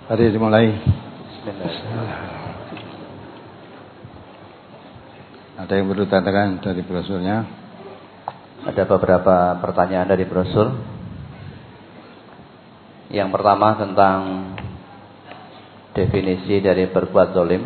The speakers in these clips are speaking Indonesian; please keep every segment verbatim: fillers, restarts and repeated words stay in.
Mari dimulai. Ada yang perlu tanyakan dari brosurnya? Ada beberapa pertanyaan dari brosur. Yang pertama tentang definisi dari berbuat zalim.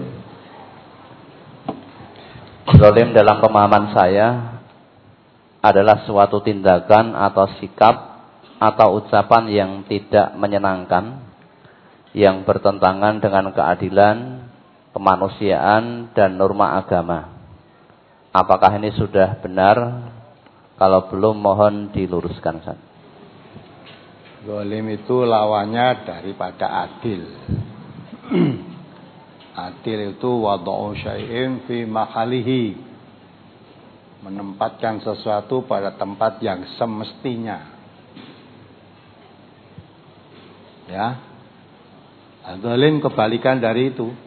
Zalim dalam pemahaman saya adalah suatu tindakan atau sikap atau ucapan yang tidak menyenangkan, yang bertentangan dengan keadilan, kemanusiaan, dan norma agama. Apakah ini sudah benar? Kalau belum, mohon diluruskan. Zalim itu lawannya daripada adil. Adil itu wada'u syai'in fi mahalihi, menempatkan sesuatu pada tempat yang semestinya. Ya. Zalim kebalikan dari itu.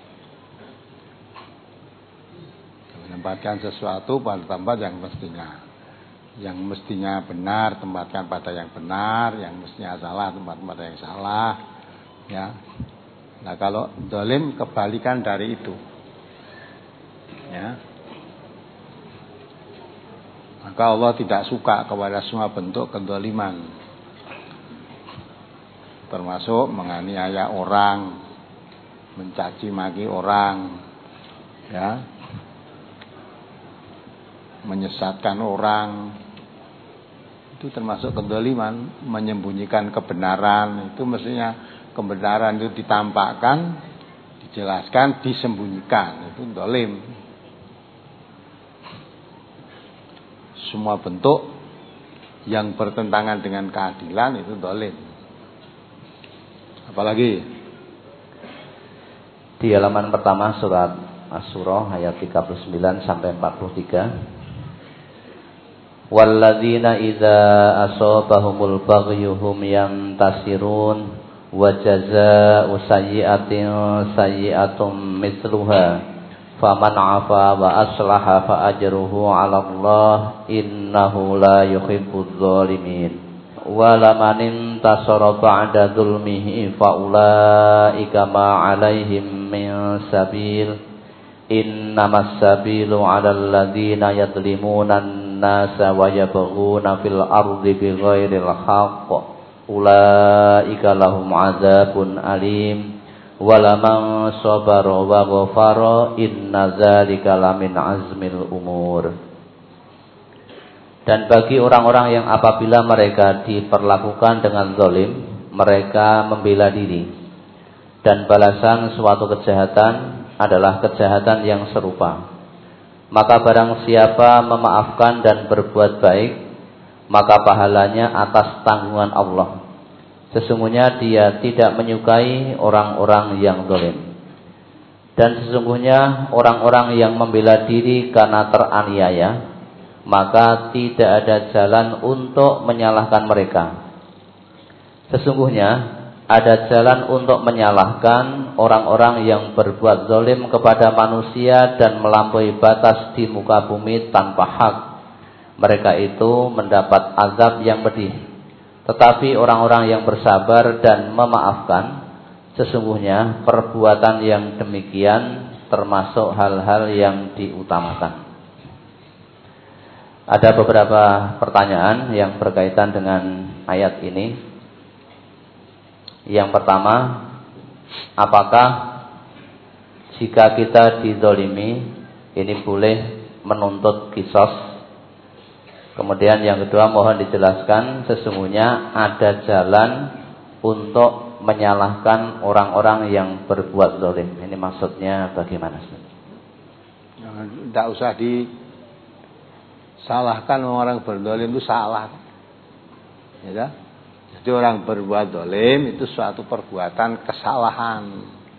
Menempatkan sesuatu pada tempat yang mestinya. Yang mestinya benar tempatkan pada yang benar, yang mestinya salah tempat pada yang salah. Ya. Nah, kalau zalim kebalikan dari itu. Ya. Maka Allah tidak suka kepada semua bentuk kezaliman. Termasuk menganiaya orang, mencaci maki orang, ya, menyesatkan orang, itu termasuk kezaliman. Menyembunyikan kebenaran, itu mestinya kebenaran itu ditampakkan, dijelaskan, disembunyikan, itu zalim. Semua bentuk yang bertentangan dengan keadilan itu zalim. Apalagi di halaman pertama surat Asy-Syura ayat tiga puluh sembilan sampai empat puluh tiga. Walladzina idza asabahumul baghyu hum yantasirun wa jazaa'u sayyi'atin sayyi'atum mithluha faman 'afa wa aslaha fa ajruhu 'ala Allah innahu la yuhibbudz zalimin. Walaman intasara ba'da dzulmihi faulaika ma 'alaihim min sabil innamas sabilu 'alal ladzina yadhlimuna an-nasa wa yabghuna fil ardi bighairil haqq ulaika lahum 'adzabun alim walaman sabara wa ghafara inna dzalika lamin azmil umur. Dan bagi orang-orang yang apabila mereka diperlakukan dengan zalim, mereka membela diri. Dan balasan suatu kejahatan adalah kejahatan yang serupa. Maka barang siapa memaafkan dan berbuat baik, maka pahalanya atas tanggungan Allah. Sesungguhnya dia tidak menyukai orang-orang yang zalim. Dan sesungguhnya orang-orang yang membela diri karena teraniaya, maka tidak ada jalan untuk menyalahkan mereka. Sesungguhnya ada jalan untuk menyalahkan orang-orang yang berbuat zalim kepada manusia dan melampaui batas di muka bumi tanpa hak. Mereka itu mendapat azab yang pedih. Tetapi orang-orang yang bersabar dan memaafkan, sesungguhnya perbuatan yang demikian termasuk hal-hal yang diutamakan. Ada beberapa pertanyaan yang berkaitan dengan ayat ini. Yang pertama, apakah jika kita dizalimi ini boleh menuntut qisas? Kemudian yang kedua, mohon dijelaskan sesungguhnya ada jalan untuk menyalahkan orang-orang yang berbuat zalim. Ini maksudnya bagaimana? Tidak usah di salahkan orang berzalim itu salah. Ya. Jadi orang berbuat zalim itu suatu perbuatan kesalahan.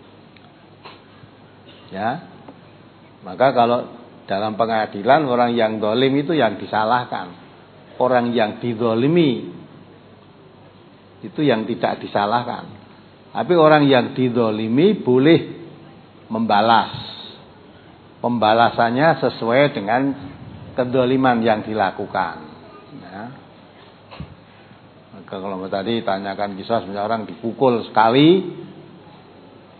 Ya. Maka kalau dalam pengadilan orang yang zalim itu yang disalahkan. Orang yang dizalimi itu yang tidak disalahkan. Tapi orang yang dizalimi boleh membalas. Pembalasannya sesuai dengan kezaliman yang dilakukan. Ya. Maka kalau tadi tanyakan kisah, misalnya orang dipukul sekali,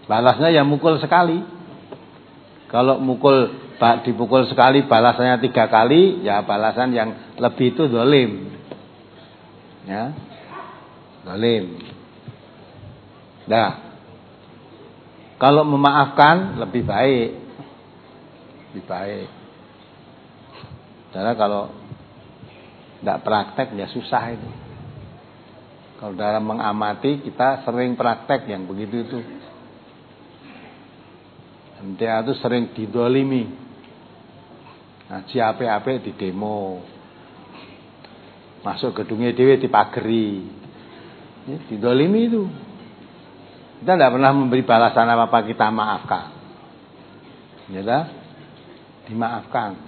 Balasnya ya mukul sekali. Kalau mukul dipukul sekali balasannya tiga kali, ya balasan yang lebih itu zalim. Ya. Zalim. Nah, kalau memaafkan lebih baik. Lebih baik. Karena kalau tidak praktek ya susah itu. Kalau dalam mengamati kita sering praktek yang begitu itu. M T A itu sering didolimi. Ngaji ape-ape di demo. Masuk gedungnya dewe dipageri. Ya, didolimi itu. Kita tidak pernah memberi balasan apa-apa, kita maafkan. Ya dah? Dimaafkan.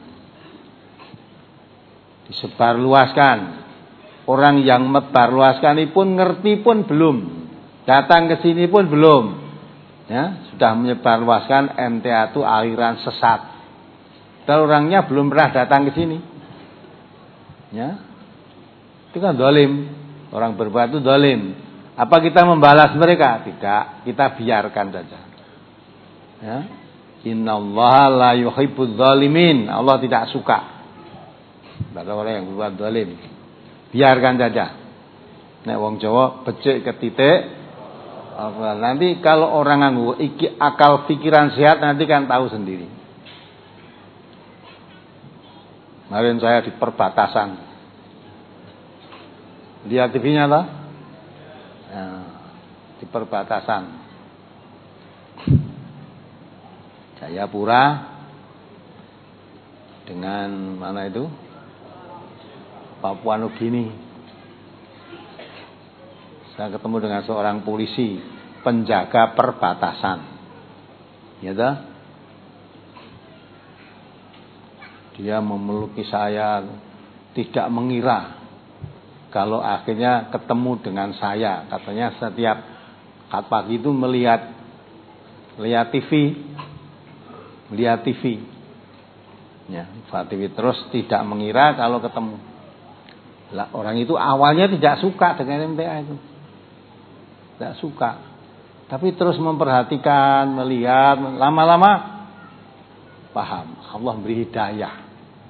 Disebarluaskan. Orang yang mebarluaskan ini pun ngerti pun belum. Datang ke sini pun belum. Ya, sudah menyebarluaskan M T A itu aliran sesat. Dan orangnya belum pernah datang ke sini. Ya. Itu kan dolim. Orang berbuat itu dolim. Apa kita membalas mereka? Tidak, kita biarkan saja. Ya. Innallaha la yuhibbudz zalimin. Allah tidak suka pada orang yang berbuat zalim. Biarkan saja. Nek wong Jawa becik ke titik. Nanti kalau orang nganggo iki akal pikiran sehat nanti kan tahu sendiri. Kemarin saya di perbatasan. Lihat T V-nya lah. Nah, di perbatasan Jayapura dengan mana itu Papua Nugini. Saya ketemu dengan seorang polisi penjaga perbatasan, ya dah. Dia memeluki saya, tidak mengira kalau akhirnya ketemu dengan saya. Katanya setiap pagi itu melihat lihat T V, melihat T V, ya, T V terus tidak mengira kalau ketemu. Lah, orang itu awalnya tidak suka dengan M T A itu, tidak suka, tapi terus memperhatikan, melihat, lama-lama paham. Allah beri hidayah.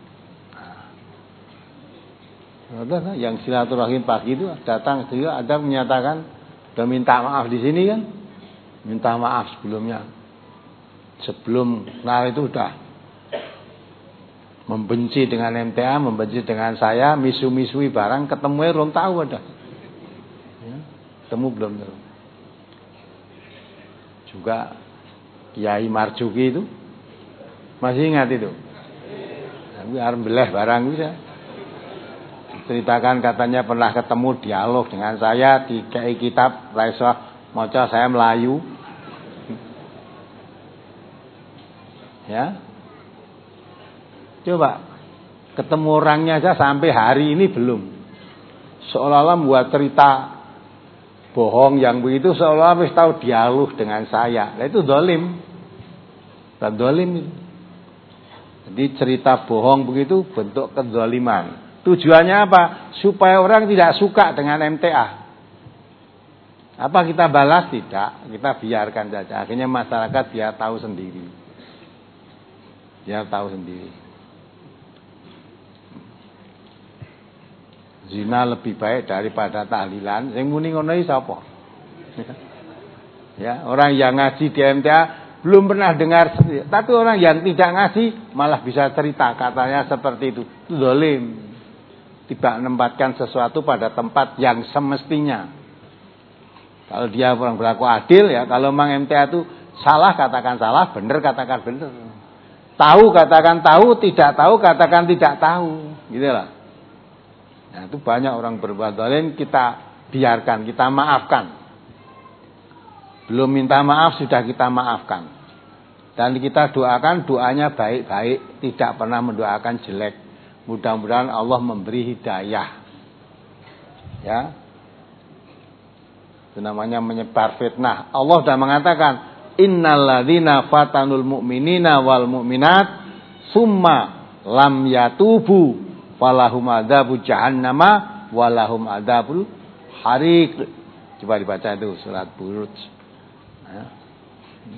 Nah, yang silaturahim pagi itu datang juga ada menyatakan sudah minta maaf di sini kan, minta maaf sebelumnya, sebelum nah itu sudah membenci dengan M T A, membenci dengan saya, misu-misui barang, ketemu belum tahu ada, ya, ketemu belum tahu. Juga Kiai Marjuki itu masih ingat itu, tapi arep beleh barang bisa. Ceritakan katanya pernah ketemu dialog dengan saya di K I kitab Raiso Moco, saya Melayu. Ya. Coba ketemu orangnya aja sampai hari ini belum. Seolah-olah buat cerita bohong yang begitu, seolah-olah wis tahu dialog dengan saya. Nah, itu dolim. Dan dolim itu. Jadi cerita bohong begitu bentuk kezaliman. Tujuannya apa? Supaya orang tidak suka dengan M T A. Apa kita balas? Tidak. Kita biarkan saja. Akhirnya masyarakat dia tahu sendiri. Dia tahu sendiri. Zina lebih baik daripada tahlilan. Sing muni ngono iki sapa? Ya, orang yang ngaji di M T A belum pernah dengar, tapi orang yang tidak ngaji malah bisa cerita katanya seperti itu. Itu zalim. Tidak menempatkan sesuatu pada tempat yang semestinya. Kalau dia orang berlaku adil ya, kalau memang M T A itu salah katakan salah, benar katakan benar. Tahu katakan tahu, tidak tahu katakan tidak tahu, gitulah. Nah, itu banyak orang berbuat zalim, kita biarkan, kita maafkan. Belum minta maaf sudah kita maafkan. Dan kita doakan doanya baik-baik, tidak pernah mendoakan jelek. Mudah-mudahan Allah memberi hidayah. Ya. Itu namanya menyebar fitnah. Allah sudah mengatakan, innalladzina fatanul mu'minina wal mu'minat summa lam yatubu falahum adzabu jahannama walahum adzabul hariq. Coba dibaca itu surat Buruj. Ya.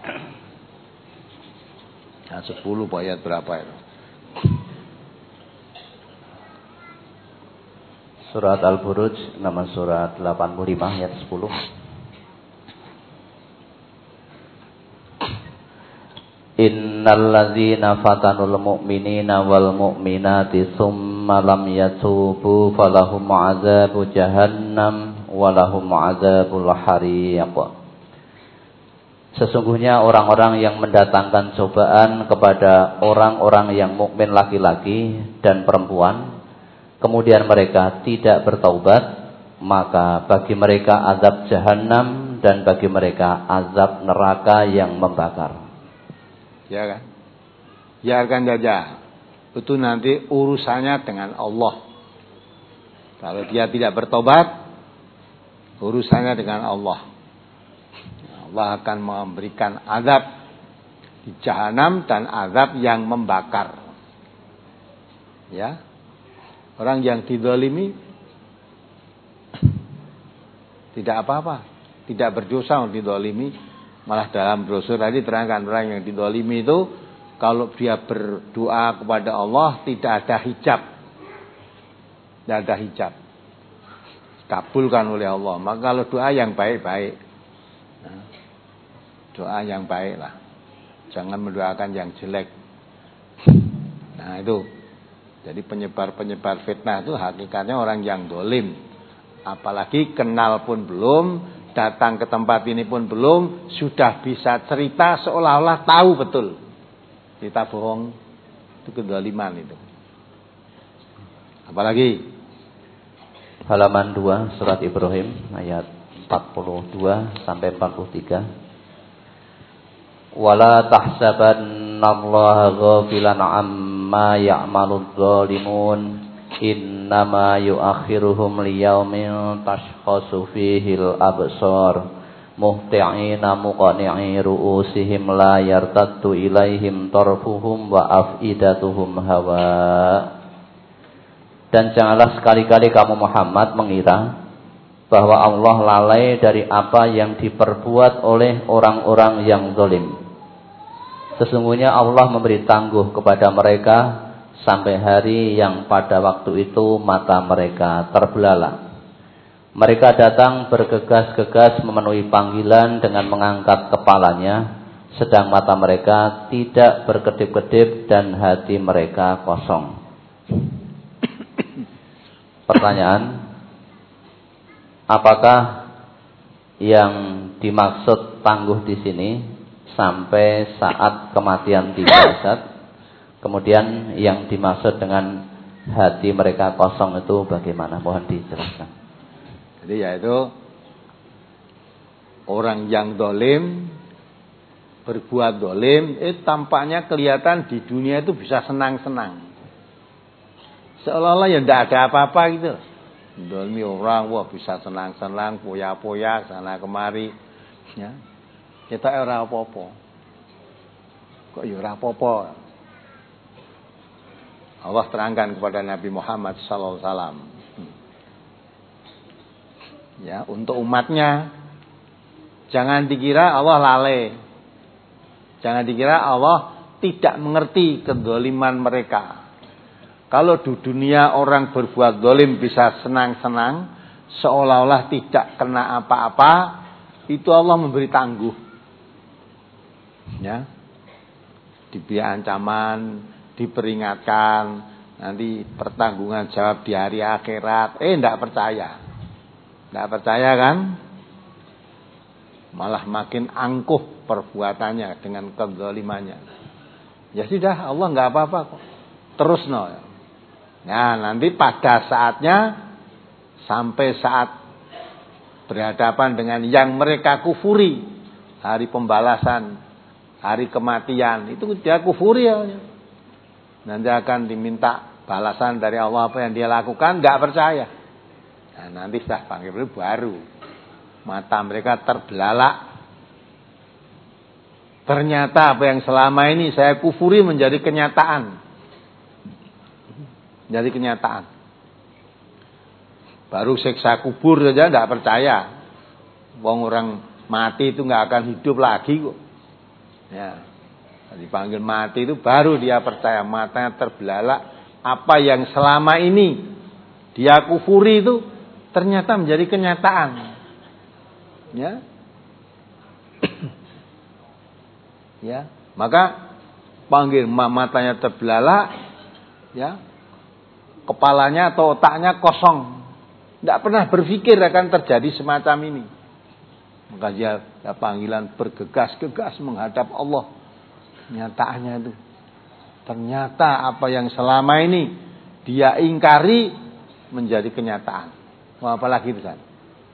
Nah, sepuluh ayat berapa itu? Surat Al-Buruj, nama surat delapan puluh lima ayat sepuluh. Innal ladzina fatanul mu'minina wal mu'minati tsumma lam yatubu falahum 'adzabu jahannam wa lahum 'adzabul hariq. Sesungguhnya orang-orang yang mendatangkan cobaan kepada orang-orang yang mukmin laki-laki dan perempuan, kemudian mereka tidak bertaubat, maka bagi mereka azab jahannam dan bagi mereka azab neraka yang membakar. Ya kan? Biarkan saja. Itu nanti urusannya dengan Allah. Kalau dia tidak bertobat, urusannya dengan Allah. Allah akan memberikan azab di jahanam dan azab yang membakar. Ya. Orang yang dizalimi tidak apa-apa, tidak berdosa untuk dizalimi. Malah dalam brosur tadi terangkan orang yang dizalimi itu kalau dia berdoa kepada Allah tidak ada hijab. Tidak ada hijab. Kabulkan oleh Allah. Maka kalau doa yang baik-baik. Nah, doa yang baiklah. Jangan mendoakan yang jelek. Nah itu. Jadi penyebar-penyebar fitnah itu hakikatnya orang yang dolim. Apalagi kenal pun belum, datang ke tempat ini pun belum, sudah bisa cerita seolah-olah tahu betul. Cerita bohong itu kedoliman itu. Apalagi halaman dua surat Ibrahim ayat empat puluh dua sampai empat puluh tiga. Wala tahsabannallaha ghafilan amma ya'maludz zalimun innama yu'akhiruhum liyaumin tashkhasu fihil absar muhti'ina muqani'i ru'usihim la yartaddu ilaihim tarfuhum wa afidatuhum hawa. Dan janganlah sekali-kali kamu Muhammad mengira bahwa Allah lalai dari apa yang diperbuat oleh orang-orang yang zalim. Sesungguhnya Allah memberi tangguh kepada mereka sampai hari yang pada waktu itu mata mereka terbelalak. Mereka datang bergegas-gegas memenuhi panggilan dengan mengangkat kepalanya, sedang mata mereka tidak berkedip-kedip dan hati mereka kosong. Pertanyaan, apakah yang dimaksud tangguh di sini sampai saat kematian tiba saat? Kemudian yang dimaksud dengan hati mereka kosong itu bagaimana? Mohon dijelaskan. Jadi yaitu orang yang dolim, berbuat dolim, eh tampaknya kelihatan di dunia itu bisa senang-senang. Seolah-olah ya tidak ada apa-apa gitu. Dolmi orang, wah bisa senang-senang, poya-poya, sana kemari. Ya. Kita ora apa-apa. Kok ya ora apa-apa. Allah terangkan kepada Nabi Muhammad sallallahu alaihi wasallam. Ya, untuk umatnya, jangan dikira Allah lalai. Jangan dikira Allah tidak mengerti kedoliman mereka. Kalau di dunia orang berbuat dolim bisa senang-senang, seolah-olah tidak kena apa-apa, itu Allah memberi tangguh. Ya, diberi ancaman, diperingatkan, nanti pertanggungan jawab di hari akhirat. Eh, tidak percaya, tidak percaya kan? Malah makin angkuh perbuatannya dengan kezalimannya. Ya sudah, Allah nggak apa-apa kok. Terus no. Nah, nanti pada saatnya sampai saat berhadapan dengan yang mereka kufuri, hari pembalasan, hari kematian, itu dia kufuri ya. Nanti akan diminta balasan dari Allah apa yang dia lakukan, enggak percaya. Nah, nanti sudah panggil baru. Mata mereka terbelalak. Ternyata apa yang selama ini saya kufuri menjadi kenyataan. Jadi kenyataan. Baru siksa kubur saja tidak percaya. Wong orang mati itu nggak akan hidup lagi kok. Ya. Dipanggil mati itu baru dia percaya, matanya terbelalak, apa yang selama ini dia kufuri itu ternyata menjadi kenyataan. Ya. Ya, maka panggil matanya terbelalak, ya. Kepalanya atau otaknya kosong. Tidak pernah berpikir akan terjadi semacam ini. Maka dia ya, panggilan bergegas-gegas menghadap Allah. Nyataannya itu ternyata apa yang selama ini dia ingkari menjadi kenyataan. Mau apa lagi itu kan?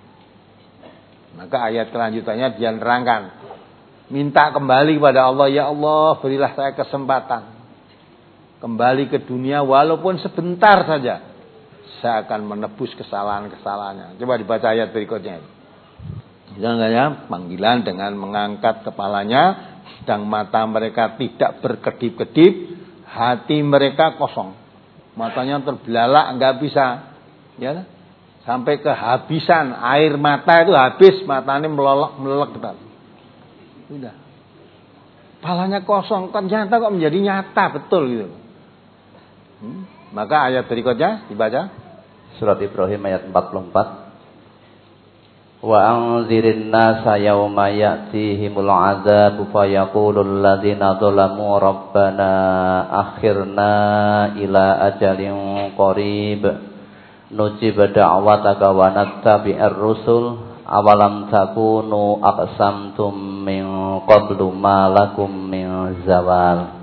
Maka ayat kelanjutannya dia nerangkan, minta kembali kepada Allah, ya Allah berilah saya kesempatan kembali ke dunia walaupun sebentar saja, saya akan menebus kesalahan-kesalahannya. Coba dibaca ayat berikutnya. Jangan-jangan panggilan dengan mengangkat kepalanya, sedang mata mereka tidak berkedip-kedip, hati mereka kosong, matanya terbelalak, enggak bisa, ya, sampai kehabisan air mata itu habis, matanya melolok melelek betul. Udah, kepalanya kosong, ternyata kok menjadi nyata betul gitu. Hmm? Maka ayat berikutnya dibaca, surat Ibrahim ayat empat puluh empat. Wa anzirin nasa yawma ya'tihimul 'adzabu fa yaqulul ladzina dzalamu rabbana akhirna ila ajalin qarib nujib da'wataka wa nattabi'ir rusul awalam takunu aqsamtum min qablu ma lakum min zawal.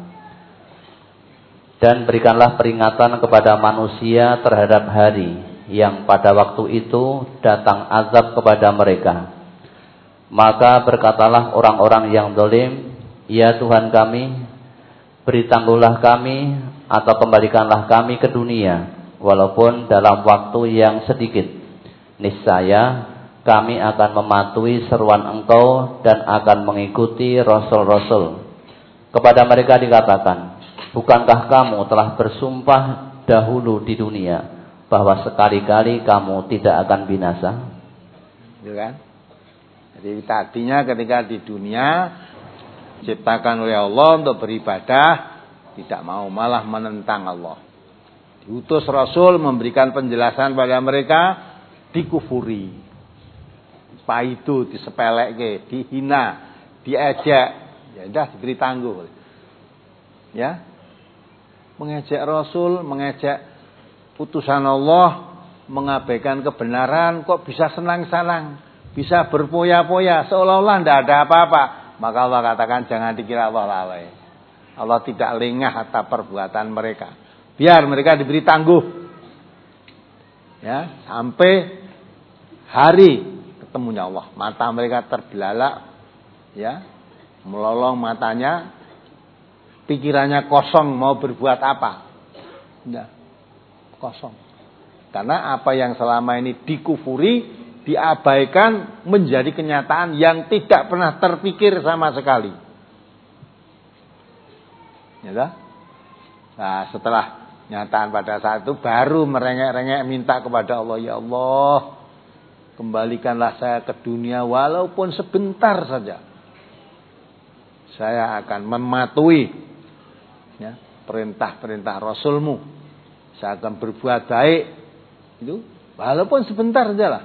Dan berikanlah peringatan kepada manusia terhadap hari yang pada waktu itu datang azab kepada mereka. Maka berkatalah orang-orang yang zalim, ya Tuhan kami, beri tangguhlah kami atau kembalikanlah kami ke dunia walaupun dalam waktu yang sedikit. Niscaya kami akan mematuhi seruan Engkau dan akan mengikuti rasul-rasul. Kepada mereka dikatakan, bukankah kamu telah bersumpah dahulu di dunia bahwa sekali-kali kamu tidak akan binasa? Gitu kan? Jadi tadinya ketika di dunia diciptakan oleh Allah untuk beribadah, tidak mau, malah menentang Allah. Diutus Rasul memberikan penjelasan pada mereka, dikufuri. Apa itu, disepelekke, dihina, diejek, ya udah diberi tangguh. Ya. Mengejek Rasul, mengejek putusan Allah, mengabaikan kebenaran, kok bisa senang-senang, bisa berpoya-poya, seolah-olah tidak ada apa-apa. Maka Allah katakan, jangan dikira Allah lalai. Allah tidak lengah atas perbuatan mereka. Biar mereka diberi tangguh, ya, sampai hari ketemunya Allah. Mata mereka terbelalak, ya, melolong matanya, pikirannya kosong, mau berbuat apa? Tidak. Kosong. Karena apa yang selama ini dikufuri, diabaikan, menjadi kenyataan yang tidak pernah terpikir sama sekali. Ya, nah, setelah nyataan pada saat itu baru merengek-rengek minta kepada Allah, ya Allah, kembalikanlah saya ke dunia walaupun sebentar saja. Saya akan mematuhi, ya, perintah-perintah Rasulmu. Saya akan berbuat baik, itu walaupun sebentar saja lah.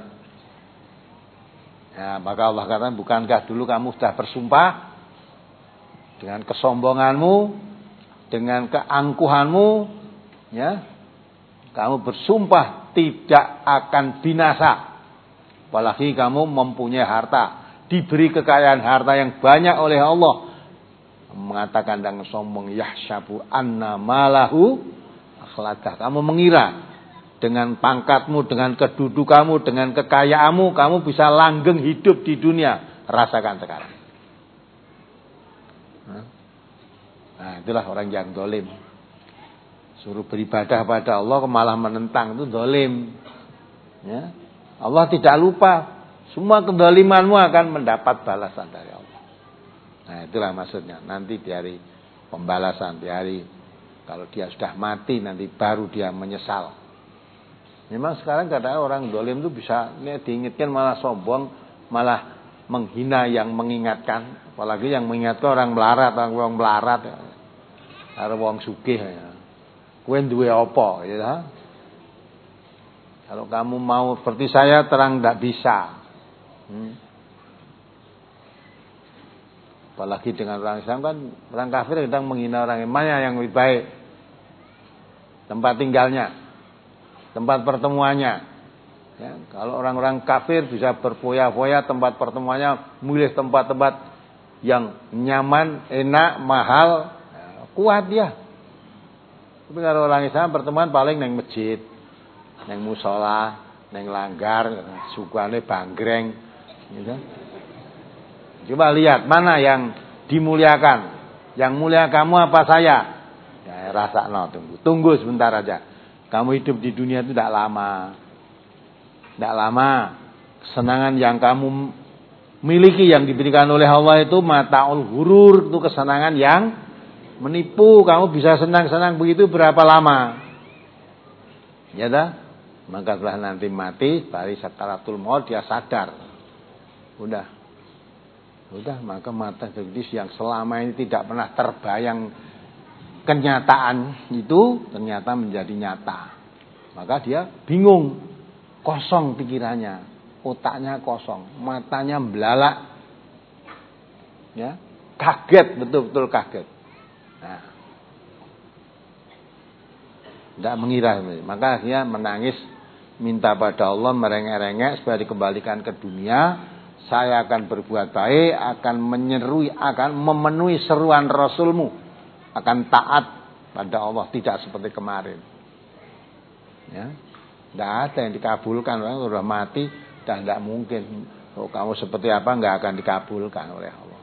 Ya, maka Allah katakan, bukankah dulu kamu sudah bersumpah dengan kesombonganmu, dengan keangkuhanmu, ya, kamu bersumpah tidak akan binasa, apalagi kamu mempunyai harta, diberi kekayaan harta yang banyak oleh Allah, mengatakan dengan sombong, yahsyabu anna malahu, kamu mengira dengan pangkatmu, dengan kedudukanmu, dengan kekayaanmu, kamu bisa langgeng hidup di dunia. Rasakan sekarang. Nah, itulah orang yang zalim. Suruh beribadah pada Allah, malah menentang, itu zalim. Ya. Allah tidak lupa, semua kezalimanmu akan mendapat balasan dari Allah. Nah, itulah maksudnya. Nanti di hari pembalasan, di hari kalau dia sudah mati nanti baru dia menyesal. Memang sekarang kadang orang zalim itu bisa, ini diingatkan malah sombong, malah menghina yang mengingatkan, apalagi yang mengingatkan orang melarat, orang melarat ya. Karo wong sugih ya. Kowe duwe apa ya? Kalau kamu mau seperti saya terang tidak bisa. Hmm. Apalagi dengan orang Islam kan, orang kafir kadang menghina orang yang mana yang lebih baik. Tempat tinggalnya, tempat pertemuannya. Ya, kalau orang-orang kafir bisa berfoya-foya tempat pertemuannya, milih tempat-tempat yang nyaman, enak, mahal, ya, kuat dia. Tapi kalau orang Islam pertemuan paling neng masjid, neng musola, neng langgar, sugane banggreng, gitu. Coba lihat mana yang dimuliakan, yang mulia kamu apa saya? Ya rasa no, tunggu, tunggu sebentar aja. Kamu hidup di dunia itu tidak lama, tidak lama. Kesenangan yang kamu miliki yang diberikan oleh Allah itu mataul ghurur, itu kesenangan yang menipu. Kamu bisa senang-senang begitu berapa lama? Ya dah, maka setelah nanti mati, dari sakaratul maut dia sadar. Udah, udah maka mata jadis yang selama ini tidak pernah terbayang kenyataan itu ternyata menjadi nyata. Maka dia bingung, kosong pikirannya, otaknya kosong, matanya belalak, ya, kaget, betul-betul kaget. Nah, tidak mengira, maka dia menangis, minta pada Allah, merengek-rengek supaya dikembalikan ke dunia. Saya akan berbuat baik, akan menyerui, akan memenuhi seruan Rasulmu, akan taat pada Allah, tidak seperti kemarin. Ya, tidak ada yang dikabulkan, orang sudah mati, dan tidak mungkin. Oh, kamu seperti apa, nggak akan dikabulkan oleh Allah.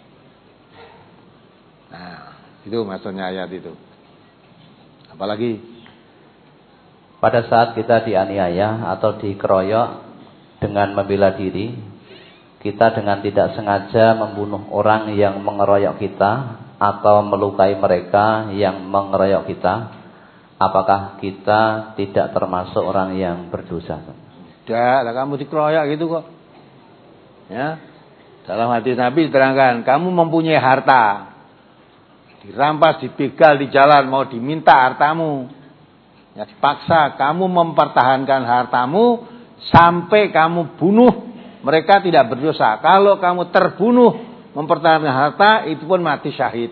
Nah, itu maksudnya ayat itu. Apalagi pada saat kita dianiaya atau dikeroyok dengan membela diri, kita dengan tidak sengaja membunuh orang yang mengeroyok kita atau melukai mereka yang mengeroyok kita, apakah kita tidak termasuk orang yang berdosa? Tidak, lah kamu dikeroyok gitu kok. Ya, dalam hadis Nabi diterangkan, kamu mempunyai harta, dirampas, dibegal di jalan, mau diminta hartamu, ya dipaksa, kamu mempertahankan hartamu sampai kamu bunuh. Mereka tidak berdosa. Kalau kamu terbunuh mempertahankan harta, itu pun mati syahid.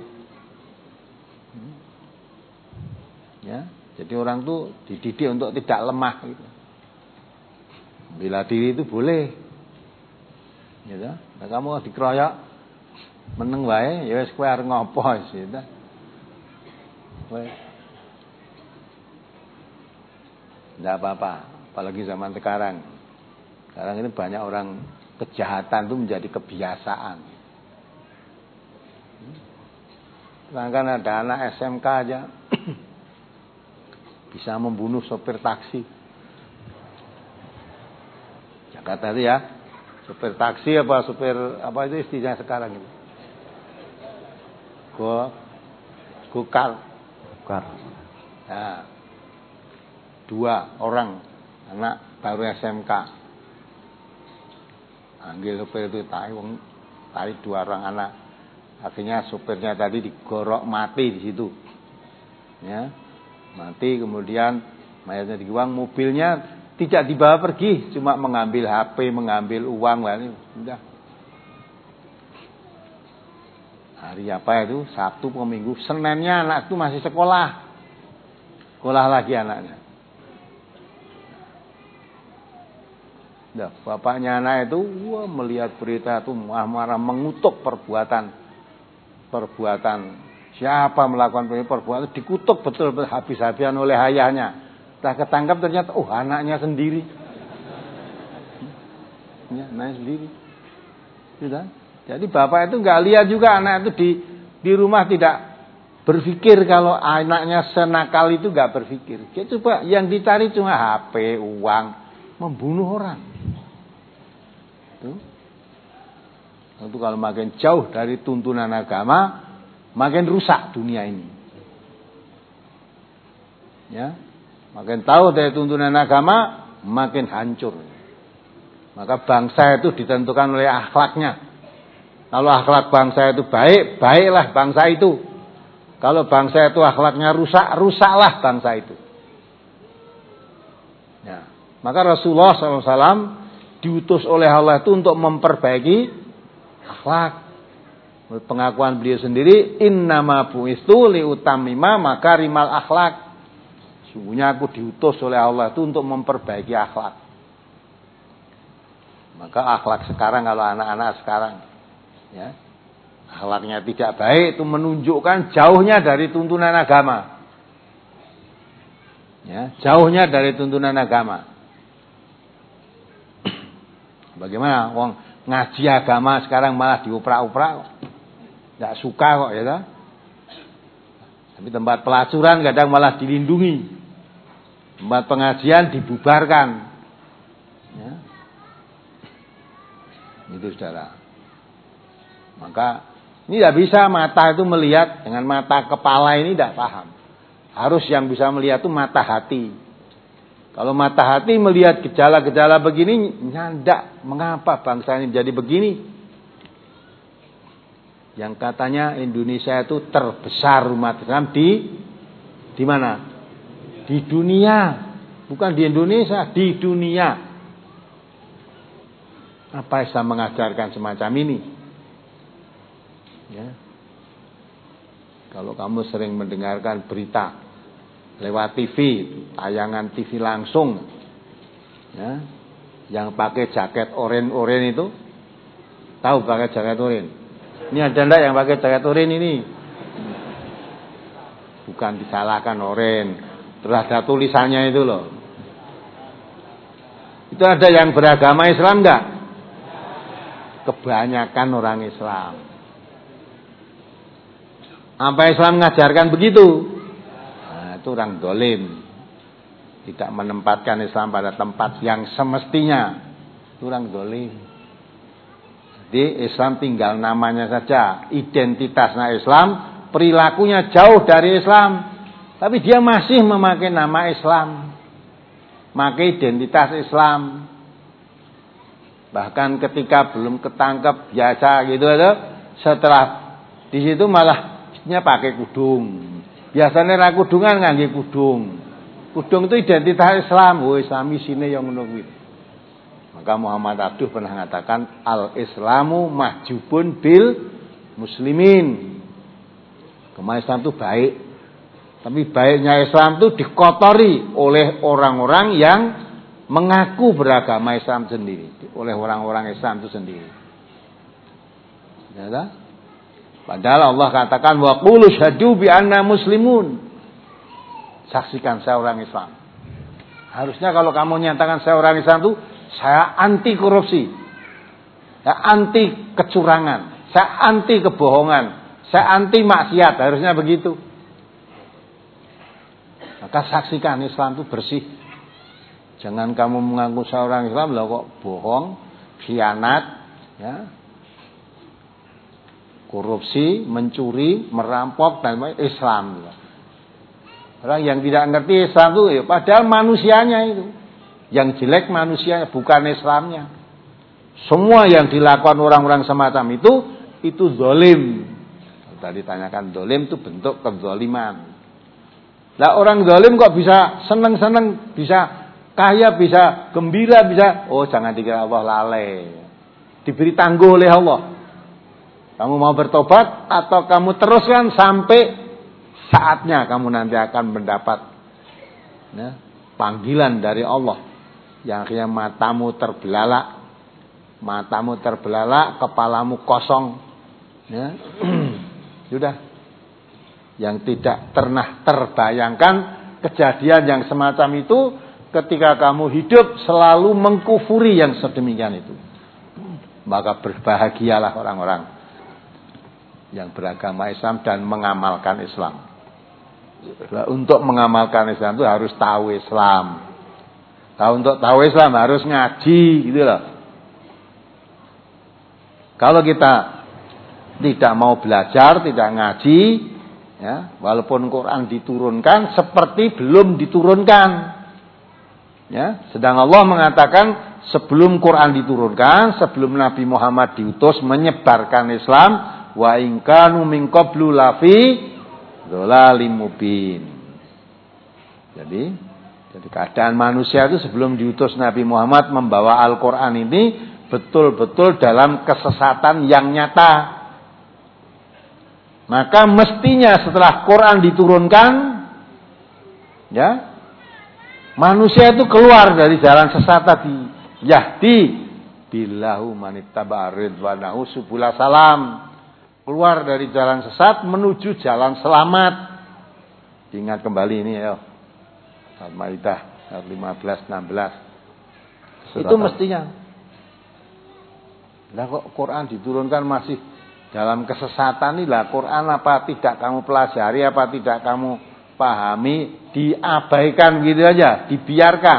Ya, jadi orang tuh dididik untuk tidak lemah. Gitu. Bela diri itu boleh. Gitu. Nah, kamu dikeroyok, meneng wae, ya wis kowe arep ngopo sih, gitu. Wes. Tidak apa-apa, apalagi zaman sekarang. Sekarang ini banyak orang kejahatan itu menjadi kebiasaan. Sedangkan ada anak S M K aja bisa membunuh sopir taksi. Jakarta itu ya, sopir taksi apa sopir apa itu istilahnya sekarang itu. Go, gokar, gokar. Nah, dua orang anak baru S M K. Anggil sopir itu tarik, tarik dua orang anak. Akhirnya sopirnya tadi digorok mati di situ. Ya, mati, kemudian mayatnya dibuang, mobilnya tidak dibawa pergi, cuma mengambil H P, mengambil uang, wah ini udah. Hari apa itu? Sabtu ke Minggu. Seninnya anak itu masih sekolah. Sekolah lagi anaknya. Nah, bapaknya anak itu wah, melihat berita itu marah-marah, mengutuk perbuatan perbuatan siapa melakukan perbuatan, dikutuk betul habis-habisan oleh ayahnya. Setelah ketangkap ternyata oh anaknya sendiri, ya, anaknya sendiri. Sudah. Jadi bapak itu nggak lihat juga anak itu di di rumah, tidak berpikir kalau anaknya senakal itu, nggak berpikir. Dia coba yang dicari cuma H P, uang, membunuh orang. Itu kalau makin jauh dari tuntunan agama, makin rusak dunia ini. Ya, makin tahu dari tuntunan agama, makin hancur. Maka bangsa itu ditentukan oleh akhlaknya. Kalau akhlak bangsa itu baik, baiklah bangsa itu. Kalau bangsa itu akhlaknya rusak, rusaklah bangsa itu. Ya. Maka Rasulullah shallallahu alaihi wasallam diutus oleh Allah itu untuk memperbaiki akhlak. Pengakuan beliau sendiri, innama bu'istu liutammima makarimal akhlak. Sungguhnya aku diutus oleh Allah itu untuk memperbaiki akhlak. Maka akhlak sekarang, kalau anak-anak sekarang, ya, akhlaknya tidak baik, itu menunjukkan jauhnya dari tuntunan agama. Ya, jauhnya dari tuntunan agama. Bagaimana? Wong ngaji agama sekarang malah diuprak-uprak. Tidak suka kok, ya kan? Tapi tempat pelacuran kadang malah dilindungi. Tempat pengajian dibubarkan. Ya. Itu saudara. Maka ini tidak bisa mata itu melihat dengan mata kepala ini tidak paham. Harus yang bisa melihat itu mata hati. Kalau mata hati melihat gejala-gejala begini, nyandak. Mengapa bangsa ini menjadi begini? Yang katanya Indonesia itu terbesar umat Islam di di mana? Di dunia, bukan di Indonesia, di dunia. Apa Islam mengajarkan semacam ini? Ya. Kalau kamu sering mendengarkan berita lewat T V, tayangan T V langsung, ya, yang pakai jaket oranye-oranye itu, tahu pakai jaket oranye? Ini ada enggak yang pakai jaket oranye ini? Bukan disalahkan oranye, terus ada tulisannya itu loh. Itu ada yang beragama Islam enggak? Kebanyakan orang Islam. Apa Islam mengajarkan begitu? Nah, itu orang dolim. Tidak menempatkan Islam pada tempat yang semestinya. Itu orang dolim. Jadi Islam tinggal namanya saja. Identitasnya Islam, perilakunya jauh dari Islam. Tapi dia masih memakai nama Islam. Memakai identitas Islam. Bahkan ketika belum ketangkep biasa gitu ada, setelah di situ malah nya pakai kudung. Biasanya ra kudungan ngangge kudung. Kudung itu identitas Islam. Oh, Islam isine yang ngono kuwi. Maka Muhammad Abduh pernah mengatakan al-Islamu mahjubun bil muslimin. Kemana Islam itu baik. Tapi baiknya Islam itu dikotori oleh orang-orang yang mengaku beragama Islam sendiri, oleh orang-orang Islam itu sendiri. Ya tak? Padahal Allah katakan wa qulu syahadu bi anna muslimun. Saksikan saya orang Islam. Harusnya kalau kamu nyatakan saya orang Islam itu saya anti korupsi. Saya anti kecurangan, saya anti kebohongan, saya anti maksiat, harusnya begitu. Maka saksikan Islam itu bersih. Jangan kamu mengaku seorang Islam lah kok bohong, khianat, ya, korupsi, mencuri, merampok dan lain-lain. Islam. Orang yang tidak ngerti Islam itu, ya, padahal manusianya itu, yang jelek manusianya, bukan Islamnya. Semua yang dilakukan orang-orang semacam itu, itu zalim. Tadi tanyakan zalim itu bentuk kezaliman. Lah orang zalim kok bisa seneng-seneng, bisa kaya, bisa gembira, bisa, oh jangan dikira Allah lalai. Diberi tangguh oleh Allah. Kamu mau bertobat atau kamu teruskan sampai saatnya kamu nanti akan mendapat, ya, panggilan dari Allah. Yang akhirnya matamu terbelalak, matamu terbelalak, kepalamu kosong, ya. Sudah. Yang tidak pernah terbayangkan kejadian yang semacam itu ketika kamu hidup selalu mengkufuri yang sedemikian itu. Maka berbahagialah orang-orang yang beragama Islam dan mengamalkan Islam. Untuk mengamalkan Islam itu harus tahu Islam. Tahu untuk tahu Islam harus ngaji, gitu loh. Kalau kita tidak mau belajar, tidak ngaji, ya, walaupun Quran diturunkan seperti belum diturunkan. Ya, sedang Allah mengatakan sebelum Quran diturunkan, sebelum Nabi Muhammad diutus menyebarkan Islam, wa in kanu min qablu lafi dhalalim mubin. Jadi, jadi keadaan manusia itu sebelum diutus Nabi Muhammad membawa Al-Quran ini betul-betul dalam kesesatan yang nyata. Maka mestinya setelah Quran diturunkan, ya, manusia itu keluar dari jalan sesat tadi. Yahdi billahu manittaba ridwanahu subula salam. Keluar dari jalan sesat menuju jalan selamat. Ingat kembali ini ya. Al-Maidah ayat lima belas enam belas. Itu mestinya. Lah kok Quran diturunkan masih dalam kesesatan ini, lah Quran apa tidak kamu pelajari, apa tidak kamu pahami, diabaikan gitu aja, dibiarkan.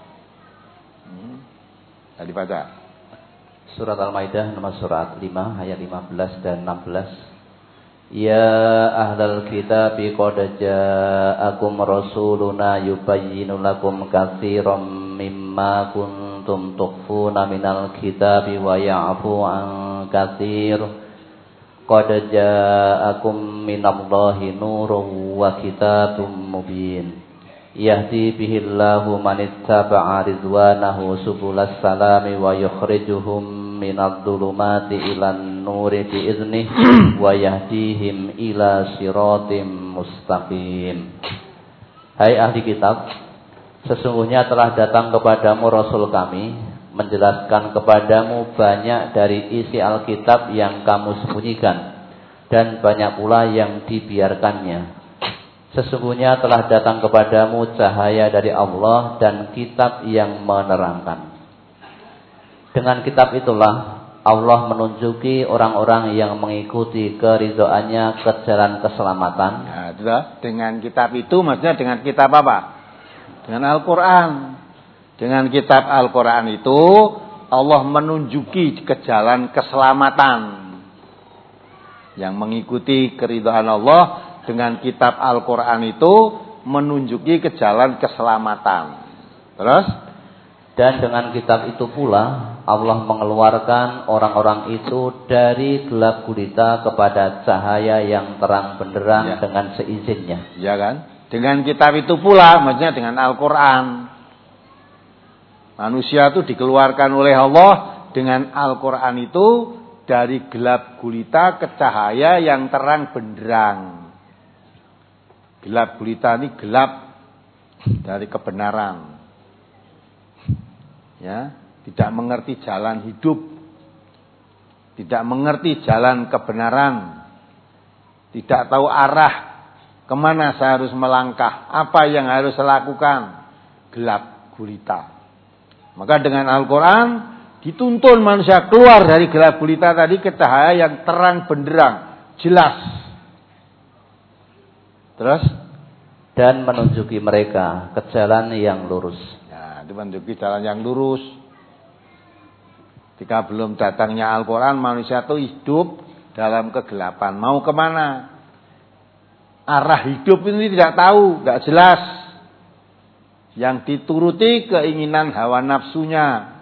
Hmm. Tadi baca. Surat Al-Maidah nomor surat lima ayat lima belas dan enam belas. Ya ahlal kitabi qad ja'akum rasuluna yubayyinu lakum katsiran mimma kuntum tukhfuna minal kitabi wa ya'fu an katsir. Qad ja'akum minallahi nurun wa kitabun mubin yahdi bihillahu manittaba'a ridwanahu subulas salami wa yukhrijuhum minadh-dhulumati ilan nuri biiznihi wa yahdihim ila siratim mustaqim. Hai ahli kitab, sesungguhnya telah datang kepadamu Rasul kami menjelaskan kepadamu banyak dari isi Alkitab yang kamu sembunyikan dan banyak pula yang dibiarkannya. Sesungguhnya telah datang kepadamu cahaya dari Allah dan kitab yang menerangkan. Dengan kitab itulah Allah menunjuki orang-orang yang mengikuti keridhoannya ke jalan keselamatan. Nah, itulah. Dengan kitab itu maksudnya dengan kitab apa? Dengan Al-Quran. Dengan kitab Al-Quran itu Allah menunjuki ke jalan keselamatan. Yang mengikuti keridhaan Allah dengan kitab Al-Quran itu menunjuki ke jalan keselamatan. Terus? Dan dengan kitab itu pula Allah mengeluarkan orang-orang itu dari gelap gulita kepada cahaya yang terang benderang ya. Dengan seizinnya. Ya kan? Dengan kitab itu pula maksudnya dengan Al-Quran. Manusia itu dikeluarkan oleh Allah dengan Al-Quran itu dari gelap gulita ke cahaya yang terang benderang. Gelap gulita ini gelap dari kebenaran. Ya, tidak mengerti jalan hidup. Tidak mengerti jalan kebenaran. Tidak tahu arah kemana saya harus melangkah. Apa yang harus saya lakukan. Gelap gulita. Maka dengan Al-Quran dituntun manusia keluar dari gelap gulita tadi ke cahaya yang terang benderang, jelas. Terus? Dan menunjuki mereka ke jalan yang lurus. Nah, itu menunjuki jalan yang lurus. Jika belum datangnya Al-Quran, manusia itu hidup dalam kegelapan. Mau kemana? Arah hidup ini tidak tahu, tidak jelas. Yang dituruti keinginan hawa nafsunya.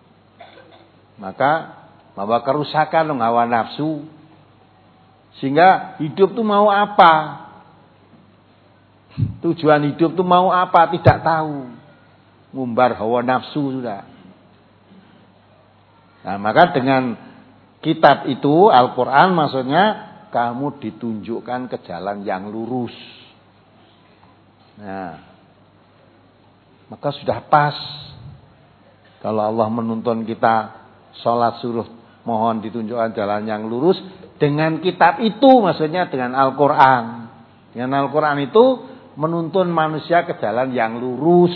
Maka membawa kerusakan dong hawa nafsu. Sehingga hidup itu mau apa? Tujuan hidup itu mau apa? Tidak tahu. Ngumbar hawa nafsu sudah. Nah, maka dengan kitab itu Al-Quran maksudnya kamu ditunjukkan ke jalan yang lurus. Nah, maka sudah pas. Kalau Allah menuntun kita sholat suruh mohon ditunjukkan jalan yang lurus. Dengan kitab itu maksudnya dengan Al-Quran. Dengan Al-Quran itu menuntun manusia ke jalan yang lurus.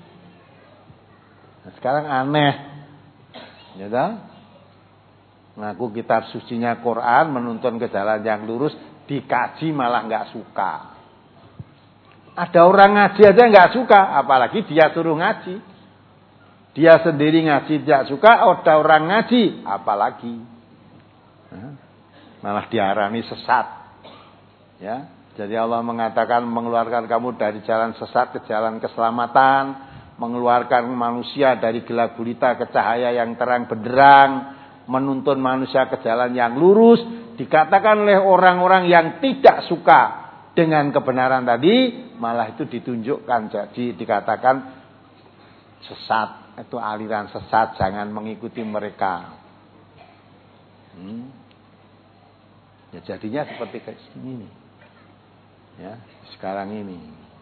Nah, sekarang aneh. Ya tak? Ngaku kitab sucinya Quran menuntun ke jalan yang lurus. Dikaji malah gak suka. Ada orang ngaji aja nggak suka, apalagi dia suruh ngaji. Dia sendiri ngaji tidak suka, ada orang ngaji, apalagi. Malah diarani sesat. Ya, jadi Allah mengatakan mengeluarkan kamu dari jalan sesat ke jalan keselamatan, mengeluarkan manusia dari gelap gulita ke cahaya yang terang benderang, menuntun manusia ke jalan yang lurus, dikatakan oleh orang-orang yang tidak suka dengan kebenaran tadi, malah itu ditunjukkan, jadi dikatakan sesat, itu aliran sesat, jangan mengikuti mereka. Hmm. Ya jadinya seperti kayak gini nih. Ya, sekarang ini.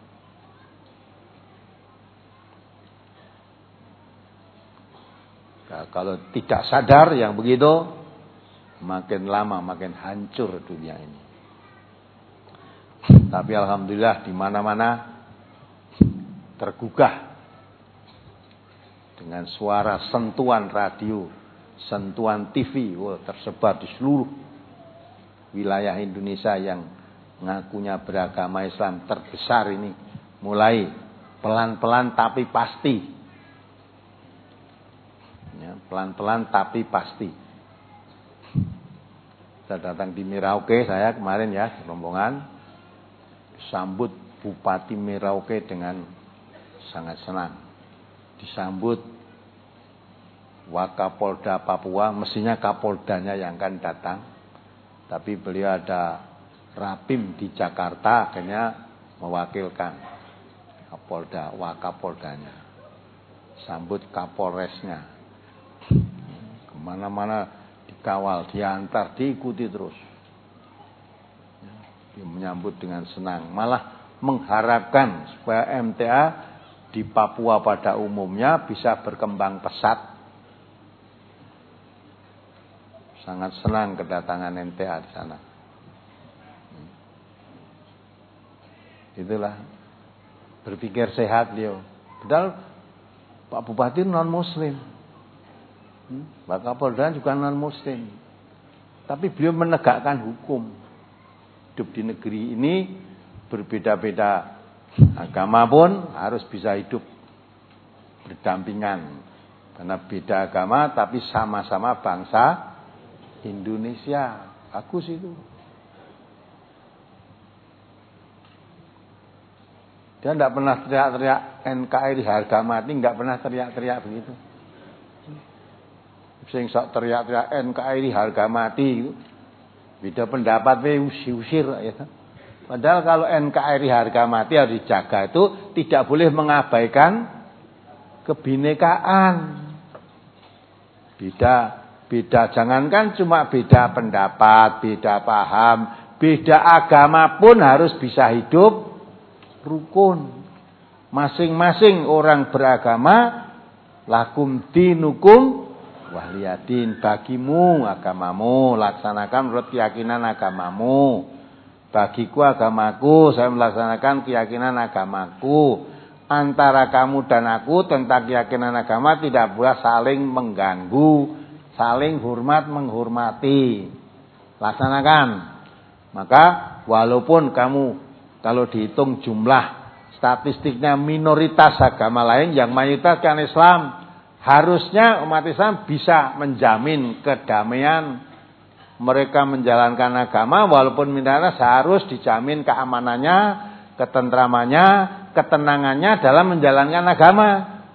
Nah, kalau tidak sadar yang begitu, makin lama makin hancur dunia ini. Tapi alhamdulillah di mana-mana tergugah dengan suara sentuhan radio, sentuhan T V, oh, tersebar di seluruh wilayah Indonesia yang ngakunya beragama Islam terbesar ini, mulai pelan-pelan tapi pasti, ya, pelan-pelan tapi pasti. Saya datang di Merauke, saya kemarin ya rombongan disambut Bupati Merauke dengan sangat senang. Disambut Wakapolda Papua, mestinya Kapoldanya yang akan datang, tapi beliau ada Rapim di Jakarta, akhirnya mewakilkan Kapolda, Wakapoldanya, sambut Kapolresnya, kemana-mana dikawal, diantar, diikuti terus. Dia menyambut dengan senang, malah mengharapkan supaya M T A di Papua pada umumnya bisa berkembang pesat. Sangat senang kedatangan M T A di sana. Itulah berpikir sehat beliau. Padahal Pak Bupati non Muslim, Pak Kapolda juga non Muslim, tapi beliau menegakkan hukum. Hidup di negeri ini berbeda-beda agama pun harus bisa hidup berdampingan, karena beda agama tapi sama-sama bangsa Indonesia. Bagus itu. Dia tidak pernah teriak-teriak N K R I harga mati, tidak pernah teriak-teriak begitu. Sing sok teriak-teriak N K R I harga mati itu. Beda pendapat we usir-usir ya. Padahal kalau N K R I harga mati harus dijaga, itu tidak boleh mengabaikan kebinekaan. Beda beda jangankan cuma beda pendapat, beda paham, beda agama pun harus bisa hidup rukun. Masing-masing orang beragama, lakum dinukum waliyadin, bagimu agamamu, laksanakan menurut keyakinan agamamu. Bagiku agamaku, saya melaksanakan keyakinan agamaku. Antara kamu dan aku tentang keyakinan agama tidak boleh saling mengganggu, saling hormat menghormati. Laksanakan. Maka walaupun kamu kalau dihitung jumlah statistiknya minoritas agama lain, yang mayoritas kan Islam, harusnya umat Islam bisa menjamin kedamaian. Mereka menjalankan agama walaupun minoritas harus dijamin keamanannya, ketentramannya, ketenangannya dalam menjalankan agama.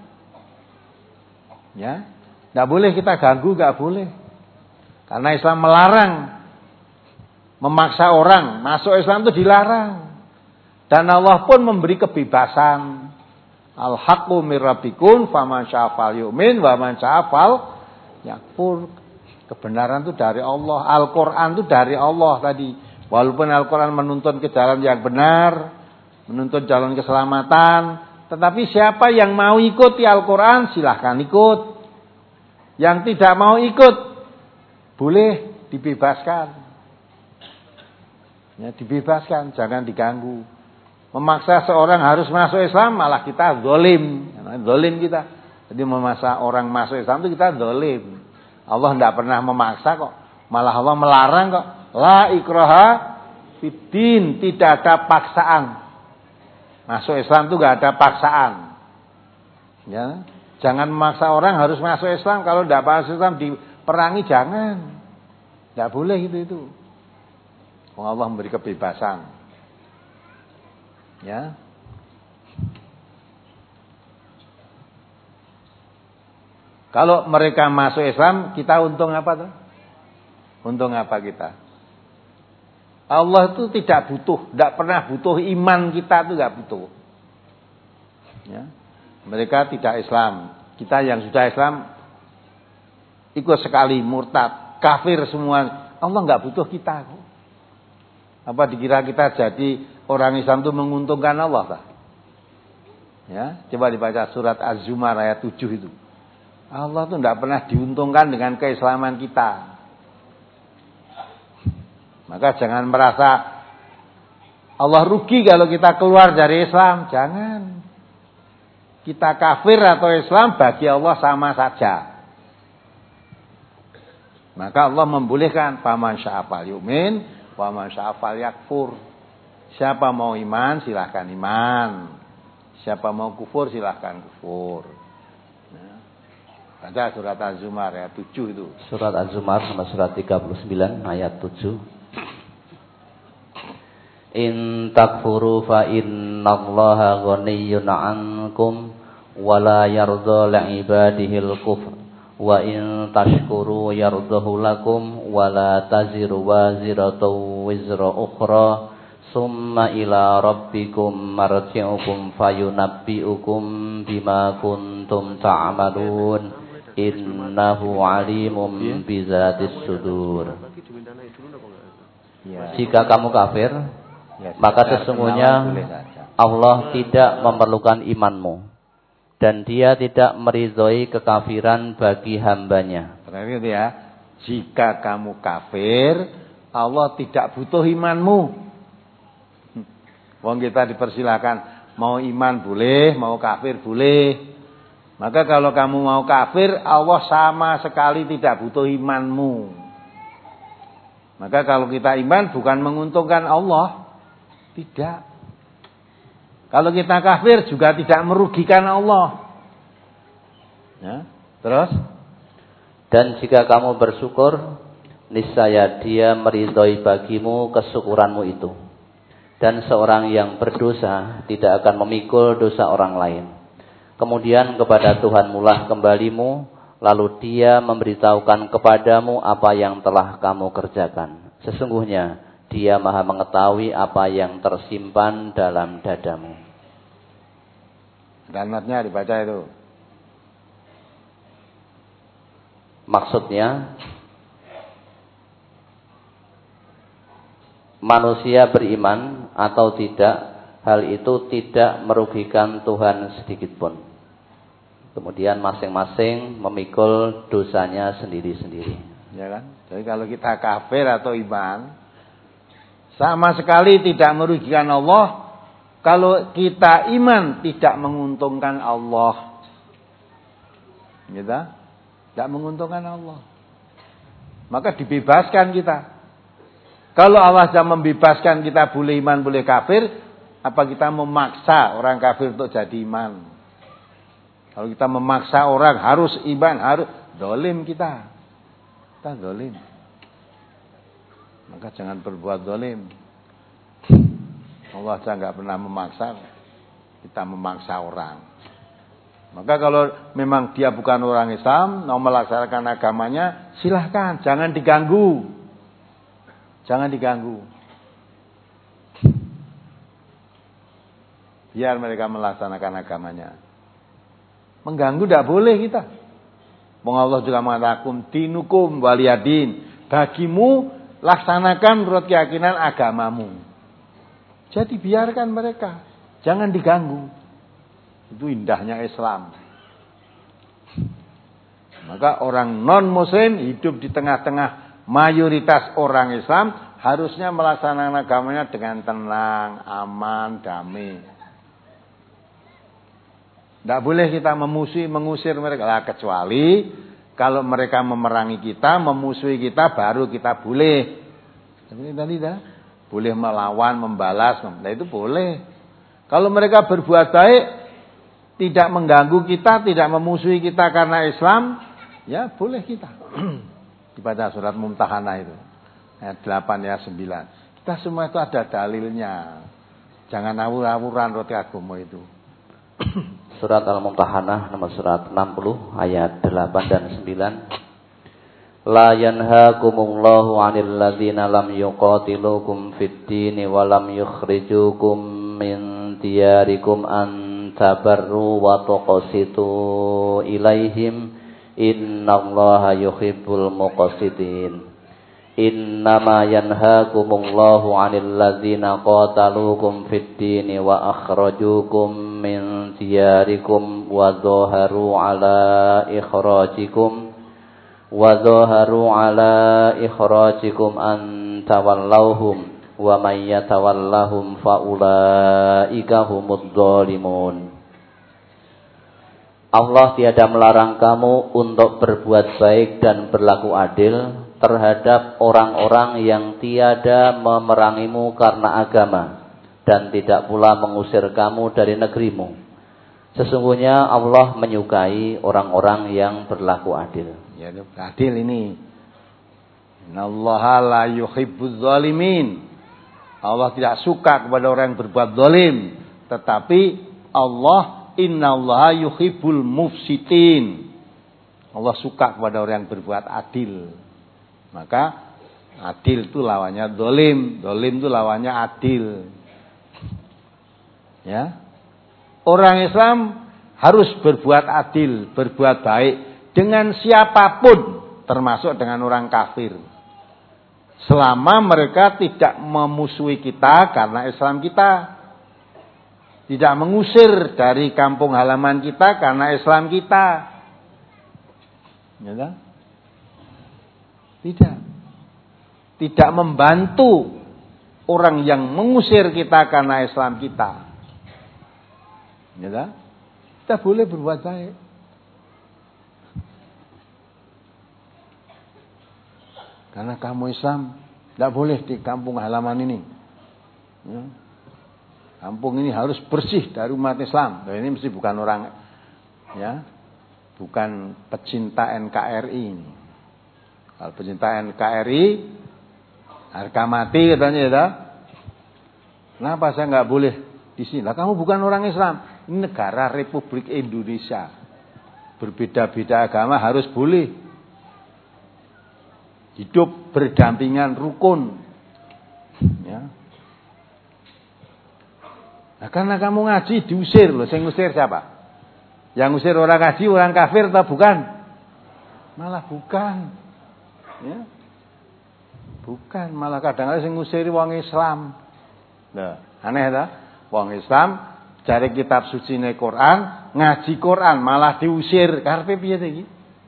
Ya, tidak boleh kita ganggu, nggak boleh. Karena Islam melarang memaksa orang masuk Islam, itu dilarang. Dan Allah pun memberi kebebasan. Al-haqqu mir rabbikum faman syaa'a falyu'min wa man syaa'a falyakfur. Kebenaran itu dari Allah, Al-Qur'an itu dari Allah tadi. Walaupun Al-Qur'an menuntun ke jalan yang benar, menuntun jalan keselamatan, tetapi siapa yang mau ikuti Al-Qur'an silahkan ikut. Yang tidak mau ikut boleh dibebaskan. Ya, dibebaskan, jangan diganggu. Memaksa seorang harus masuk Islam malah kita zalim. Zalim kita. Jadi memaksa orang masuk Islam itu kita zalim. Allah tidak pernah memaksa kok. Malah Allah melarang kok. La ikraha fiddin, tidak ada paksaan. Masuk Islam itu enggak ada paksaan. Ya. Jangan memaksa orang harus masuk Islam, kalau tidak masuk Islam diperangi, jangan. Tidak boleh itu itu. Allah memberi kebebasan. Ya. Kalau mereka masuk Islam, kita untung apa tuh? Untung apa kita? Allah itu tidak butuh, tidak pernah butuh iman kita itu tidak butuh. Ya. Mereka tidak Islam, kita yang sudah Islam ikut sekali murtad, kafir semua. Allah nggak butuh kita. Apa dikira kita jadi orang Islam itu menguntungkan Allah? Tak? Ya, coba dibaca surat Az-Zumar ayat tujuh itu. Allah itu tidak pernah diuntungkan dengan keislaman kita. Maka jangan merasa Allah rugi kalau kita keluar dari Islam. Jangan. Kita kafir atau Islam bagi Allah sama saja. Maka Allah membolehkan faman sya'afal yu'min wa man sya'afal yakfur. Siapa mau iman silahkan iman. Siapa mau kufur silahkan kufur. Baca surat Az-Zumar ayat tujuh itu. Surat Az-Zumar sama surat tiga puluh sembilan ayat tujuh. In takfuru fa innallaha ghaniyyun 'ankum wa la yardha li'ibadihil kufr wa in tashkuru yardahu lakum wa la taziru waziratu wizra ukhra summa ila rabbikum marji'ukum fayunabbi'ukum bima kuntum ta'malun innahu alimun bizatis sudur. Jika kamu kafir, maka sesungguhnya Allah tidak memerlukan imanmu dan Dia tidak meridhoi kekafiran bagi hambanya. Berarti ya, jika kamu kafir, Allah tidak butuh imanmu. Wong kita dipersilakan mau iman boleh, mau kafir boleh. Maka kalau kamu mau kafir, Allah sama sekali tidak butuh imanmu. Maka kalau kita iman bukan menguntungkan Allah. Tidak. Kalau kita kafir juga tidak merugikan Allah. Ya, terus? Dan jika kamu bersyukur, niscaya Dia meridhoi bagimu kesyukuranmu itu. Dan seorang yang berdosa tidak akan memikul dosa orang lain. Kemudian kepada Tuhanmu lah kembalimu, lalu Dia memberitahukan kepadamu apa yang telah kamu kerjakan. Sesungguhnya Dia Maha mengetahui apa yang tersimpan dalam dadamu. Kalimatnya dibaca itu. Maksudnya, manusia beriman atau tidak, hal itu tidak merugikan Tuhan sedikit pun. Kemudian masing-masing memikul dosanya sendiri-sendiri. Ya kan? Jadi kalau kita kafir atau iman, sama sekali tidak merugikan Allah. Kalau kita iman tidak menguntungkan Allah. Gitu? Tidak menguntungkan Allah. Maka dibebaskan kita. Kalau Allah sudah membebaskan kita boleh iman, boleh kafir, apa kita memaksa orang kafir untuk jadi iman? Kalau kita memaksa orang harus iman, harus dolim kita. Kita dolim. Maka jangan berbuat dolim. Allah saja nggak pernah memaksa, kita memaksa orang. Maka kalau memang dia bukan orang Islam, mau melaksanakan agamanya, silahkan, jangan diganggu. Jangan diganggu. Biar mereka melaksanakan agamanya. Mengganggu tidak boleh kita. Allah juga mengatakan dinukum waliyadin. Bagimu laksanakan menurut keyakinan agamamu. Jadi biarkan mereka. Jangan diganggu. Itu indahnya Islam. Maka orang non-muslim hidup di tengah-tengah mayoritas orang Islam harusnya melaksanakan agamanya dengan tenang, aman, damai. Tidak boleh kita memusuhi, mengusir mereka. Lah, kecuali kalau mereka memerangi kita, memusuhi kita, baru kita boleh. Tapi tadi dah boleh melawan, membalas. Nah itu boleh. Kalau mereka berbuat baik, tidak mengganggu kita, tidak memusuhi kita karena Islam, ya boleh kita. Dibaca surat Mumtahanah itu. Ayat delapan ya sembilan. Kita semua itu ada dalilnya. Jangan awur-awuran roti agama itu. surat Al-Mumtahanah nomor surat enam puluh ayat delapan dan sembilan. La yanhaakumullahu 'anil ladzina lam yuqatilukum fid dini wa lam yukhrijukum min diyarikum an tabarru wa tuqsitu ilaihim innallaha yuhibbul muqsitin. Innama yanhaakumullahu 'anil ladzina qataluukum fid dini wa akhrajukum min diyarikum wa dhaharu 'ala ikhrajikum wa dhaharu 'ala ikhrajikum an tawallawhum wa may yatawallahum fa ulaika humudz zalimun. Allah tiada melarang kamu untuk berbuat baik dan berlaku adil terhadap orang-orang yang tiada memerangimu karena agama dan tidak pula mengusir kamu dari negerimu. Sesungguhnya Allah menyukai orang-orang yang berlaku adil. Ya, adil ini. Innallaha la yuhibbuz zalimin. Allah tidak suka kepada orang yang berbuat zalim, tetapi Allah innallaha yuhibbul mufsitin. Allah suka kepada orang yang berbuat adil. Maka adil itu lawannya dolim, dolim itu lawannya adil. Ya, orang Islam harus berbuat adil, berbuat baik dengan siapapun, termasuk dengan orang kafir. Selama mereka tidak memusuhi kita karena Islam kita, tidak mengusir dari kampung halaman kita karena Islam kita. Ya kan? Tidak. Tidak membantu orang yang mengusir kita karena Islam kita. Ya kan? Kita boleh berbuat baik. Karena kamu Islam, tidak boleh di kampung halaman ini. Ya. Kampung ini harus bersih dari umat Islam. Dan ini mesti bukan orang, ya, bukan pecinta N K R I ini. Kalau pecinta N K R I, harga mati katanya ya. Kenapa saya nggak boleh di sini? Lah kamu bukan orang Islam. Ini negara Republik Indonesia. Berbeda-beda agama harus boleh. Hidup berdampingan rukun. Ya. Nah, karena kamu ngaji diusir loh. Saya ngusir siapa? Yang usir orang ngaji, orang kafir atau bukan? Malah bukan. Ya. Bukan, malah kadang-kadang sing ngusiri wong Islam. Nah, aneh ta? Wong Islam cari kitab sucine Quran, ngaji Quran malah diusir. Karepe piye iki?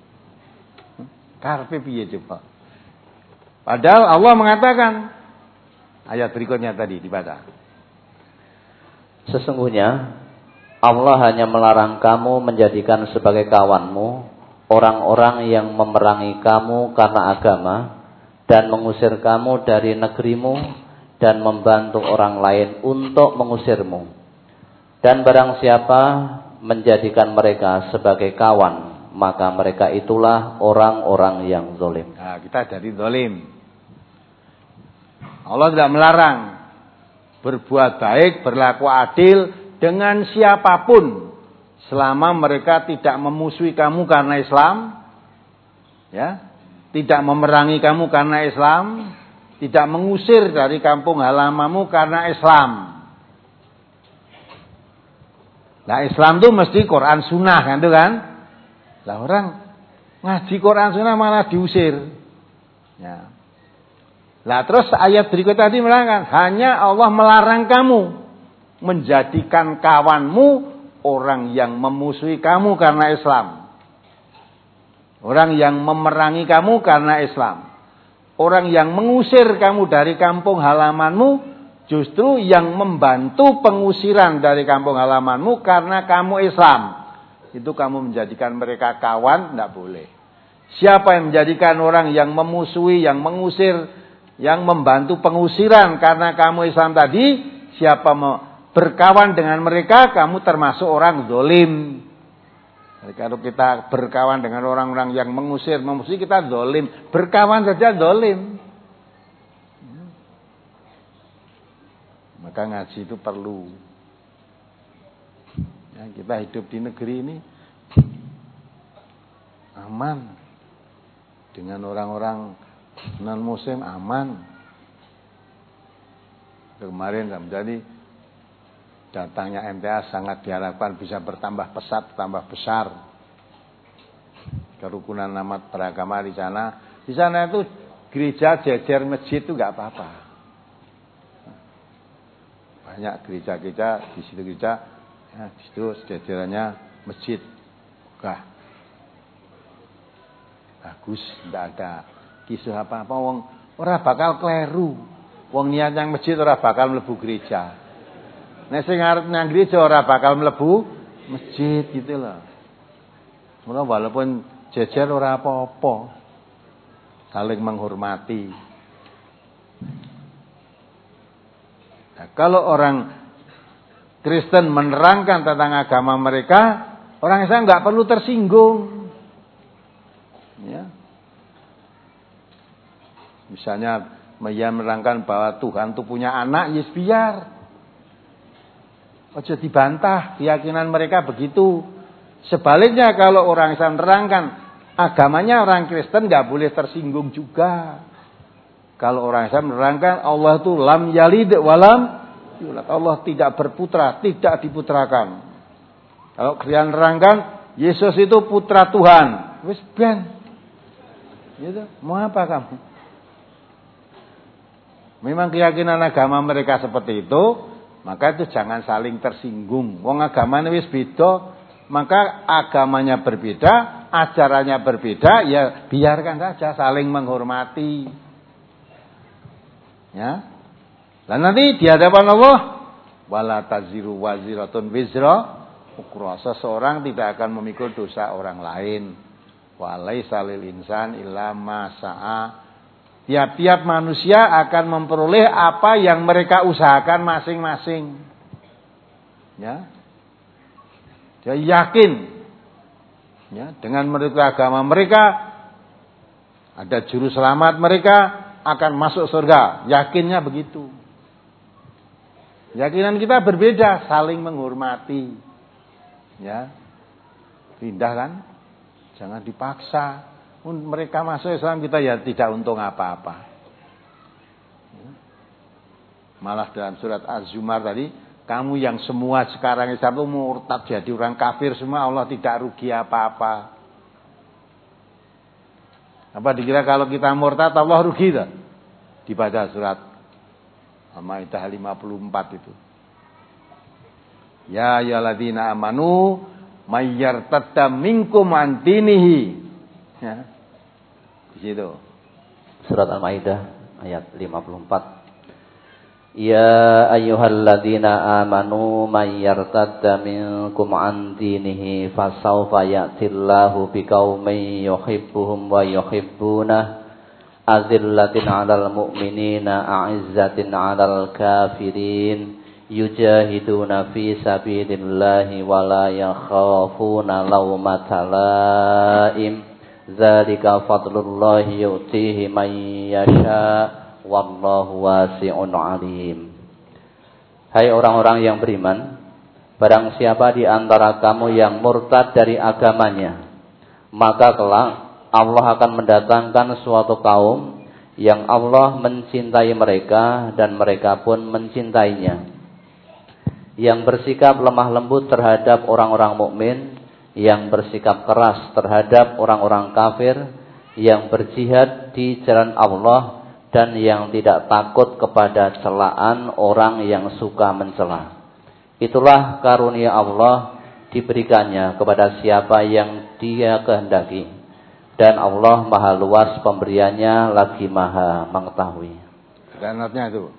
Karepe piye coba? Padahal Allah mengatakan ayat berikutnya tadi dibaca. Sesungguhnya Allah hanya melarang kamu menjadikan sebagai kawanmu orang-orang yang memerangi kamu karena agama dan mengusir kamu dari negerimu dan membantu orang lain untuk mengusirmu. Dan barang siapa menjadikan mereka sebagai kawan, maka mereka itulah orang-orang yang zalim. Nah, kita jadi zalim. Allah tidak melarang berbuat baik, berlaku adil dengan siapapun. Selama mereka tidak memusuhi kamu karena Islam, ya, tidak memerangi kamu karena Islam, tidak mengusir dari kampung halamanmu karena Islam. Nah, Islam itu mesti Quran Sunnah kan itu kan? Lah orang ngaji Quran Sunnah malah diusir. Ya. Lah terus ayat berikut tadi melarang, hanya Allah melarang kamu menjadikan kawanmu orang yang memusuhi kamu karena Islam. Orang yang memerangi kamu karena Islam. Orang yang mengusir kamu dari kampung halamanmu, justru yang membantu pengusiran dari kampung halamanmu karena kamu Islam. Itu kamu menjadikan mereka kawan, tidak boleh. Siapa yang menjadikan orang yang memusuhi, yang mengusir, yang membantu pengusiran karena kamu Islam tadi, siapa berkawan dengan mereka, kamu termasuk orang zalim. Jadi kalau kita berkawan dengan orang-orang yang mengusir, memusuhi, kita zalim. Berkawan saja zalim. Maka ngaji itu perlu. Ya, kita hidup di negeri ini aman. Dengan orang-orang non-muslim aman. Kemarin jadi datangnya M T A sangat diharapkan bisa bertambah pesat, bertambah besar. Kerukunan amat beragama di sana. Di sana itu gereja jejer masjid itu nggak apa-apa. Banyak gereja-gereja di situ gereja, ya, di situ jejerannya masjid, enggak bagus, tidak ada kisah apa-apa. Wong ora bakal kleru. Wong niat yang masjid ora bakal mlebu gereja. Nek sing arep nang gereja ora bakal mlebu masjid gitu loh. Mula walaupun jejer ora apa-apa. Saling menghormati. Nah, kalau orang Kristen menerangkan tentang agama mereka, orang Islam nggak perlu tersinggung. Ya. Misalnya ia menerangkan bahwa Tuhan itu punya anak, yes biar. Ojo dibantah, keyakinan mereka begitu. Sebaliknya kalau orang Islam menerangkan agamanya orang Kristen nggak boleh tersinggung juga. Kalau orang Islam menerangkan Allah itu lam yalid walam yulad. Allah tidak berputra, tidak diputrakan. Kalau kalian menerangkan Yesus itu putra Tuhan, wis ben. Gitu. Mau apa kamu? Memang keyakinan agama mereka seperti itu, maka itu jangan saling tersinggung. Wong agamanya wis beda, maka agamanya berbeda, ajarannya berbeda, ya biarkan saja saling menghormati. Ya. Dan nanti di hadapan Allah, wala taziru waziratun wizra ukhra. Seseorang tidak akan memikul dosa orang lain. Wa laisa lil insan illa ma sa'a. Tiap-tiap manusia akan memperoleh apa yang mereka usahakan masing-masing. Ya. Dia yakin ya, dengan menurut agama mereka ada juru selamat mereka akan masuk surga. Yakinnya begitu. Keyakinan kita berbeda, saling menghormati. Ya. Pindah kan? Jangan dipaksa. Mereka masuk Islam, kita ya tidak untung apa-apa. Malah dalam surat Az-Zumar tadi, kamu yang semua sekarang Islam itu murtad jadi orang kafir semua, Allah tidak rugi apa-apa. Apa dikira kalau kita murtad Allah rugi tak? Dibaca surat Al-Maidah lima puluh empat itu. Ya ayyuhalladzina amanu mayyartadda minkum an dinihi. Ya. Di situ. Surat Al-Maidah ayat lima puluh empat. Ya ayyuhalladzina amanu may yartadda minkum an dinihi fasawfa ya'tillahu biqaumin yuhibbuhum wa yuhibbunah azillatin 'alal mu'minina a'izzatin 'alal kafirin yujahiduna fi sabilillahi wa la yakhafuna lawmata laim dzalika fadlullahi yu'tihi man yasha' wallahu wasi'un alim. Hai orang-orang yang beriman, barang siapa di antara kamu yang murtad dari agamanya, maka kelak Allah akan mendatangkan suatu kaum yang Allah mencintai mereka dan mereka pun mencintainya, yang bersikap lemah lembut terhadap orang-orang mukmin, yang bersikap keras terhadap orang-orang kafir, yang berjihad di jalan Allah dan yang tidak takut kepada celaan orang yang suka mencela. Itulah karunia Allah diberikannya kepada siapa yang Dia kehendaki. Dan Allah Maha luas pemberiannya lagi Maha mengetahui. Ada notnya itu?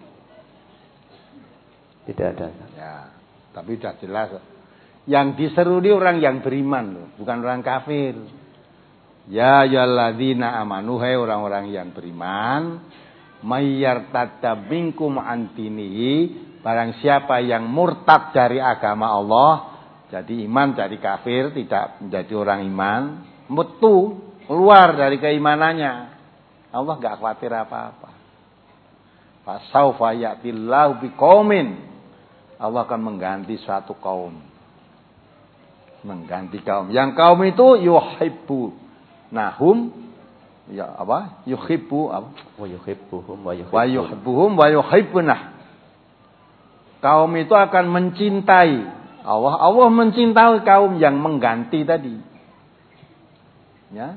Tidak ada. Ya, tapi sudah jelas. Yang diseru ini orang yang beriman loh, bukan orang kafir. Ya ayyuhalladzina amanu, hai orang-orang yang beriman, mayyartadda minkum an dinihi, barang siapa yang murtad dari agama Allah, jadi iman jadi kafir, tidak menjadi orang iman, metu keluar dari keimanannya, Allah enggak khawatir apa-apa. Fasaufa ya'tillahu biqaumin, Allah akan mengganti suatu kaum. Mengganti kaum. Yang kaum itu yuhibbu. Nahum ya apa? Yuhibbu apa? Wa yuhibbuhum wa yuhibbun. Wa yuhibbuhum wa yuhibbunah. Kaum itu akan mencintai Allah. Allah mencintai kaum yang mengganti tadi. Ya.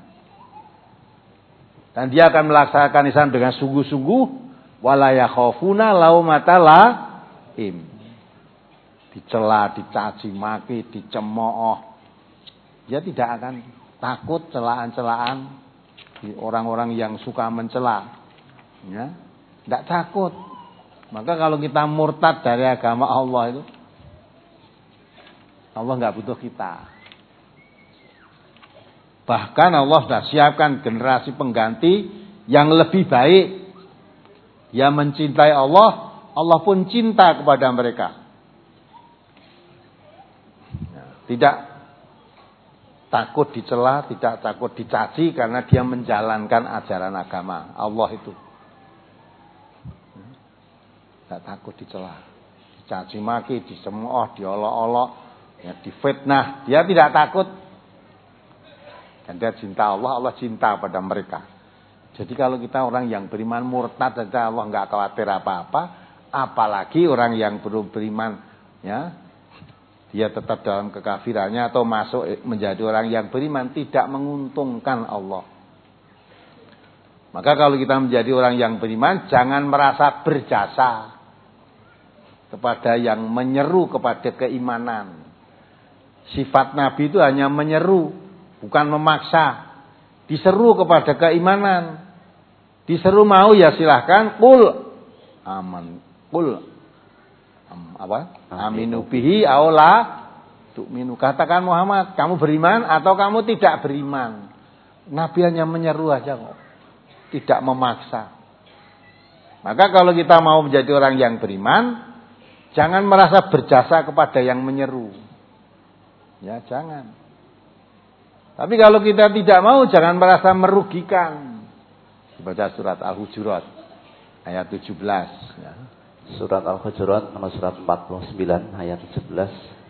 Dan dia akan melaksanakan Islam dengan sungguh-sungguh. Wala yakhafuna laumata laim. Dicela, dicaci maki, dicemooh. Dia tidak akan takut celaan-celaan di orang-orang yang suka mencela. Ya. Tidak takut. Maka kalau kita murtad dari agama Allah itu, Allah nggak butuh kita. Bahkan Allah sudah siapkan generasi pengganti yang lebih baik. Dia mencintai Allah, Allah pun cinta kepada mereka. Tidak takut dicela, tidak takut dicaci karena dia menjalankan ajaran agama Allah itu. Tidak takut dicela, dicaci maki, disemooh, diolok-olok, ya, difitnah. Dia tidak takut. Dan dia cinta Allah, Allah cinta pada mereka. Jadi kalau kita orang yang beriman murtad saja Allah nggak khawatir apa-apa, apalagi orang yang belum beriman, ya. Dia tetap dalam kekafirannya atau masuk menjadi orang yang beriman tidak menguntungkan Allah. Maka kalau kita menjadi orang yang beriman, jangan merasa berjasa kepada yang menyeru kepada keimanan. Sifat Nabi itu hanya menyeru, bukan memaksa. Diseru kepada keimanan. Diseru mau ya silahkan. Qul aman. Qul apa? Aminu bihi aula tu'minu. Katakan Muhammad, kamu beriman atau kamu tidak beriman. Nabi hanya menyeru aja kok. Tidak memaksa. Maka kalau kita mau menjadi orang yang beriman, jangan merasa berjasa kepada yang menyeru. Ya, jangan. Tapi kalau kita tidak mau, jangan merasa merugikan. Baca surat Al-Hujurat ayat tujuh belas, ya. Surat Al-Hujurat nomor surat empat puluh sembilan ayat tujuh belas.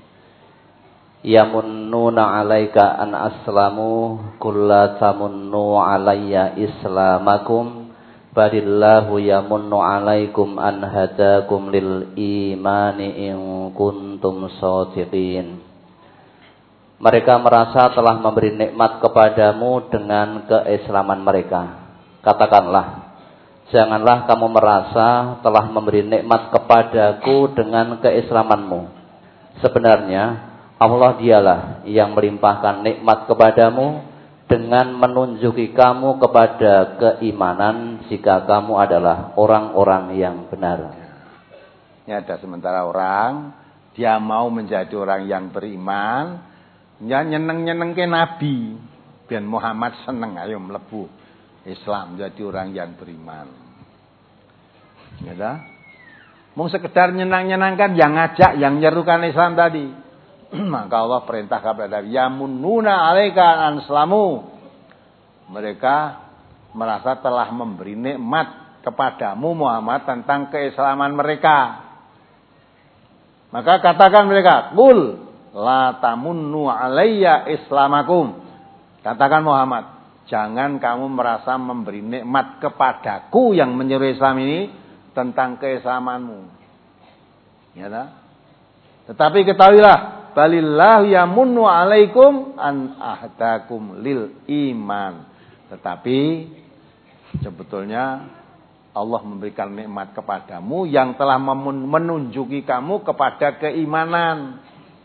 Yamunnuna 'alaika an aslamu kulla tamunnu 'alayya islamakum badillahu yamunnu 'alaikum an hadakum lil imani in kuntum shadiqin. Mereka merasa telah memberi nikmat kepadamu dengan keislaman mereka. Katakanlah, janganlah kamu merasa telah memberi nikmat kepadaku dengan keislamanmu. Sebenarnya Allah dialah yang melimpahkan nikmat kepadamu dengan menunjuki kamu kepada keimanan jika kamu adalah orang-orang yang benar. Ini ada sementara orang, dia mau menjadi orang yang beriman, ya nyeneng-nyeneng ke Nabi, biar Muhammad seneng, ayo melebu Islam jadi orang yang beriman. Ya dah. Mau sekedar nyenang-nyenangkan yang ngajak, yang nyerukan Islam tadi. Maka Allah perintah kepada yamununa 'alaika an aslamu. Mereka merasa telah memberi nikmat kepadamu Muhammad tentang keislaman mereka. Maka katakan mereka, "Qul la tamunnu 'alayya islamakum." Katakan Muhammad, jangan kamu merasa memberi nikmat kepadaku yang menyeru Islam ini tentang keislamanmu. Ya tak? Tetapi ketahuilah, balillahu yamunnu 'alaikum an ahdakum lil iman. Tetapi sebetulnya Allah memberikan nikmat kepadamu yang telah menunjuki kamu kepada keimanan.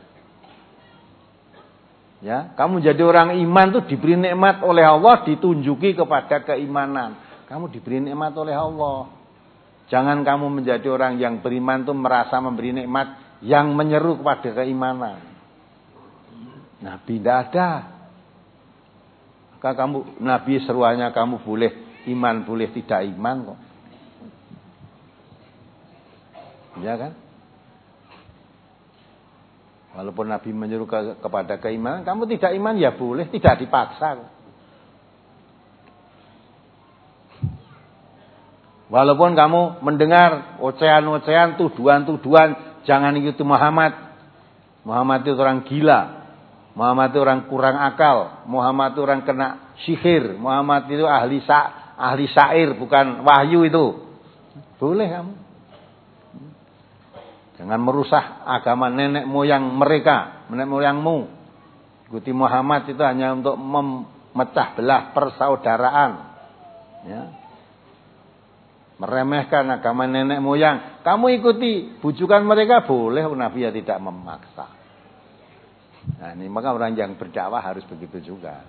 Ya, kamu jadi orang iman tuh diberi nikmat oleh Allah, ditunjuki kepada keimanan. Kamu diberi nikmat oleh Allah. Jangan kamu menjadi orang yang beriman tuh merasa memberi nikmat yang menyeru kepada keimanan. Nabi tidak ada. Maka kamu Nabi seruannya kamu boleh iman, boleh tidak iman kok. Ya kan? Walaupun Nabi menyuruh ke, kepada keimanan, kamu tidak iman ya boleh, tidak dipaksa. Walaupun kamu mendengar ocehan-ocehan, tuduhan-tuduhan, jangan ikuti Muhammad. Muhammad itu orang gila. Muhammad itu orang kurang akal, Muhammad itu orang kena sihir, Muhammad itu ahli sa ahli syair bukan wahyu itu. Boleh kamu. Jangan merusak agama nenek moyang mereka, nenek moyangmu. Ikuti Muhammad itu hanya untuk memecah belah persaudaraan. Ya. Meremehkan agama nenek moyang. Kamu ikuti bujukan mereka boleh, Nabi ya tidak memaksa. Nah, ini maka orang yang berdakwah harus begitu juga.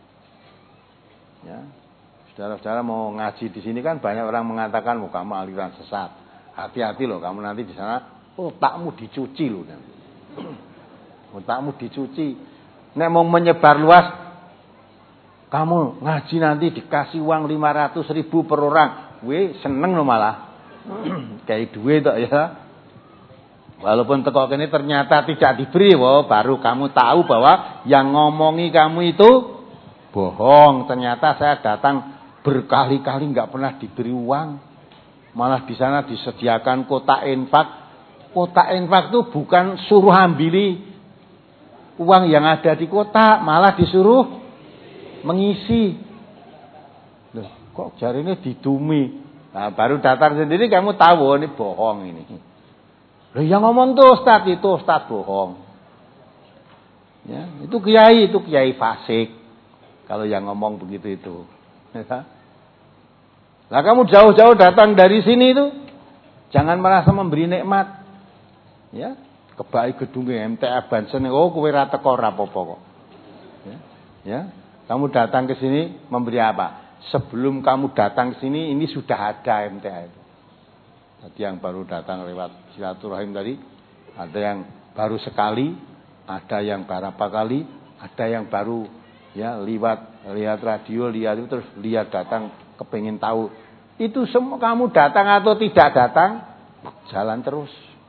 Ya. Saudara-saudara mau ngaji di sini kan banyak orang mengatakan, "Oh, kamu aliran sesat." Hati-hati loh, kamu nanti di sana otakmu dicuci loh nanti. Otakmu dicuci. Nek mau menyebar luas, kamu ngaji nanti dikasih uang lima ratus ribu per orang. Weh, seneng loh malah. Kayak duit tok ya. Walaupun teko kene ternyata tidak diberi, wow, baru kamu tahu bahwa yang ngomongi kamu itu bohong. Ternyata saya datang berkali-kali nggak pernah diberi uang. Malah di sana disediakan kotak infak. Kotak infak itu bukan suruh ambili uang yang ada di kotak, malah disuruh mengisi. Loh, kok jarine didumi. Nah, baru datang sendiri kamu tahu ini bohong ini. Loh, yang ngomong tuh Ustaz itu Ustaz bohong. Ya, itu kiai, itu kiai fasik. Kalau yang ngomong begitu itu. Ya. Lah kamu jauh-jauh datang dari sini itu jangan merasa memberi nikmat. Ya, kebai gedungnya M T A Bansen, oh kowe ra teko ora apa-apa kok. Ya. Ya, kamu datang ke sini memberi apa? Sebelum kamu datang ke sini ini sudah ada M T A itu. Tadi yang baru datang lewat silaturahim tadi, ada yang baru sekali, ada yang berapa kali, ada yang baru ya lihat lihat radio, lihat itu terus lihat datang kepengin tahu. Itu semua kamu datang atau tidak datang, jalan terus.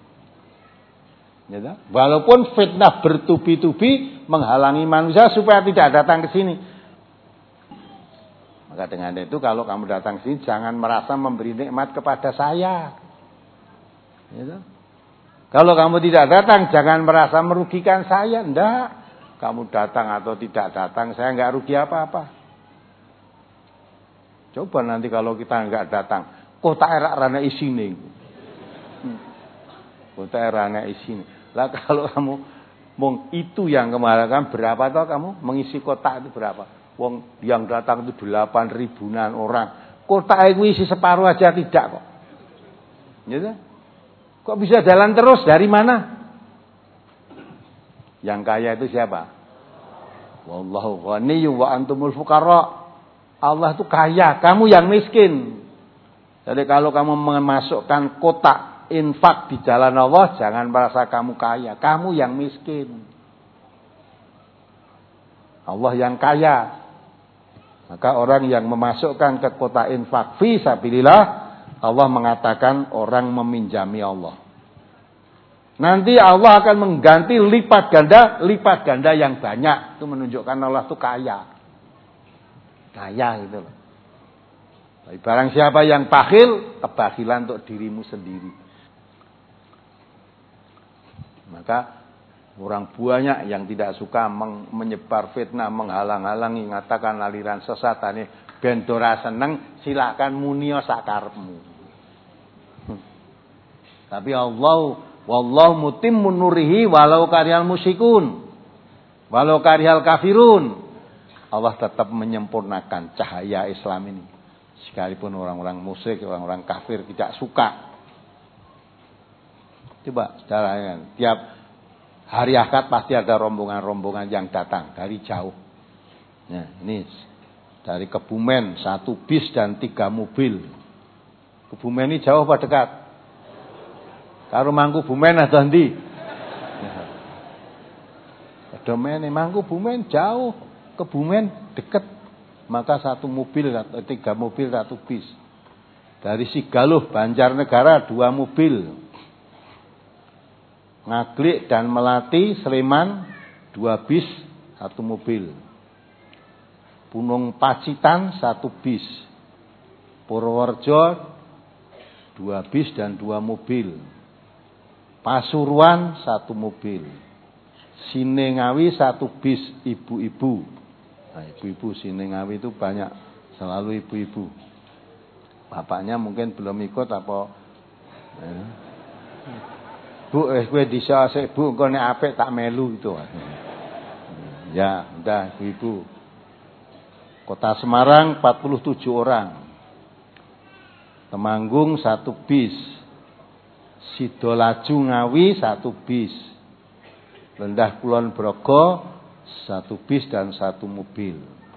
Ya, walaupun fitnah bertubi-tubi menghalangi manusia supaya tidak datang ke sini. Maka dengan itu kalau kamu datang ke sini jangan merasa memberi nikmat kepada saya. Ya, kalau kamu tidak datang jangan merasa merugikan saya. Enggak. Kamu datang atau tidak datang saya enggak rugi apa-apa. Coba nanti kalau kita enggak datang, kota erak rana isine. Hmm. Kota rana isine. Lah kalau kamu mong itu yang kemarin kan berapa toh kamu mengisi kotak itu berapa? Wong yang datang itu delapan ribuan orang. Kotak itu isi separuh aja tidak kok. Gitu? Kok bisa jalan terus? Dari mana? Yang kaya itu siapa? Wallahu ghaniyyu wa antumul fuqara. Allah itu kaya, kamu yang miskin. Jadi kalau kamu memasukkan kotak infak di jalan Allah, jangan merasa kamu kaya, kamu yang miskin. Allah yang kaya. Maka orang yang memasukkan ke kotak infak fi sabilillah, Allah mengatakan orang meminjami Allah. Nanti Allah akan mengganti lipat ganda, lipat ganda yang banyak. Itu menunjukkan Allah itu kaya. Kaya gitu loh. Tapi barang siapa yang bakhil, kebakilan untuk dirimu sendiri. Maka orang banyak yang tidak suka menyebar fitnah, menghalang-halangi, mengatakan aliran sesat ini ben ora seneng, silakan munio sakarepmu. Hmm. Tapi Allah wallahu mutimmu nurihi walau karihal musyrikun. Walau karihal kafirun. Allah tetap menyempurnakan cahaya Islam ini. Sekalipun orang-orang musyrik, orang-orang kafir tidak suka. Coba saudara, tiap hari akad pasti ada rombongan-rombongan yang datang dari jauh. Nah, ini dari Kebumen satu bis dan tiga mobil. Kebumen ini jauh apa dekat? Karo Mangkubumen atau ndi? Kebumen Mangkubumen jauh, Kebumen dekat. Maka satu mobil, tiga mobil, satu bis. Dari Sigaluh, Banjarnegara dua mobil. Ngaglik dan Melati, Sleman dua bis, satu mobil. Punung Pacitan satu bis. Purworejo dua bis dan dua mobil. Pasuruan satu mobil. Sine Ngawi satu bis ibu-ibu. Nah, ibu-ibu Sine Ngawi itu banyak, selalu ibu-ibu. Bapaknya mungkin belum ikut apa. Eh. Bu, eh kowe disa sik Bu, engko nek apik tak melu gitu. Ya, udah ibu-ibu. Kota Semarang empat puluh tujuh orang. Temanggung satu bis. Sidolaju Ngawi satu bis. Lendah Kulon Brogo satu bis dan satu mobil.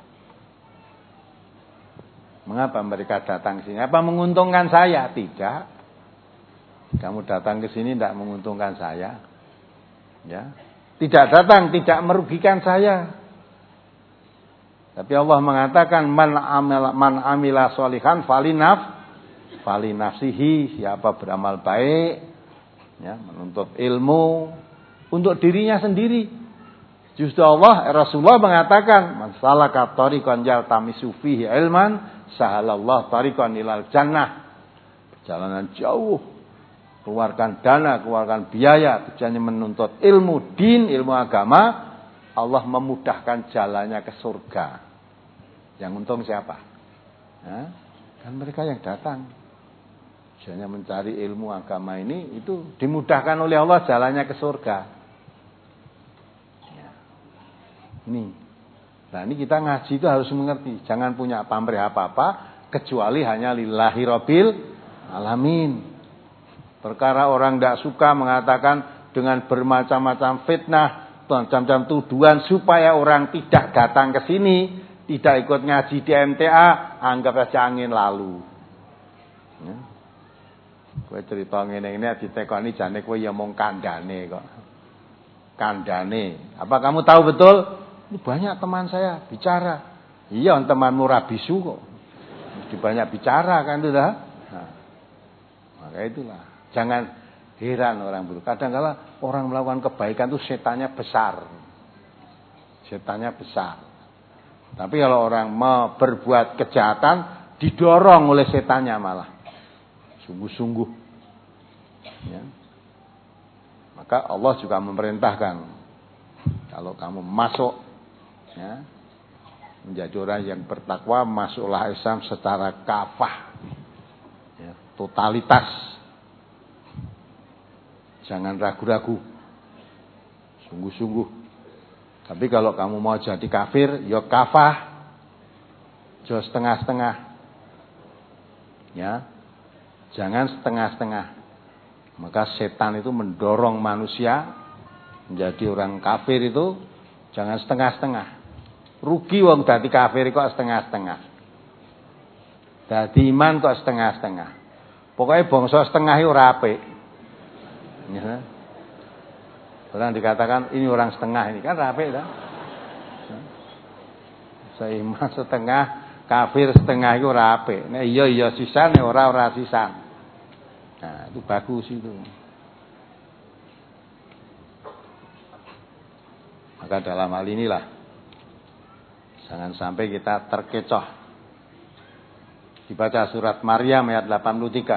Mengapa mereka datang ke sini? Apa menguntungkan saya? Tidak. Kamu datang ke sini tidak menguntungkan saya. Ya. Tidak datang, tidak merugikan saya. Tapi Allah mengatakan man amila man amila sholihan falinaf falinafsihi, siapa beramal baik ya, menuntut ilmu untuk dirinya sendiri. Justru Allah Rasulullah mengatakan man salaka tariqan yaltamisu fihi ilman sahalallahu tariqan ilal jannah. Perjalanan jauh, keluarkan dana, keluarkan biaya tujuannya menuntut ilmu din, ilmu agama, Allah memudahkan jalannya ke surga. Yang untung siapa? Nah, kan mereka yang datang. Tujuannya mencari ilmu agama ini itu dimudahkan oleh Allah jalannya ke surga. Ya. Ini. Nah, ini kita ngaji itu harus mengerti, jangan punya pamrih apa-apa kecuali hanya lillahi rabbil alamin. Perkara orang tidak suka mengatakan dengan bermacam-macam fitnah, macam-macam tuduhan supaya orang tidak datang ke sini, tidak ikut ngaji di M T A, anggap saja angin lalu. Ya. Kowe cerita ngene ini ditekoni jane kowe ya mung kandhane kok. Kandhane. Apa kamu tahu betul? Ini banyak teman saya bicara. Iya, temanmu rabisu kok. Mesti banyak bicara kan itu dah. Nah, maka itulah. Jangan heran orang buruk. Kadang-kala orang melakukan kebaikan itu setannya besar. Setannya besar. Tapi kalau orang mau berbuat kejahatan didorong oleh setannya malah. Sungguh-sungguh. Ya. Maka Allah juga memerintahkan kalau kamu masuk ya, menjadi orang yang bertakwa, masuklah Islam secara kafah. Ya, totalitas. Jangan ragu-ragu. Sungguh-sungguh. Tapi kalau kamu mau jadi kafir, ya kafah. Jangan setengah-setengah. Ya. Jangan setengah-setengah. Maka setan itu mendorong manusia menjadi orang kafir itu jangan setengah-setengah. Rugi wong dadi kafir kok setengah-setengah. Dadi iman kok setengah-setengah. Pokoknya bangsa setengah itu ora apik. Ya. Orang dikatakan ini orang setengah ini kan apik ta? Seiman setengah, kafir setengah itu ora apik. Nek iya iya sisan, nek ora ora sisan. Nah, itu bagus itu. Maka dalam hal inilah jangan sampai kita terkecoh. Dibaca surat Maryam ayat delapan puluh tiga.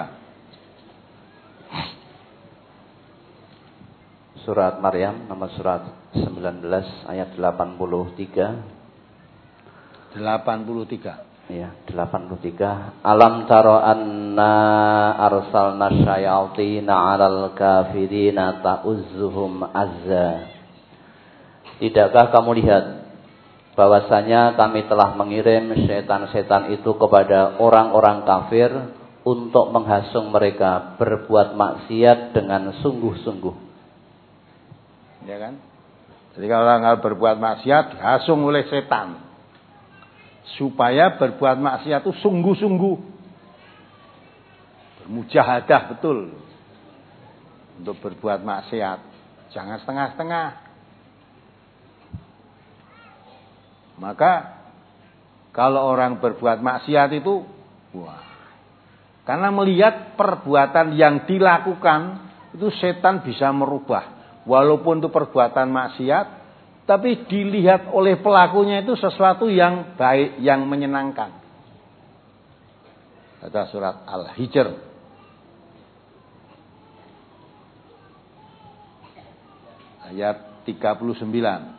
Surat Maryam nomor surat sembilan belas ayat delapan puluh tiga. delapan puluh tiga. Ya, delapan puluh tiga. Alam taro anna arsalna syayatina 'alal kafirina ta'uzzuhum azza. Tidakkah kamu lihat bahwasanya kami telah mengirim setan-setan itu kepada orang-orang kafir untuk menghasung mereka berbuat maksiat dengan sungguh-sungguh. Ya kan? Jadi kalau orang berbuat maksiat dihasung oleh setan. Supaya berbuat maksiat itu sungguh-sungguh. Bermujahadah betul. Untuk berbuat maksiat. Jangan setengah-setengah. Maka kalau orang berbuat maksiat itu wah. Karena melihat perbuatan yang dilakukan itu setan bisa merubah. Walaupun itu perbuatan maksiat, tapi dilihat oleh pelakunya itu sesuatu yang baik, yang menyenangkan. Baca surat Al-Hijr. Ayat tiga puluh sembilan.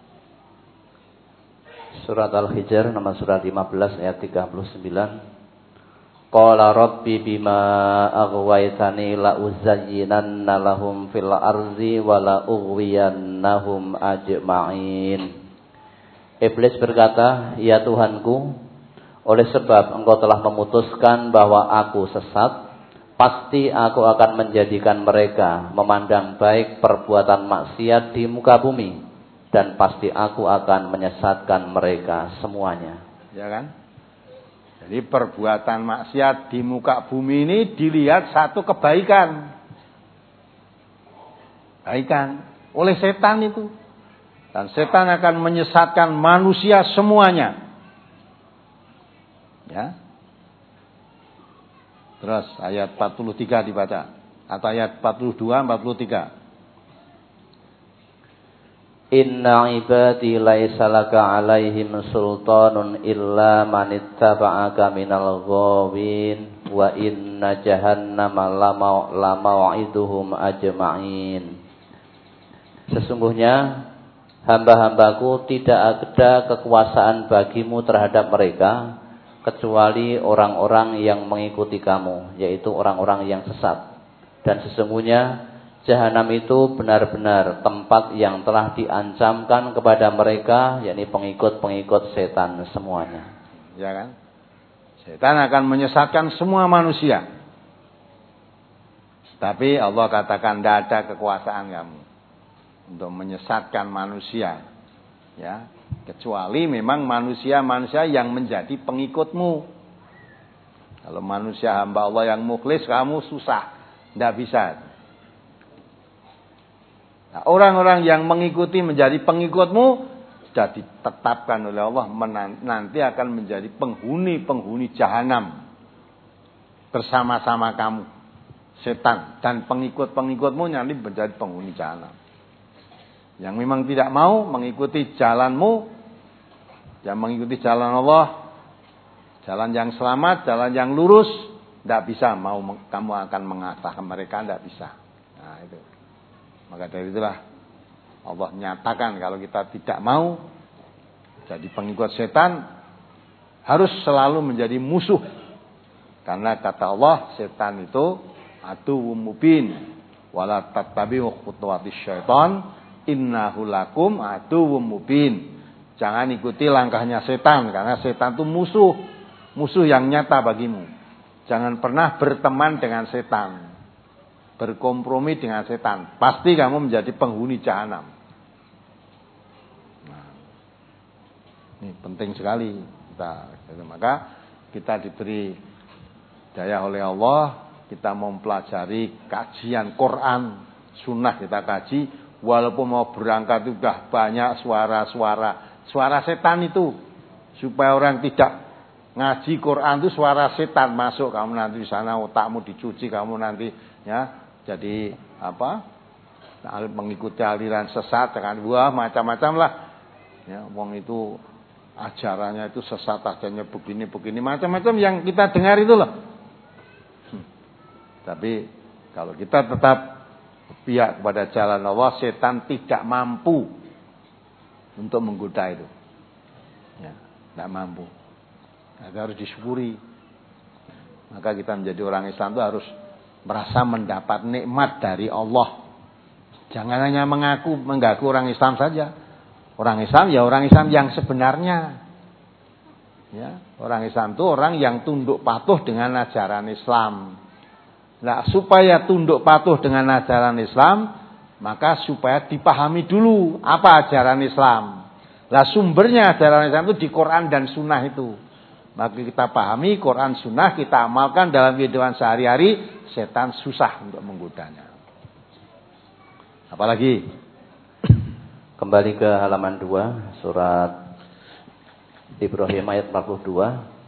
Surat Al-Hijr nomor surat lima belas ayat tiga puluh sembilan. Qala rabbi bima aghwaytani la uzayyinanna lahum fil ardi wa la ughwiyannahum ajma'in. Iblis berkata, "Ya Tuhanku, oleh sebab engkau telah memutuskan bahwa aku sesat, pasti aku akan menjadikan mereka memandang baik perbuatan maksiat di muka bumi, dan pasti aku akan menyesatkan mereka semuanya." Ya kan? Jadi perbuatan maksiat di muka bumi ini dilihat satu kebaikan. Kebaikan oleh setan itu. Dan setan akan menyesatkan manusia semuanya. Ya. Terus ayat empat puluh tiga dibaca. Atau ayat empat puluh dua, empat puluh tiga. Inna ibadi laisa laka alaihim sultanun illa manittaba'aka minal ghawin wa inna jahannama lamau'iduhum ajma'in. Sesungguhnya hamba-hambaku tidak ada kekuasaan bagimu terhadap mereka kecuali orang-orang yang mengikuti kamu, yaitu orang-orang yang sesat. Dan sesungguhnya Jahanam itu benar-benar tempat yang telah diancamkan kepada mereka, yakni pengikut-pengikut setan semuanya. Ya kan? Setan akan menyesatkan semua manusia. Tapi Allah katakan tidak ada kekuasaan kamu untuk menyesatkan manusia. Ya, kecuali memang manusia-manusia yang menjadi pengikutmu. Kalau manusia hamba Allah yang mukhlis, kamu susah, tidak bisa. Nah, orang-orang yang mengikuti menjadi pengikutmu sudah ditetapkan oleh Allah nanti akan menjadi penghuni-penghuni jahanam bersama-sama kamu, setan dan pengikut-pengikutmu nanti menjadi penghuni jahanam. Yang memang tidak mau mengikuti jalanmu, yang mengikuti jalan Allah, jalan yang selamat, jalan yang lurus, tidak bisa mau kamu akan mengatahkan mereka, tidak bisa. Nah itu. Maka dari itulah Allah nyatakan kalau kita tidak mau jadi pengikut setan, harus selalu menjadi musuh. Karena kata Allah, setan itu aduwwum mubin, wala tattabi'u khutuwatis syaitan, innahu lakum aduwwum mubin. Jangan ikuti langkahnya setan, karena setan itu musuh, musuh yang nyata bagimu. Jangan pernah berteman dengan setan, berkompromi dengan setan, pasti kamu menjadi penghuni jahanam. Nah, ini penting sekali kita. Maka kita diberi daya oleh Allah, kita mempelajari kajian Quran, sunnah kita kaji, walaupun mau berangkat itu sudah banyak suara-suara, suara setan itu, supaya orang tidak ngaji Quran itu suara setan masuk, kamu nanti di sana otakmu dicuci, kamu nanti ya jadi apa? Mengikuti aliran sesat dengan wah macam-macam lah. Ya, wong itu ajarannya itu sesat ajarannya begini-begini macam-macam yang kita dengar itu loh. Hmm. Tapi kalau kita tetap pihak kepada jalan Allah, setan tidak mampu untuk menggoda itu. Ya, tidak mampu. Nah, harus disyukuri. Maka kita menjadi orang Islam itu harus merasa mendapat nikmat dari Allah. Jangan hanya mengaku mengaku orang Islam saja. Orang Islam ya orang Islam yang sebenarnya. Ya, orang Islam itu orang yang tunduk patuh dengan ajaran Islam. Nah, supaya tunduk patuh dengan ajaran Islam, maka supaya dipahami dulu apa ajaran Islam. Lah sumbernya ajaran Islam itu di Quran dan Sunnah itu. Maka kita pahami Quran Sunnah, kita amalkan dalam kehidupan sehari-hari, setan susah untuk menggodanya. Apalagi kembali ke halaman dua surat Ibrahim ayat empat puluh dua.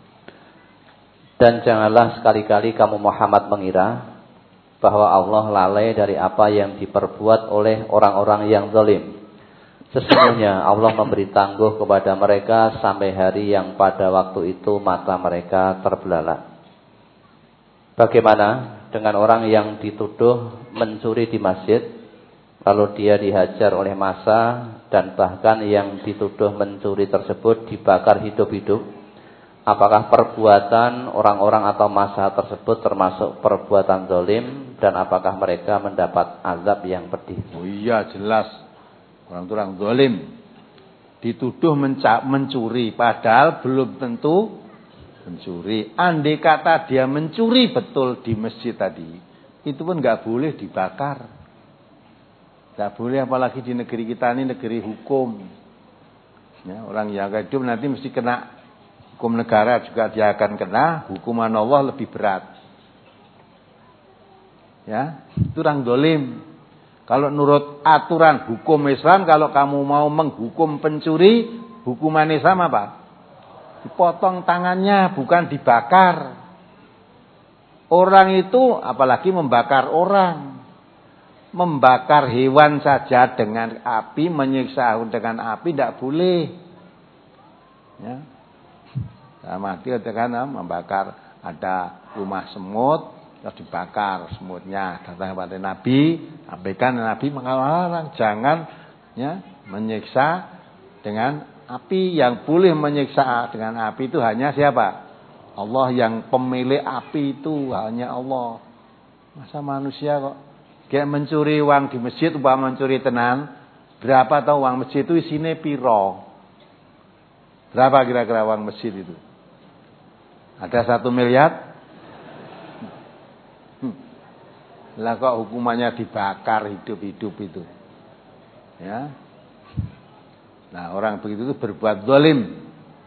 Dan janganlah sekali-kali kamu Muhammad mengira bahwa Allah lalai dari apa yang diperbuat oleh orang-orang yang zalim. Sesungguhnya Allah memberi tangguh kepada mereka sampai hari yang pada waktu itu mata mereka terbelalak. Bagaimana dengan orang yang dituduh mencuri di masjid, kalau dia dihajar oleh massa dan bahkan yang dituduh mencuri tersebut dibakar hidup-hidup, apakah perbuatan orang-orang atau massa tersebut termasuk perbuatan zalim dan apakah mereka mendapat azab yang pedih? Oh iya, jelas. Orang-orang zalim dituduh mencuri padahal belum tentu mencuri. Andai kata dia mencuri betul di masjid tadi, itu pun nggak boleh dibakar. Nggak boleh, apalagi di negeri kita ini negeri hukum. Ya, orang yang hidup nanti mesti kena hukum negara juga, dia akan kena hukuman Allah lebih berat. Ya, itu orang zalim. Kalau menurut aturan hukum Islam, kalau kamu mau menghukum pencuri, hukuman Islam apa? Dipotong tangannya, bukan dibakar. Orang itu apalagi membakar orang. Membakar hewan saja dengan api, menyiksa dengan api tidak boleh. Ya. Sama dia kan membakar, ada rumah semut, terus dibakar semutnya. Datang kepada Nabi, sampaikan Nabi mengarang jangan ya menyiksa dengan api. Yang boleh menyiksa dengan api itu hanya siapa? Allah, yang pemilik api itu hanya Allah. Masa manusia kok kayak mencuri uang di masjid, uang mencuri tenan, berapa tahu uang masjid itu isinya piro? Berapa kira-kira uang masjid itu? Ada satu miliar? Hmm. Lah kok hukumannya dibakar hidup-hidup itu? Ya. Nah, orang begitu itu berbuat zalim.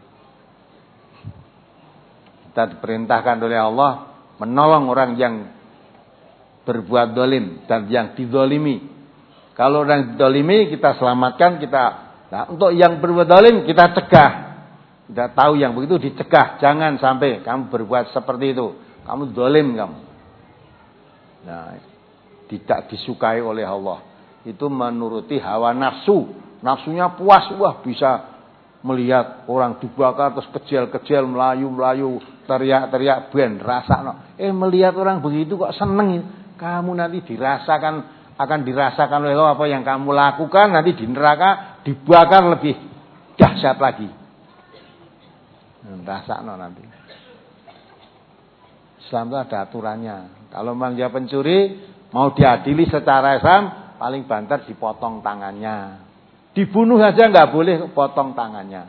Kita diperintahkan oleh Allah menolong orang yang berbuat zalim dan yang dizalimi. Kalau orang dizalimi kita selamatkan, kita. Nah, untuk yang berbuat zalim kita cegah. Kita tahu yang begitu dicegah, jangan sampai kamu berbuat seperti itu. Kamu zalim kamu. Nah, tidak disukai oleh Allah. Itu menuruti hawa nafsu. Nafsunya puas, wah bisa melihat orang dibakar terus kejel-kejel, melayu-melayu, teriak-teriak ben rasakno. Eh melihat orang begitu kok seneng. Kamu nanti dirasakan, akan dirasakan oleh Allah apa yang kamu lakukan nanti di neraka dibakar lebih dahsyat lagi. Rasakno nanti. Islam itu ada aturannya. Kalau memang dia pencuri, mau diadili secara Islam, paling banter dipotong tangannya. Dibunuh saja nggak boleh, potong tangannya.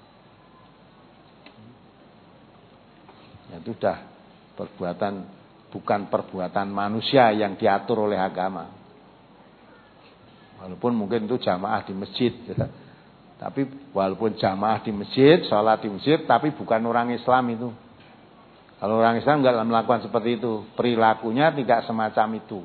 Itu sudah perbuatan, bukan perbuatan manusia yang diatur oleh agama. Walaupun mungkin itu jamaah di masjid, ya. Tapi walaupun jamaah di masjid, sholat di masjid, tapi bukan orang Islam itu. Kalau orang Islam nggak melakukan seperti itu, perilakunya tidak semacam itu.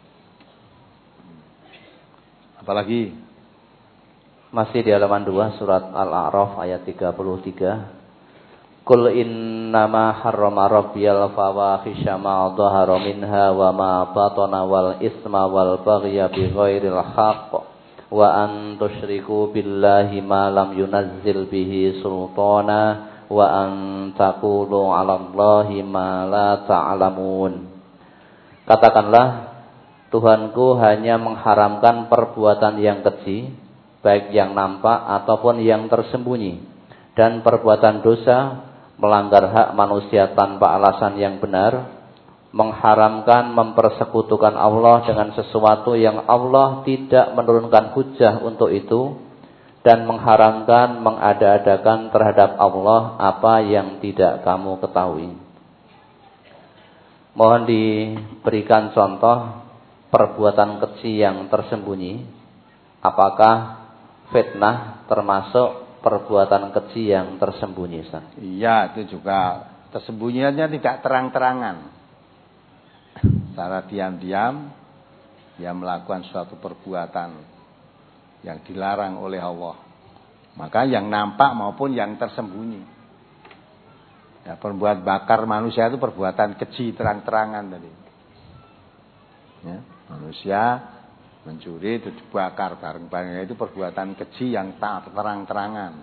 Apalagi masih di halaman dua surat Al-A'raf ayat tiga puluh tiga. Qul innama harrama rabbiyal fawahisha ma dhahara minha wa ma batana wal isma wal baghya bighairil haqq wa an tusyriku billahi ma lam yunazzil bihi sultana wa an taqulu 'alallahi ma la ta'lamun. Katakanlah, Tuhanku hanya mengharamkan perbuatan yang keji, baik yang nampak ataupun yang tersembunyi, dan perbuatan dosa, melanggar hak manusia tanpa alasan yang benar, mengharamkan mempersekutukan Allah dengan sesuatu yang Allah tidak menurunkan hujjah untuk itu, dan mengharamkan mengada-adakan terhadap Allah apa yang tidak kamu ketahui. Mohon diberikan contoh perbuatan keji yang tersembunyi. Apakah fitnah termasuk perbuatan keji yang tersembunyi, Ustaz? Iya, itu juga tersembunyiannya tidak terang-terangan. Secara diam-diam dia melakukan suatu perbuatan yang dilarang oleh Allah. Maka yang nampak maupun yang tersembunyi. Ya, perbuatan bakar manusia itu perbuatan keji terang-terangan tadi. Ya, manusia mencuri itu dibakar bareng-bareng, itu perbuatan keji yang tak terang-terangan.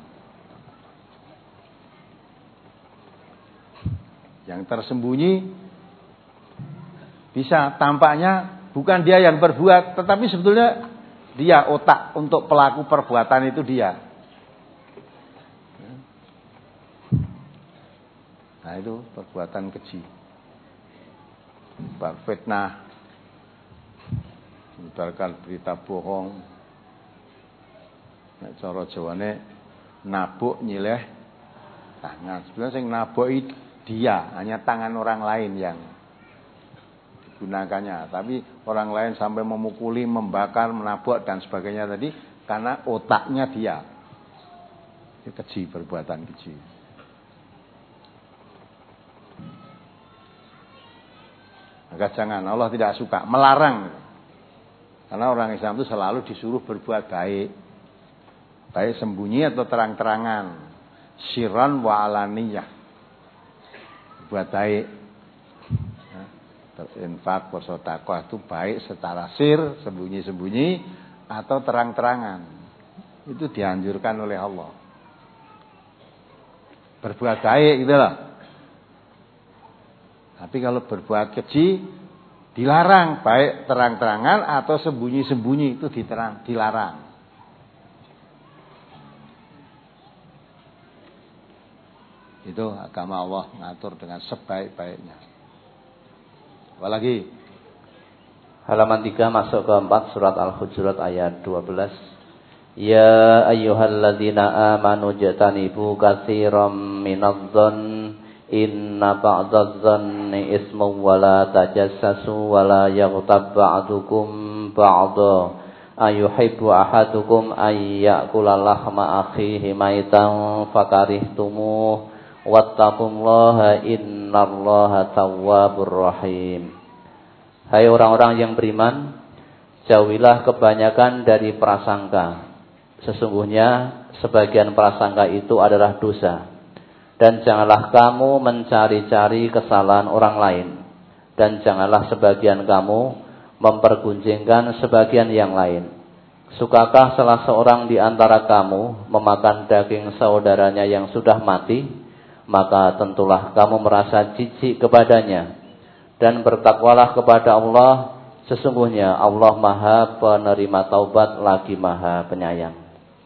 Yang tersembunyi bisa tampaknya bukan dia yang berbuat, tetapi sebetulnya Dia otak untuk pelaku perbuatan itu dia. Nah itu perbuatan keji. Fitnah, menyebarkan berita bohong. Nek cara Jawane nabuk nyileh tangan. Sebenarnya yang nabuk itu dia, hanya tangan orang lain yang digunakannya. Tapi orang lain sampai memukuli, membakar, menabuk dan sebagainya tadi karena otaknya dia. Itu keji, perbuatan keji. Maka jangan, Allah tidak suka, melarang. Karena orang Islam itu selalu disuruh berbuat baik. Baik sembunyi atau terang-terangan. Sirran wa alaniyah. Berbuat baik. Infak, bersedekah itu baik secara sir, sembunyi-sembunyi atau terang-terangan. Itu dianjurkan oleh Allah. Berbuat baik gitu loh. Tapi kalau berbuat keji dilarang, baik terang-terangan atau sembunyi-sembunyi itu diterang, dilarang. Itu agama Allah ngatur dengan sebaik-baiknya. Apalagi halaman tiga masuk ke empat surat Al-Hujurat ayat dua belas. Ya ayyuhalladzina amanu jatanibu katsiran minadh-dhon inna ba'dadh-dhanni ismun wa la tajassasu wa la yaghtab ba'dukum ba'dha ayuhibbu ahadukum ay ya'kula lahma akhihi maitan fakarihtumuh wattaqullaha innallaha tawwabur rahim. Hai orang-orang yang beriman, jauhilah kebanyakan dari prasangka. Sesungguhnya sebagian prasangka itu adalah dosa. Dan janganlah kamu mencari-cari kesalahan orang lain. Dan janganlah sebagian kamu mempergunjingkan sebagian yang lain. Sukakah salah seorang di antara kamu memakan daging saudaranya yang sudah mati? Maka tentulah kamu merasa jijik kepadanya. Dan bertakwalah kepada Allah. Sesungguhnya Allah Maha Penerima Taubat lagi Maha Penyayang.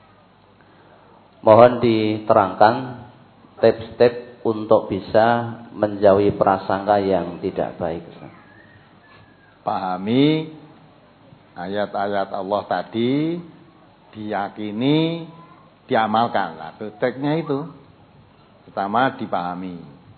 Mohon diterangkan step-step untuk bisa menjauhi prasangka yang tidak baik. Pahami ayat-ayat Allah tadi, diyakini, diamalkan. Nah, prakteknya itu pertama dipahami.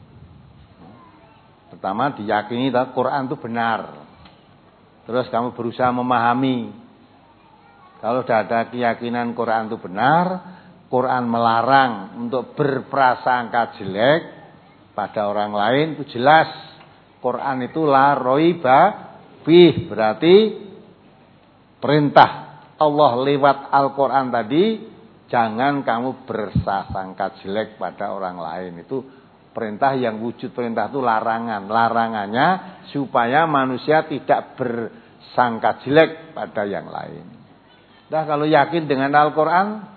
Pertama diyakini bahwa Quran itu benar. Terus kamu berusaha memahami. Kalau sudah ada keyakinan Quran itu benar, Quran melarang untuk berprasangka jelek pada orang lain, itu jelas. Quran itu la roiba fih, berarti perintah Allah lewat Al-Quran tadi, jangan kamu berprasangka jelek pada orang lain. Itu perintah yang wujud perintah itu larangan. Larangannya supaya manusia tidak bersangka jelek pada yang lain. Nah, kalau yakin dengan Al-Quran,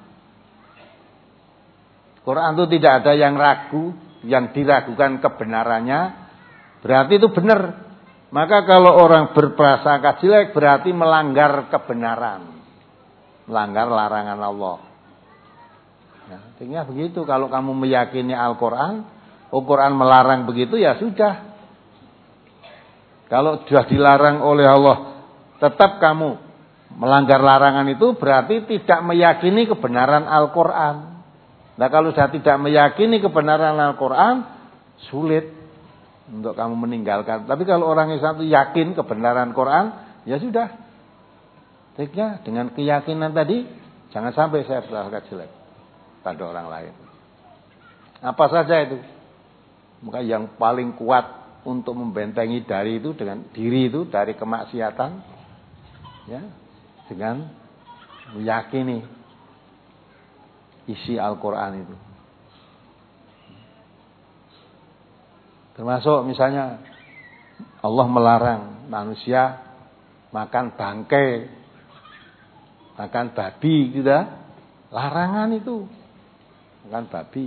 Quran itu tidak ada yang ragu, yang diragukan kebenarannya, berarti itu benar. Maka kalau orang berprasangka jelek berarti melanggar kebenaran, melanggar larangan Allah. Nah, artinya begitu. Kalau kamu meyakini Al-Quran, Al-Quran melarang begitu, ya sudah. Kalau sudah dilarang oleh Allah, tetap kamu melanggar larangan itu, berarti tidak meyakini kebenaran Al-Quran. Nah, kalau sudah tidak meyakini kebenaran Al-Quran, sulit untuk kamu meninggalkan. Tapi kalau orang Islam itu yakin kebenaran Quran, ya sudah. Triknya dengan keyakinan tadi, jangan sampai saya berprasangka jelek pada orang lain. Apa saja itu? Maka yang paling kuat untuk membentengi dari itu dengan diri itu dari kemaksiatan, ya, dengan meyakini isi Al-Quran itu. Termasuk misalnya Allah melarang manusia makan bangkai, makan babi, gitu. Larangan itu. Makan babi.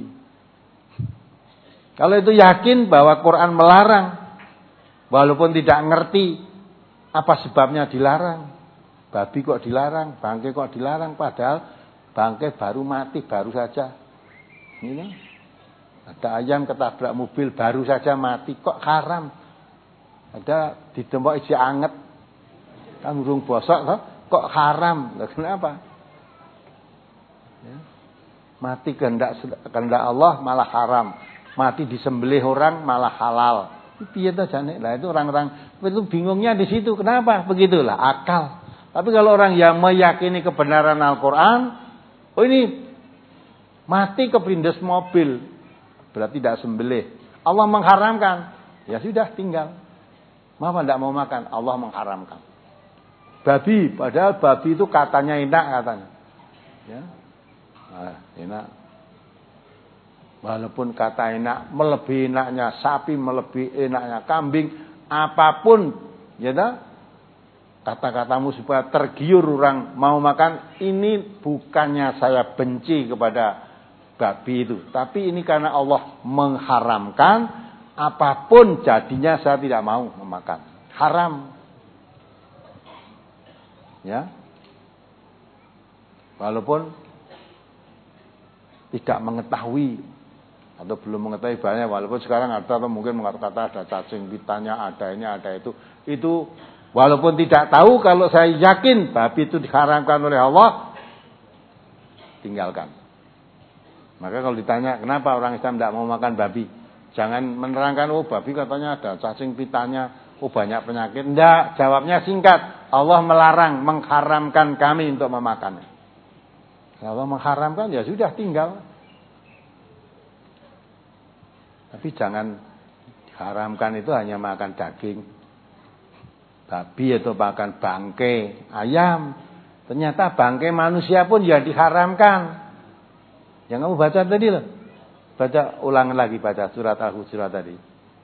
Kalau itu yakin bahwa Quran melarang, walaupun tidak ngerti apa sebabnya dilarang, Babi kok dilarang, bangkai kok dilarang, padahal bangkai baru mati, baru saja. Ini ada ayam ketabrak mobil, baru saja mati, kok haram? Ada di tempat isi anget, kan urung bosok, kok haram? Nah, kenapa? Ya. Mati kehendak kehendak Allah malah haram, mati disembelih orang malah halal. Piye to jane? Lah itu orang-orang itu bingungnya di situ. Kenapa? Begitulah akal. Tapi kalau orang yang meyakini kebenaran Al-Qur'an, oh ini mati kepindes mobil, berarti tidak sembelih. Allah mengharamkan. Ya sudah tinggal. Mama tidak mau makan, Allah mengharamkan. Babi, padahal babi itu katanya enak katanya. Ya. Nah, enak. Walaupun kata enak, melebihi enaknya sapi, melebihi enaknya kambing, apapun, ya dah. Kata-katamu supaya tergiur orang mau makan, ini bukannya saya benci kepada babi itu, tapi ini karena Allah mengharamkan, apapun jadinya saya tidak mau memakan. Haram. Ya. Walaupun tidak mengetahui atau belum mengetahui banyak, walaupun sekarang ada atau mungkin mengatakan ada cacing pitanya, ada ini, ada itu. Itu walaupun tidak tahu, kalau saya yakin babi itu diharamkan oleh Allah, tinggalkan. Maka kalau ditanya kenapa orang Islam tidak mau makan babi, jangan menerangkan oh babi katanya ada cacing pitanya, oh banyak penyakit. Tidak, jawabnya singkat. Allah melarang, mengharamkan kami untuk memakannya. Allah mengharamkan, ya sudah tinggal. Tapi jangan diharamkan itu hanya makan daging babi atau makan bangkai ayam. Ternyata bangkai manusia pun ya diharamkan. Yang kamu baca tadi loh. Baca ulang lagi, baca surat Al-Hujurat tadi.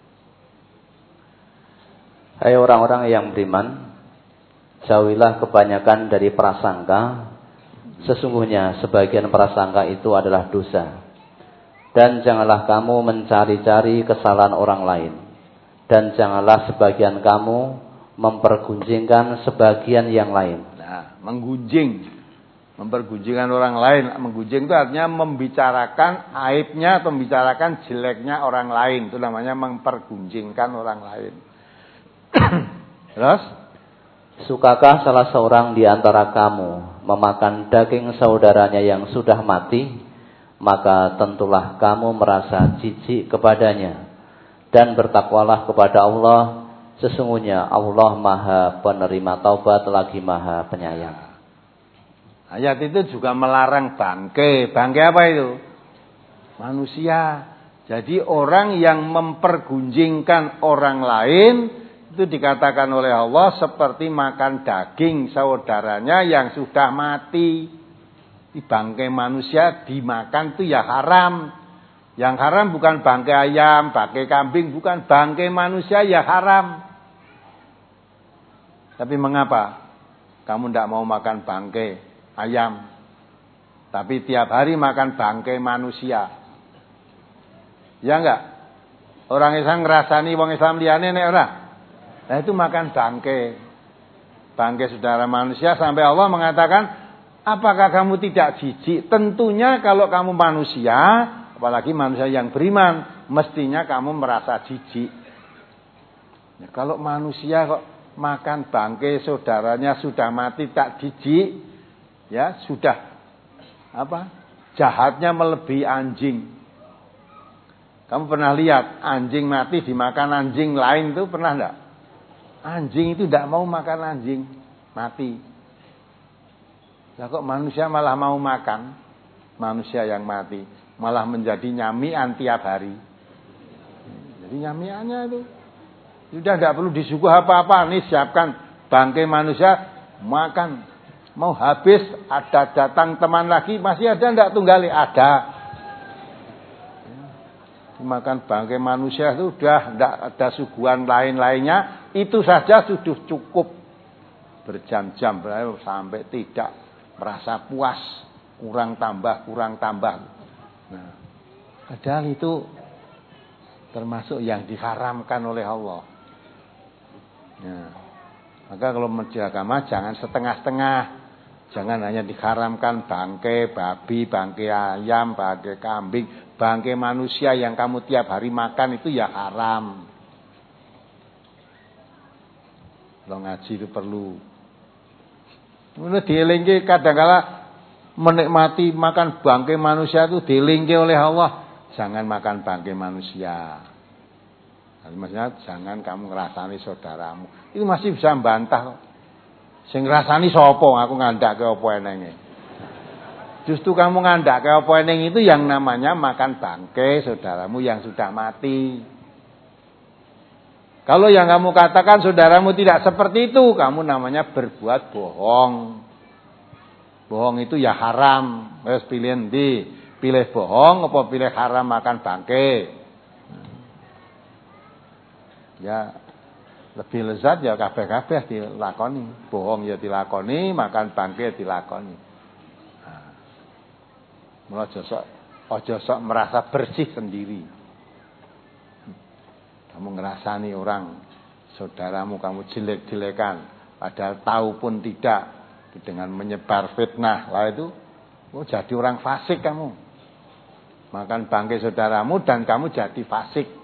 Hai orang-orang yang beriman, jauhilah kebanyakan dari prasangka. Sesungguhnya sebagian prasangka itu adalah dosa. Dan janganlah kamu mencari-cari kesalahan orang lain. Dan janganlah sebagian kamu mempergunjingkan sebagian yang lain. Nah, menggunjing, mempergunjingkan orang lain. Menggunjing itu artinya membicarakan aibnya atau membicarakan jeleknya orang lain. Itu namanya mempergunjingkan orang lain. Terus, sukakah salah seorang di antara kamu memakan daging saudaranya yang sudah mati? Maka tentulah kamu merasa jijik kepadanya. Dan bertakwalah kepada Allah. Sesungguhnya Allah Maha Penerima Taubat lagi Maha Penyayang. Ayat itu juga melarang bangkai. Bangkai apa itu? Manusia. Jadi orang yang mempergunjingkan orang lain, itu dikatakan oleh Allah seperti makan daging saudaranya yang sudah mati. Di bangkai manusia dimakan itu ya haram. Yang haram bukan bangkai ayam, bangkai kambing, bukan, bangkai manusia ya haram. Tapi mengapa kamu tidak mau makan bangkai ayam, tapi tiap hari makan bangkai manusia? Ya enggak? Orang Islam ngerasani wong Islam liyane nek ora. Nah itu makan bangkai. Bangkai saudara manusia, sampai Allah mengatakan, apakah kamu tidak jijik? Tentunya kalau kamu manusia, apalagi manusia yang beriman, mestinya kamu merasa jijik. Ya, kalau manusia kok makan bangkai saudaranya sudah mati tak jijik, ya sudah apa? Jahatnya melebihi anjing. Kamu pernah lihat anjing mati dimakan anjing lain itu pernah enggak? Anjing itu tidak mau makan anjing mati. Lah kok manusia malah mau makan manusia yang mati, malah menjadi nyamian tiap hari. Jadi nyamiannya itu sudah tidak perlu disuguh apa-apa. Nih siapkan bangkai manusia, makan. Mau habis, ada datang teman lagi, masih ada tidak tunggali? Ada. Makan bangkai manusia itu sudah tidak ada suguhan lain-lainnya. Itu saja sudah cukup. Berjam-jam sampai tidak merasa puas. Kurang tambah, kurang tambah. Nah, padahal itu termasuk yang diharamkan oleh Allah. Nah, Maka kalau beragama jangan setengah-setengah. Jangan hanya diharamkan bangkai babi, bangkai ayam, bangkai kambing, bangkai manusia yang kamu tiap hari makan itu ya haram. Kalau ngaji itu perlu. Ini dielingke kadang-kala menikmati makan bangkai manusia itu dielingke oleh Allah. Jangan makan bangkai manusia. Maksudnya jangan kamu ngerasani saudaramu. Itu masih bisa membantah kok. Sing ngrasani sapa? Aku ngandhake apa enenge. Justru kamu ngandhake apa eneng itu yang namanya makan bangkai saudaramu yang sudah mati. Kalau yang kamu katakan saudaramu tidak seperti itu, kamu namanya berbuat bohong. Bohong itu ya haram. Wes pilih ndi? Pilih bohong apa pilih haram makan bangkai? Ya lebih lezat ya kabeh-kabeh dilakoni. Bohong ya dilakoni, makan bangkai dilakoni. Nah, mula aja sok aja sok merasa bersih sendiri. Kamu ngerasani orang saudaramu kamu jelek-jelekan, padahal tahu pun tidak, dengan menyebar fitnah. Lah itu oh jadi orang fasik kamu. Makan bangkai saudaramu dan kamu jadi fasik.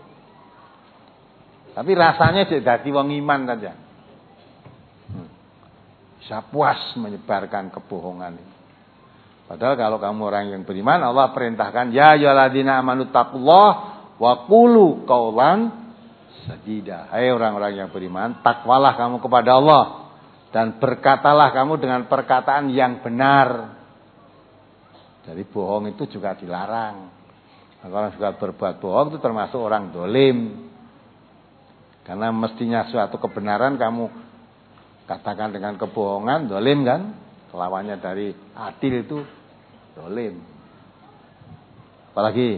Tapi rasanya jadi wong iman saja. Hmm. Bisa puas menyebarkan kebohongan ini. Padahal kalau kamu orang yang beriman, Allah perintahkan, ya ayyuhalladzina amanu taqullah wa qulu qaulan sadida. Hai orang-orang yang beriman, takwalah kamu kepada Allah dan berkatalah kamu dengan perkataan yang benar. Jadi bohong itu juga dilarang. Nah, kalau suka berbuat bohong itu termasuk orang dolim. Karena mestinya suatu kebenaran kamu katakan dengan kebohongan, dolim kan? Lawannya dari adil itu dolim. Apalagi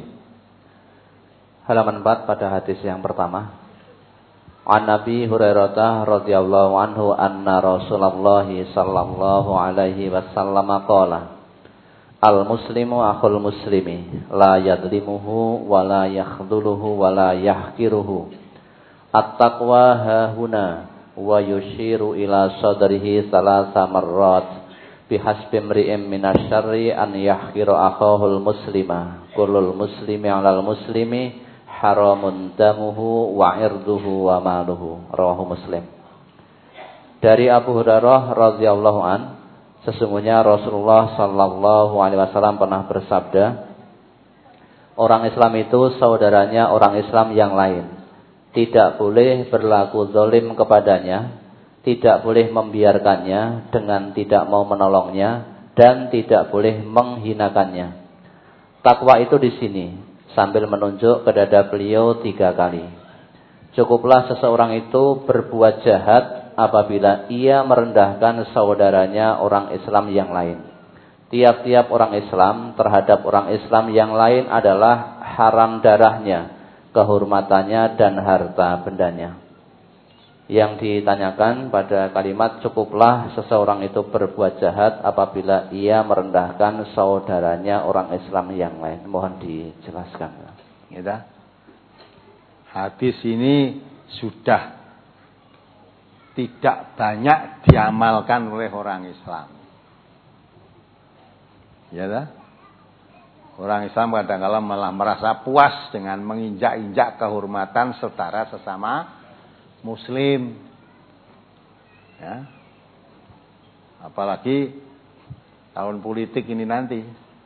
halaman empat pada hadis yang pertama. An Nabi Hurairah radhiyallahu anhu anna Rasulullah sallallahu alaihi wasallam qala al muslimu akhul muslimi la yadlimuhu wa la yakhdhuluhu wa la yahqiruhu. At-taqwa hahuna wa yushiru ila sadrihi salasa marrat bihasbi imri'in minasyarri an yahqira akhahul muslima kullul muslimi 'alal muslimi haramun damuhu wa irduhu wa maluhu. Rawahu Muslim. Dari Abu Hurairah radhiyallahu an, sesungguhnya Rasulullah sallallahu alaihi wasallam pernah bersabda, orang Islam itu saudaranya orang Islam yang lain. Tidak boleh berlaku zalim kepadanya, tidak boleh membiarkannya dengan tidak mau menolongnya, dan tidak boleh menghinakannya. Takwa itu di sini, sambil menunjuk ke dada beliau tiga kali. Cukuplah seseorang itu berbuat jahat apabila ia merendahkan saudaranya orang Islam yang lain. Tiap-tiap orang Islam terhadap orang Islam yang lain adalah haram darahnya, kehormatannya dan harta bendanya. Yang ditanyakan pada kalimat cukuplah seseorang itu berbuat jahat apabila ia merendahkan saudaranya orang Islam yang lain. Mohon dijelaskan. Gitu. Hadis ini sudah tidak banyak diamalkan oleh orang Islam. Ya dah. Orang Islam kadang-kala malah merasa puas dengan menginjak-injak kehormatan saudara sesama Muslim. Ya. Apalagi tahun politik ini nanti.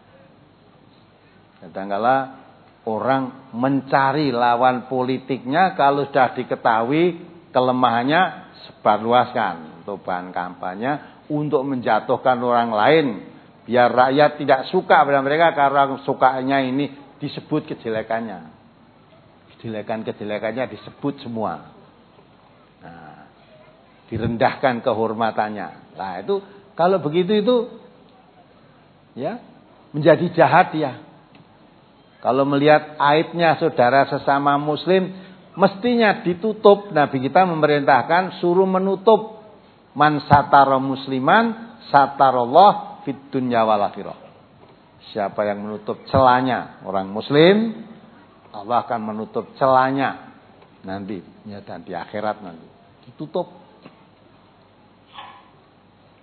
Kadang-kala orang mencari lawan politiknya kalau sudah diketahui kelemahannya sebarluaskan untuk bahan kampanye untuk menjatuhkan orang lain. Biar rakyat tidak suka pada mereka karena sukanya ini disebut kejelekannya. Kejelekan-kejelekannya disebut semua. Nah, direndahkan kehormatannya. Nah, itu kalau begitu itu ya menjadi jahat ya. Kalau melihat aibnya saudara sesama muslim mestinya ditutup. Nabi kita memerintahkan suruh menutup. Man satara musliman satarallah fid dunya wal akhirah. Siapa yang menutup celahnya orang muslim, Allah akan menutup celahnya nanti ya, dan di akhirat nanti ditutup.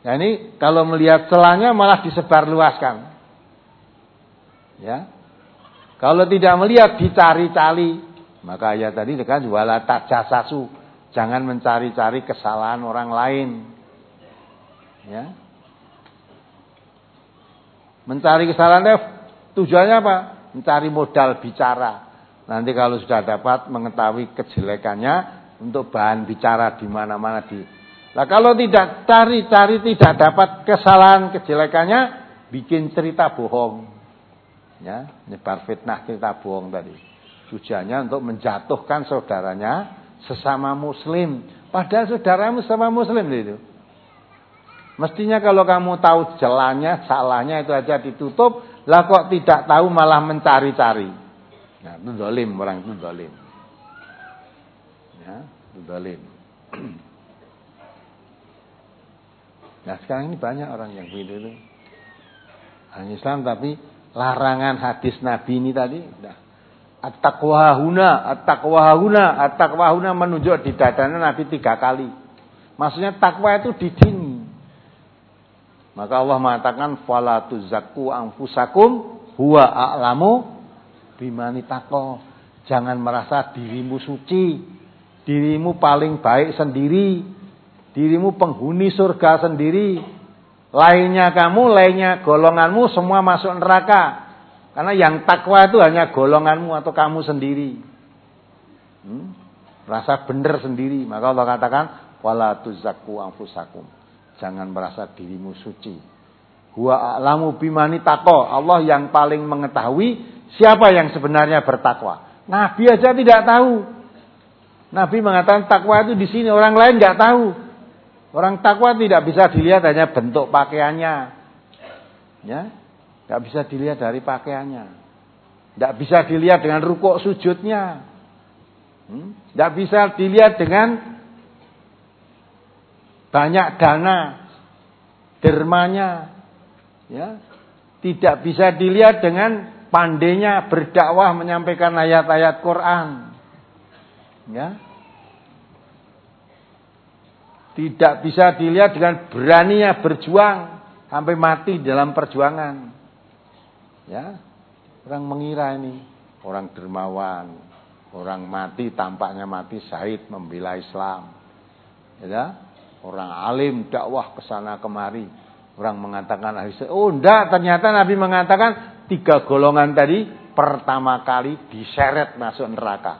Nah ini kalau melihat celahnya malah disebarluaskan. Ya. Kalau tidak melihat dicari-cari, maka ya tadi kan wala tajasasu, jangan mencari-cari kesalahan orang lain. Ya. Mencari kesalahan tujuannya apa? Mencari modal bicara. Nanti kalau sudah dapat mengetahui kejelekannya untuk bahan bicara di mana-mana di. Nah kalau tidak cari-cari tidak dapat kesalahan kejelekannya, bikin cerita bohong. Ya, nyebar fitnah cerita bohong tadi. Tujuannya untuk menjatuhkan saudaranya sesama muslim. Padahal saudaramu sesama muslim itu. Mestinya kalau kamu tahu jalannya, salahnya itu aja ditutup, lah kok tidak tahu malah mencari-cari. Nah, itu zalim, orang itu zalim. Ya, itu zalim. Nah, sekarang ini banyak orang yang begitu itu. Orang Islam tapi larangan hadis Nabi ini tadi, nah, at-taqwa huna, at-taqwa huna, at-taqwa huna menunjuk di dadanya Nabi tiga kali. Maksudnya takwa itu di sini. Maka Allah mengatakan fala tuzakku anfusakum huwa a'lamu bimani taqwa. Jangan merasa dirimu suci, dirimu paling baik sendiri, dirimu penghuni surga sendiri. Lainnya kamu, lainnya golonganmu semua masuk neraka. Karena yang takwa itu hanya golonganmu atau kamu sendiri. Hmm? Rasa benar sendiri. Maka Allah katakan wala tuzakku anfusakum. Jangan merasa dirimu suci. Huwa a'lamu bimani taqwa. Allah yang paling mengetahui siapa yang sebenarnya bertakwa. Nabi aja tidak tahu. Nabi mengatakan takwa itu di sini, orang lain enggak tahu. Orang takwa tidak bisa dilihat hanya bentuk pakaiannya. Ya. Enggak bisa dilihat dari pakaiannya. Enggak bisa dilihat dengan rukuk sujudnya. Hmm? Enggak bisa dilihat dengan banyak dana, dermanya, ya, tidak bisa dilihat dengan pandainya berdakwah menyampaikan ayat-ayat Quran, ya, tidak bisa dilihat dengan beraninya berjuang sampai mati dalam perjuangan, ya, orang mengira ini orang dermawan, orang mati tampaknya mati syahid membela Islam, ya. Orang alim dakwah kesana kemari. Orang mengatakan ahli. Oh enggak, ternyata Nabi mengatakan tiga golongan tadi pertama kali diseret masuk neraka.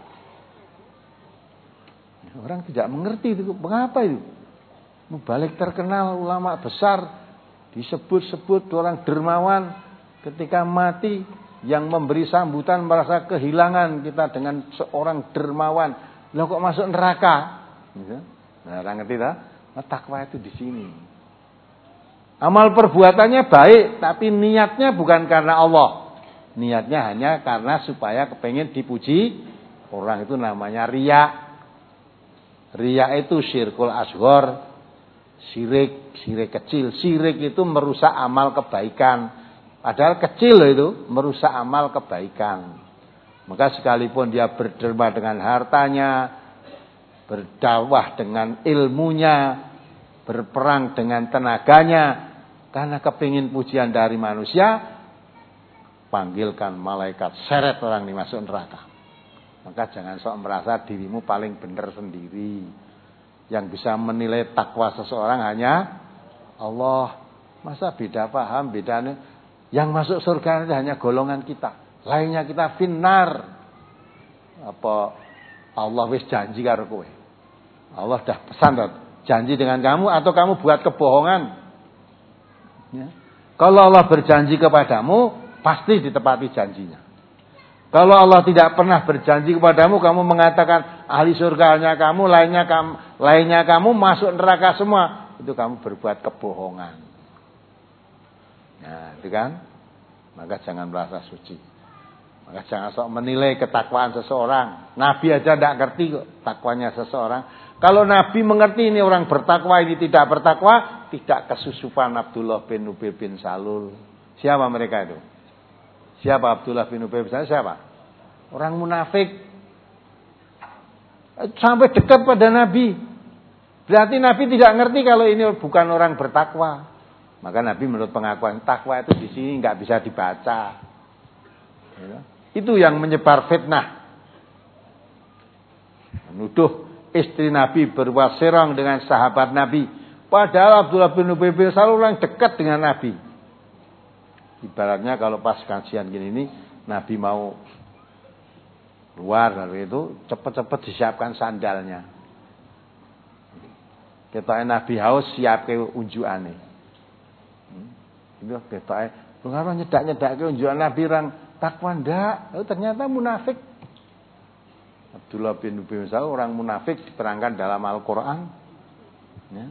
Orang tidak mengerti itu. Mengapa itu? Mubalik terkenal ulama besar disebut-sebut orang dermawan ketika mati yang memberi sambutan merasa kehilangan kita dengan seorang dermawan. Lah kok masuk neraka? Nah, orang ngerti tak? Takwa itu di sini. Amal perbuatannya baik, tapi niatnya bukan karena Allah. Niatnya hanya karena supaya kepengen dipuji orang, itu namanya riya. Riya itu syirkul asghar, syirik, syirik kecil. Syirik itu merusak amal kebaikan. Padahal kecil itu merusak amal kebaikan. Maka sekalipun dia berderma dengan hartanya, berdakwah dengan ilmunya, berperang dengan tenaganya, karena kepingin pujian dari manusia, panggilkan malaikat, seret orang ini masuk neraka. Maka jangan sok merasa dirimu paling benar sendiri. Yang bisa menilai takwa seseorang hanya Allah. Masa beda paham, bedanya yang masuk surga itu hanya golongan kita, lainnya kita finnar. Apa Allah wis janji karo kowe. Allah dah pesan janji dengan kamu atau kamu buat kebohongan. Ya. Kalau Allah berjanji kepadamu, pasti ditepati janjinya. Kalau Allah tidak pernah berjanji kepadamu, kamu mengatakan ahli surganya kamu, lainnya kamu, lainnya kamu masuk neraka semua, itu kamu berbuat kebohongan. Nah, itu kan? Maka jangan merasa suci. Maka jangan sok menilai ketakwaan seseorang. Nabi aja tidak ngerti kok takwanya seseorang. Kalau Nabi mengerti ini orang bertakwa, ini tidak bertakwa, tidak kesusupan Abdullah bin Ubay bin Salul. Siapa mereka itu? Siapa Abdullah bin Ubay bin Salul? Siapa? Orang munafik. Sampai dekat pada Nabi. Berarti Nabi tidak ngerti kalau ini bukan orang bertakwa. Maka Nabi menurut pengakuan takwa itu di sini nggak bisa dibaca. Itu yang menyebar fitnah. Menuduh istri Nabi berbuat serong dengan sahabat Nabi. Padahal Abdullah bin Ubay bin Salul orang dekat dengan Nabi. Ibaratnya kalau pas kajian gini ini, Nabi mau keluar dari itu, cepat-cepat disiapkan sandalnya. Ketoke Nabi haus siapke unjukane. Hmm. Itu ketoke pengaruh nyedak-nyedakke unjukan Nabi orang takwa ndak, oh, ternyata munafik. Abdullah bin Ubay bin Salul orang munafik diterangkan dalam Al-Qur'an. Ya.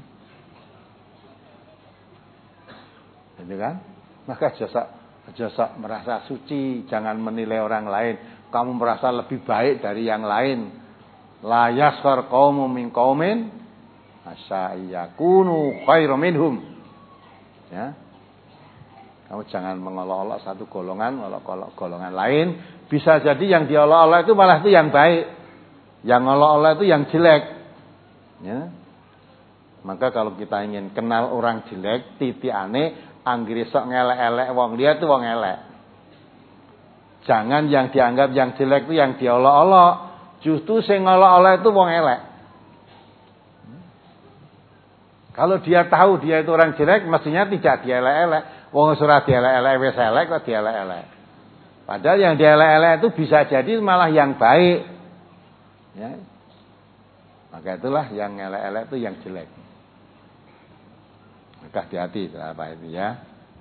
Gitu kan? Maka jasa jasa merasa suci, jangan menilai orang lain. Kamu merasa lebih baik dari yang lain. La yaskhar qaumun min qaumin asa yakunu khairum minhum. Ya. Kamu jangan mengolok-olok satu golongan, olok-olok golongan lain. Bisa jadi yang diolok-olok itu malah itu yang baik. Yang olok-olok itu yang jelek. Ya. Maka kalau kita ingin kenal orang jelek, titikane anggere sok ngelek-elek wong dia itu wong elek. Jangan yang dianggap yang jelek itu yang diolok-olok. Justru sing ngolok-olok itu wong elek. Kalau dia tahu dia itu orang jelek, mestinya tidak dielek-elek. Wong ora dielek-elek wis elek kok dielek-elek. Padahal yang dielek-elek itu bisa jadi malah yang baik. Ya. Maka itulah yang elek-elek itu yang jelek. Maka hati-hati apa itu ya.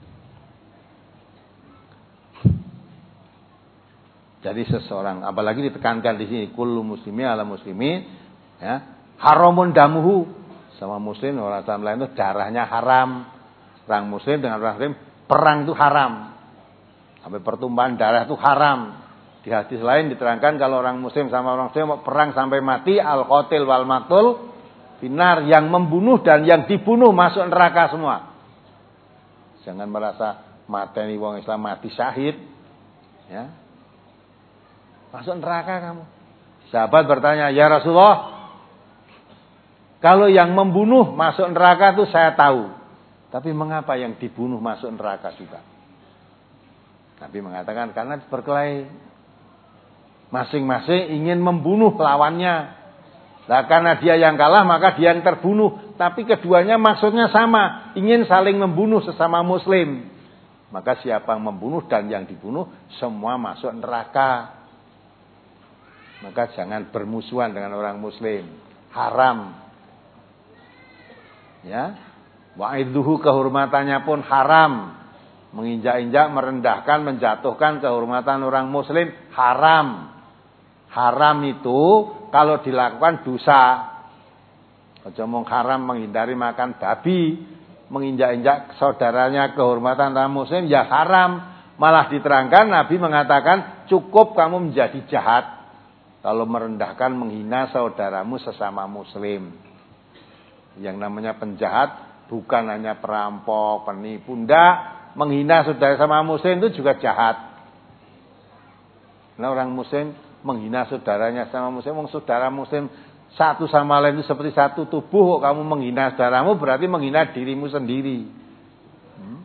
Jadi seseorang, apalagi ditekankan di sini kullu muslimi ala muslimi, ya, haramun damuhu. Sama muslim orang Islam lain itu darahnya haram. Orang muslim dengan orang muslim perang itu haram. Sampai pertumpahan darah itu haram. Di hadis lain diterangkan kalau orang muslim sama orang muslim perang sampai mati, al-qatil wal maqtul binar, yang membunuh dan yang dibunuh masuk neraka semua. Jangan merasa mateni wong Islam mati syahid, ya. Masuk neraka kamu. Sahabat bertanya, "Ya Rasulullah, kalau yang membunuh masuk neraka itu saya tahu. Tapi mengapa yang dibunuh masuk neraka juga?" Nabi mengatakan karena berkelahi. Masing-masing ingin membunuh lawannya. Nah, karena dia yang kalah maka dia yang terbunuh. Tapi keduanya maksudnya sama. Ingin saling membunuh sesama muslim. Maka siapa yang membunuh dan yang dibunuh semua masuk neraka. Maka jangan bermusuhan dengan orang muslim. Haram. Ya. Wa'idzuhu kehormatannya pun haram. Menginjak-injak, merendahkan, menjatuhkan kehormatan orang muslim haram. Haram itu kalau dilakukan dosa. Aja mung haram menghindari makan babi, menginjak-injak saudaranya kehormatan orang muslim ya haram. Malah diterangkan Nabi mengatakan cukup kamu menjadi jahat kalau merendahkan, menghina saudaramu sesama muslim. Yang namanya penjahat bukan hanya perampok, penipu, ndak. Menghina saudara sama muslim itu juga jahat. Nah, orang muslim menghina saudaranya sama muslim, wong saudara muslim satu sama lain itu seperti satu tubuh. Kok kamu menghina saudaramu berarti menghina dirimu sendiri. Hmm?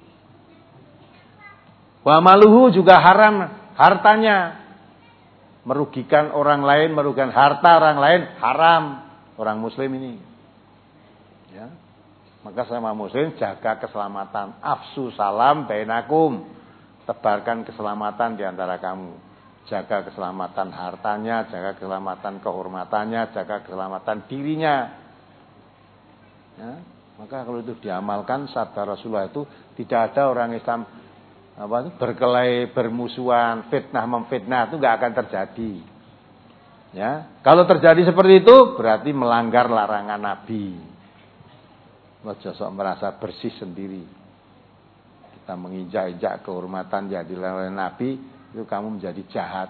Wa maluhu juga haram hartanya. Merugikan orang lain, merugikan harta orang lain haram. Orang muslim ini. Ya. Maka sama muslim jaga keselamatan. Afsu salam bainakum. Tebarkan keselamatan di antara kamu. Jaga keselamatan hartanya, jaga keselamatan kehormatannya, jaga keselamatan dirinya. Ya. Maka kalau itu diamalkan sabda Rasulullah itu tidak ada orang Islam apa itu berkelahi, bermusuhan, fitnah memfitnah itu enggak akan terjadi. Ya. Kalau terjadi seperti itu berarti melanggar larangan Nabi. Ojo sok merasa bersih sendiri. Kita menginjak-injak kehormatan yang dilakukan oleh Nabi, itu kamu menjadi jahat.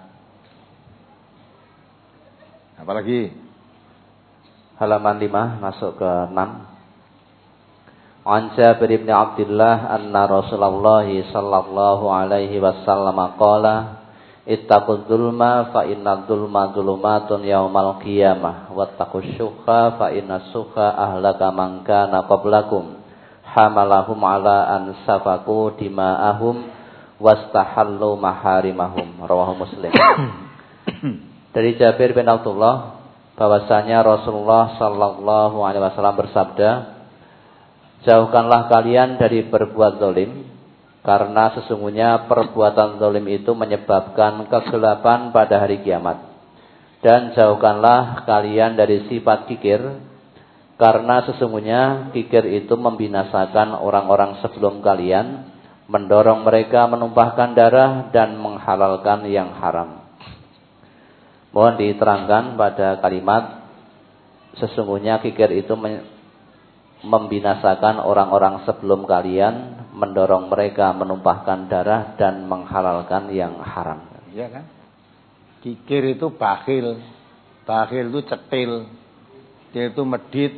Apalagi halaman lima masuk ke enam. An Jabir bin Abdullah anna Rasulullah sallallahu alaihi wasallam qala Ittaqul dzulma fa innal dzulma dzulumatun yaumal qiyamah wattaqus syuhha fa innas syuhha ahlaka man kana qablakum hamalahum ala an safaku dima'ahum wastahallu maharimahum. Rawahu Muslim. Dari Jabir bin Abdullah bahwasanya Rasulullah sallallahu alaihi wasallam bersabda, jauhkanlah kalian dari berbuat zalim, karena sesungguhnya perbuatan zalim itu menyebabkan kegelapan pada hari kiamat. Dan jauhkanlah kalian dari sifat kikir, karena sesungguhnya kikir itu membinasakan orang-orang sebelum kalian, mendorong mereka menumpahkan darah dan menghalalkan yang haram. Mohon diterangkan pada kalimat sesungguhnya kikir itu membinasakan orang-orang sebelum kalian, mendorong mereka menumpahkan darah dan menghalalkan yang haram. Iya kan? Kikir itu bakhil, bakhil itu cetil, dia itu medit.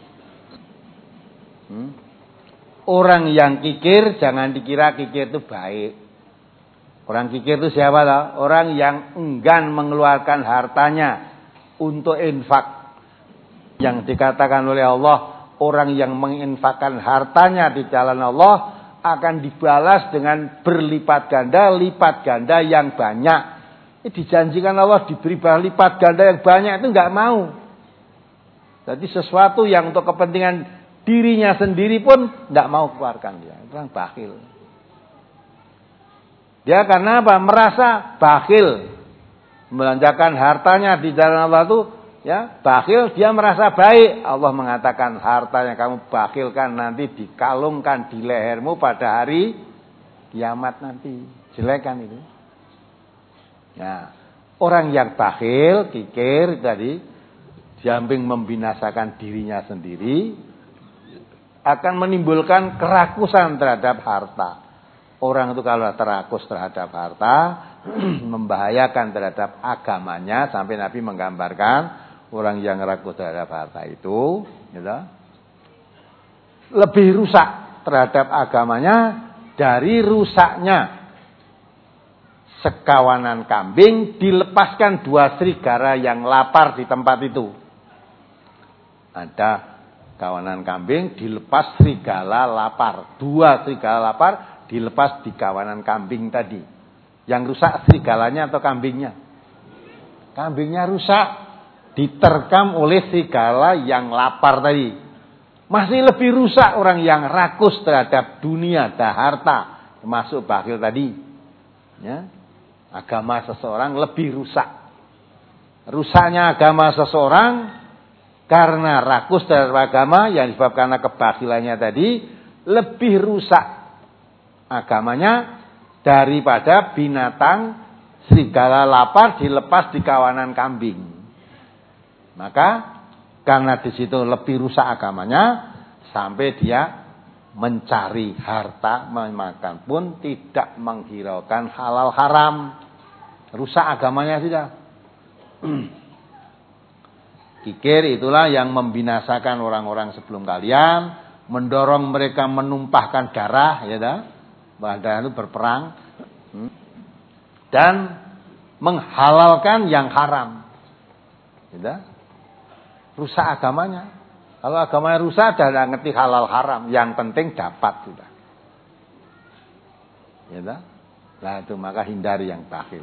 Hmm? Orang yang kikir jangan dikira kikir itu baik. Orang kikir itu siapa lah? Orang yang enggan mengeluarkan hartanya untuk infak. Yang dikatakan oleh Allah, orang yang menginfakkan hartanya di jalan Allah akan dibalas dengan berlipat ganda, lipat ganda yang banyak. Ini dijanjikan Allah diberi lipat ganda yang banyak, itu enggak mau. Jadi sesuatu yang untuk kepentingan dirinya sendiri pun enggak mau keluarkan dia. Itu orang bakhil. Dia karena apa? Merasa bakhil. Melanjakan hartanya di jalan Allah itu ya, bakhil, dia merasa baik. Allah mengatakan harta yang kamu bakhilkan nanti dikalungkan di lehermu pada hari kiamat nanti. Jelek kan itu. Nah, orang yang bakhil, kikir tadi, samping membinasakan dirinya sendiri, akan menimbulkan kerakusan terhadap harta. Orang itu kalau terakus terhadap harta, membahayakan terhadap agamanya, sampai Nabi menggambarkan orang yang rakus terhadap harta itu gitu, lebih rusak terhadap agamanya dari rusaknya sekawanan kambing dilepaskan dua serigala yang lapar di tempat itu. Ada kawanan kambing dilepas serigala lapar, dua serigala lapar dilepas di kawanan kambing tadi. Yang rusak serigalanya atau kambingnya? Kambingnya rusak, diterkam oleh serigala yang lapar tadi. Masih lebih rusak orang yang rakus terhadap dunia dan harta, termasuk bakhil tadi. Ya. Agama seseorang lebih rusak. Rusaknya agama seseorang karena rakus terhadap agama yang disebabkan karena kebakhilannya tadi, lebih rusak agamanya daripada binatang serigala lapar dilepas di kawanan kambing. Maka karena di situ lebih rusak agamanya, sampai dia mencari harta memakan pun tidak menghiraukan halal haram. Rusak agamanya sudah. Kikir itulah yang membinasakan orang-orang sebelum kalian, mendorong mereka menumpahkan darah, ya dah. Darah itu berperang, dan menghalalkan yang haram. Ya, rusak agamanya. Kalau agamanya rusak, dah ngerti halal haram. Yang penting dapat sudah. Ya, nah itu maka hindari yang bakhil.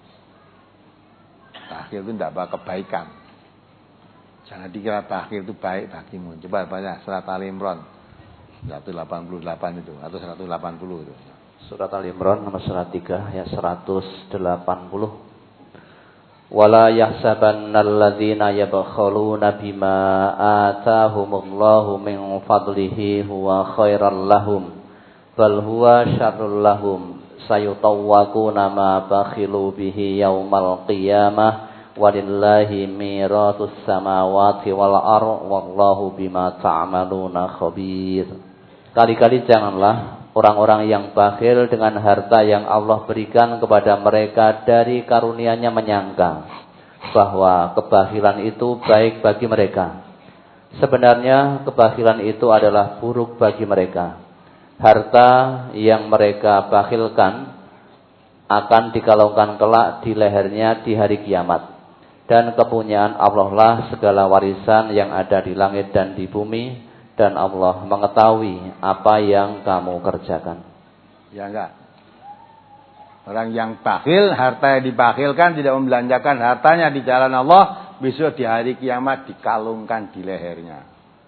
Bakhil itu tidak bawa kebaikan. Jangan dikira bakhil itu baik bagimu. Coba baca surat Al-Imran seratus delapan puluh delapan itu atau seratus delapan puluh itu. Surat Al-Imran nomor surat tiga ayat seratus delapan puluh. Wala yahsabannal ladzina yabkhaluna bima atahumullahu min fadlihi huwa khairal lahum bal huwa syarrul lahum sayutawwaquna ma bakhilu bihi yaumal qiyamah walillahi miratus samawati wal ardh wallahu bima ta'maluna khabir. Kali-kali janganlah orang-orang yang bakhil dengan harta yang Allah berikan kepada mereka dari karunia-Nya menyangka bahwa kebakhilan itu baik bagi mereka. Sebenarnya kebakhilan itu adalah buruk bagi mereka. Harta yang mereka bakhilkan akan dikalungkan kelak di lehernya di hari kiamat. Dan kepunyaan Allah lah segala warisan yang ada di langit dan di bumi, dan Allah mengetahui apa yang kamu kerjakan. Ya enggak? Orang yang bakhil, harta yang dibakhilkan, tidak membelanjakan hartanya di jalan Allah, besok di hari kiamat dikalungkan di lehernya.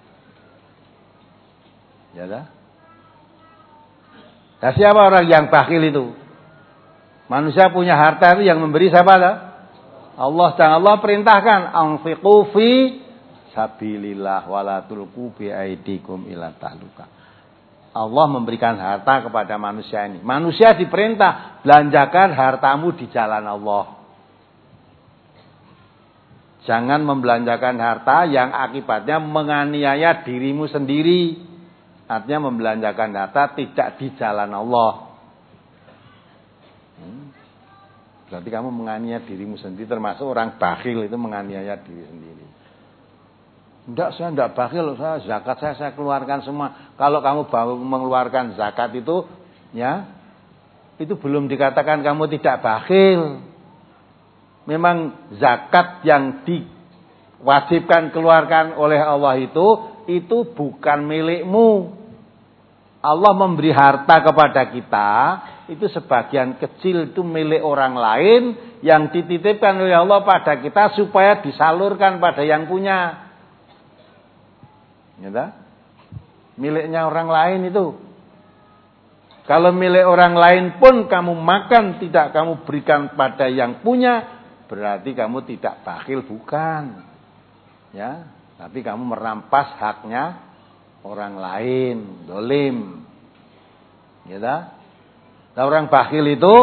Ya dah? Nah, siapa orang yang bakhil itu? Manusia punya harta itu yang memberi siapa dah? Allah, dan Allah perintahkan anfiqu fi sabilillah wala tulqu bi aidikum ila tahluka. Allah memberikan harta kepada manusia ini. Manusia diperintah belanjakan hartamu di jalan Allah. Jangan membelanjakan harta yang akibatnya menganiaya dirimu sendiri. Artinya membelanjakan harta tidak di jalan Allah. Berarti kamu menganiaya dirimu sendiri, termasuk orang bakhil itu menganiaya diri sendiri. Enggak, saya enggak bakhil, saya zakat saya saya keluarkan semua. Kalau kamu baru mengeluarkan zakat itu, ya, itu belum dikatakan kamu tidak bakhil. Memang zakat yang diwajibkan keluarkan oleh Allah itu, itu bukan milikmu. Allah memberi harta kepada kita, itu sebagian kecil itu milik orang lain yang dititipkan oleh Allah pada kita supaya disalurkan pada yang punya. Ya, miliknya orang lain itu. Kalau milik orang lain pun kamu makan, tidak kamu berikan pada yang punya, berarti kamu tidak bakhil, bukan. Ya, tapi kamu merampas haknya orang lain, dolim. Ya, nah, orang bakhil itu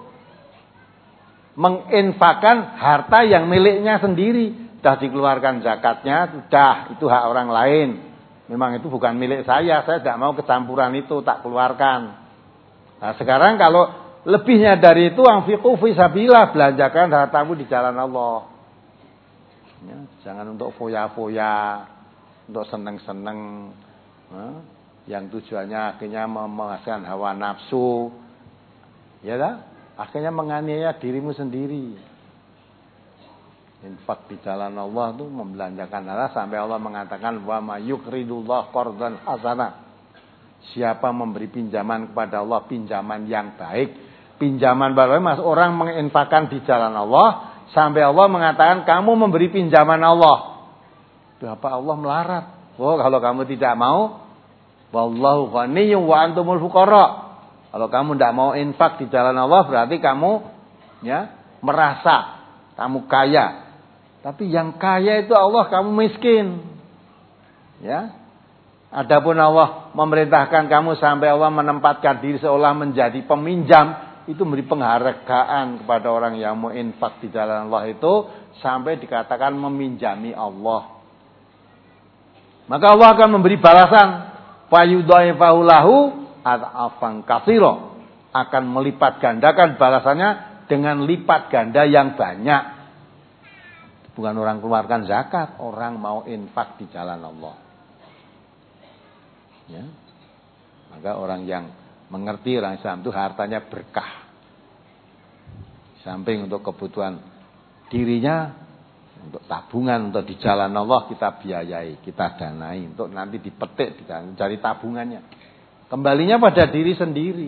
menginfakkan harta yang miliknya sendiri. Sudah dikeluarkan zakatnya, sudah, itu hak orang lain. Memang itu bukan milik saya, saya tidak mau kecampuran itu, tak keluarkan. Nah, sekarang kalau lebihnya dari itu, anfiqu fi sabilillah, belanjakan hartamu di jalan Allah. Ya, jangan untuk foya-foya, untuk seneng-seneng, nah, yang tujuannya akhirnya memuaskan hawa nafsu, ya dah, akhirnya menganiaya dirimu sendiri. Infak di jalan Allah itu membelanjakan harta, sampai Allah mengatakan wa may yuqridullah qardan hasanah. Siapa memberi pinjaman kepada Allah, pinjaman yang baik, pinjaman baru, mas orang menginfakkan di jalan Allah, sampai Allah mengatakan kamu memberi pinjaman Allah. Itu apa Allah melarat? Oh, kalau kamu tidak mau, wallahu ghaniyyun wa antumul fuqara. Kalau kamu tidak mau infak di jalan Allah, berarti kamu, ya, merasa kamu kaya. Tapi yang kaya itu Allah, kamu miskin. Ya. Adapun Allah memerintahkan kamu sampai Allah menempatkan diri seolah menjadi peminjam, itu memberi penghargaan kepada orang yang mau infak di jalan Allah itu, sampai dikatakan meminjami Allah. Maka Allah akan memberi balasan, fayudhaifahu lahu ad'afan katsira, akan melipat gandakan balasannya dengan lipat ganda yang banyak. Bukan orang keluarkan zakat, orang mau infak di jalan Allah. Ya. Maka orang yang mengerti, orang Islam itu hartanya berkah. Samping untuk kebutuhan dirinya, untuk tabungan, untuk di jalan Allah kita biayai, kita danai, untuk nanti dipetik, cari tabungannya. Kembalinya pada diri sendiri.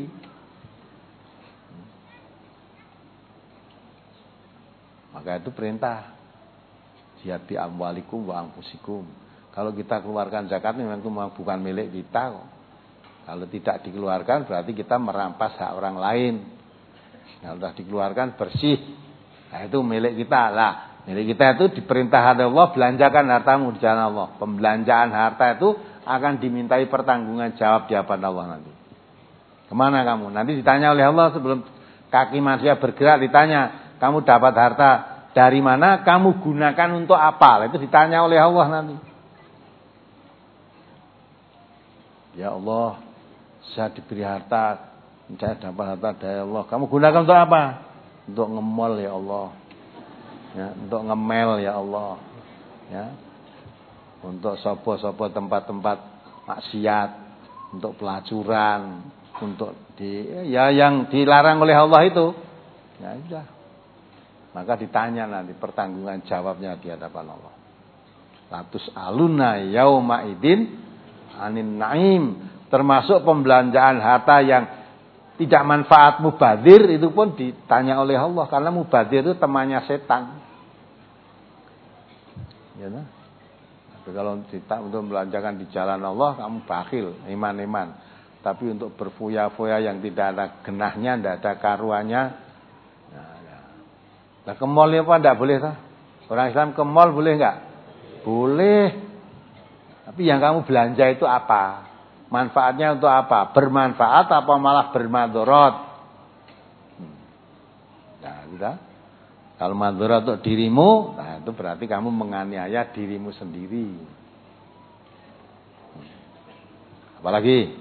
Maka itu perintah. Jihad bi amwalikum wa anfusikum. Kalau kita keluarkan zakat memang itu bukan milik kita kok. Kalau tidak dikeluarkan berarti kita merampas hak orang lain. Kalau sudah dikeluarkan bersih. Nah, itu milik kita. Lah, milik kita itu diperintah Allah, belanjakan hartamu di jalan Allah. Pembelanjaan harta itu akan dimintai pertanggungan jawab di hadapan Allah nanti. Kemana kamu? Nanti ditanya oleh Allah sebelum kaki manusia bergerak, ditanya, kamu dapat harta dari mana, kamu gunakan untuk apa? Itu ditanya oleh Allah nanti. Ya Allah, saya diberi harta, saya dapat harta dari Allah. Kamu gunakan untuk apa? Untuk ngemol ya Allah. Ya, untuk ngemel ya Allah. Ya. Untuk sopo-sopo tempat-tempat maksiat, untuk pelacuran, untuk di ya yang dilarang oleh Allah itu. Ya sudah. Maka ditanya nanti pertanggungan jawabnya di hadapan Allah. Latus aluna yauma idin anin naim, termasuk pembelanjaan harta yang tidak manfaat mubadir itu pun ditanya oleh Allah, karena mubadir itu temannya setan. Ya nah? Tapi kalau kita untuk membelanjakan di jalan Allah, kamu bakhil, iman-iman. Tapi untuk berfoya-foya yang tidak ada genahnya, tidak ada karuannya, nah, ya. Nah, ke mall apa tidak boleh tak? Orang Islam ke mall boleh enggak? Boleh. Tapi yang kamu belanja itu apa? Manfaatnya untuk apa? Bermanfaat apa malah bermadorot? Hmm. Nah, sudah. Kalau madorot untuk dirimu, nah itu berarti kamu menganiaya dirimu sendiri. Hmm. Apalagi?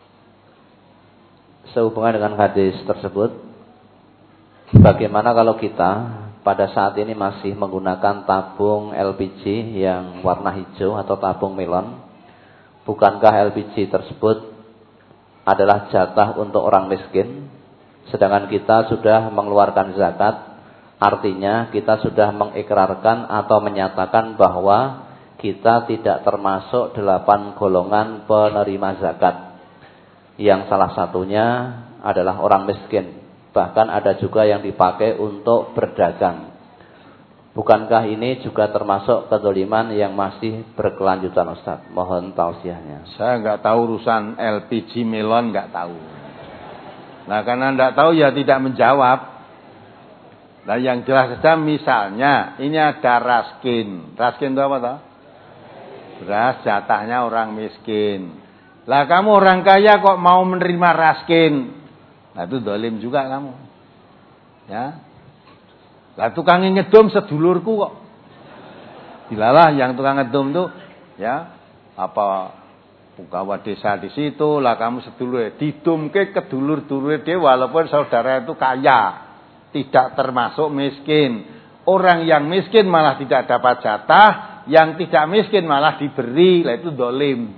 Sehubungan dengan hadis tersebut, bagaimana kalau kita pada saat ini masih menggunakan tabung L P G yang warna hijau atau tabung melon? Bukankah L P G tersebut adalah jatah untuk orang miskin, sedangkan kita sudah mengeluarkan zakat? Artinya kita sudah mengikrarkan atau menyatakan bahwa kita tidak termasuk delapan golongan penerima zakat, yang salah satunya adalah orang miskin. Bahkan ada juga yang dipakai untuk berdagang. Bukankah ini juga termasuk kezaliman yang masih berkelanjutan, Ustaz? Mohon tausiahnya. Saya nggak tahu urusan L P G melon, nggak tahu. Nah, karena nggak tahu ya tidak menjawab. Nah, yang jelas saja misalnya ini ada raskin. Raskin itu apa toh? Beras jatahnya orang miskin. Lah kamu orang kaya kok mau menerima raskin? Nah itu dolim juga kamu. Ya. Lah tukang ngedum sedulurku kok. Dilalah yang tukang ngedum tuh ya apa pegawai desa di situ, lah kamu sedulur didumke kedulur-dulur dia walaupun saudara itu kaya, tidak termasuk miskin. Orang yang miskin malah tidak dapat jatah, yang tidak miskin malah diberi. Lah itu dolim.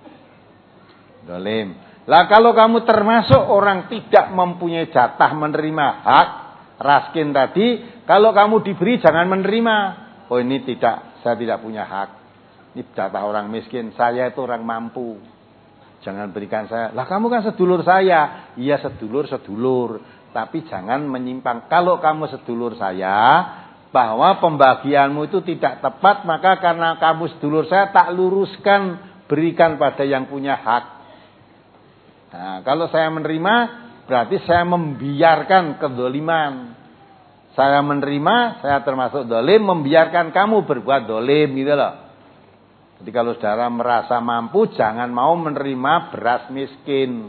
Dolim. Lah kalau kamu termasuk orang tidak mempunyai jatah menerima hak raskin tadi, kalau kamu diberi jangan menerima. Oh ini tidak, saya tidak punya hak. Ini jatah orang miskin, saya itu orang mampu. Jangan berikan saya. Lah kamu kan sedulur saya. Iya sedulur-sedulur. Tapi jangan menyimpang. Kalau kamu sedulur saya, bahwa pembagianmu itu tidak tepat, maka karena kamu sedulur saya tak luruskan, berikan pada yang punya hak. Nah, kalau saya menerima, berarti saya membiarkan kedoliman. Saya menerima, saya termasuk dolim, membiarkan kamu berbuat dolim, gitu loh. Jadi kalau saudara merasa mampu, jangan mau menerima beras miskin.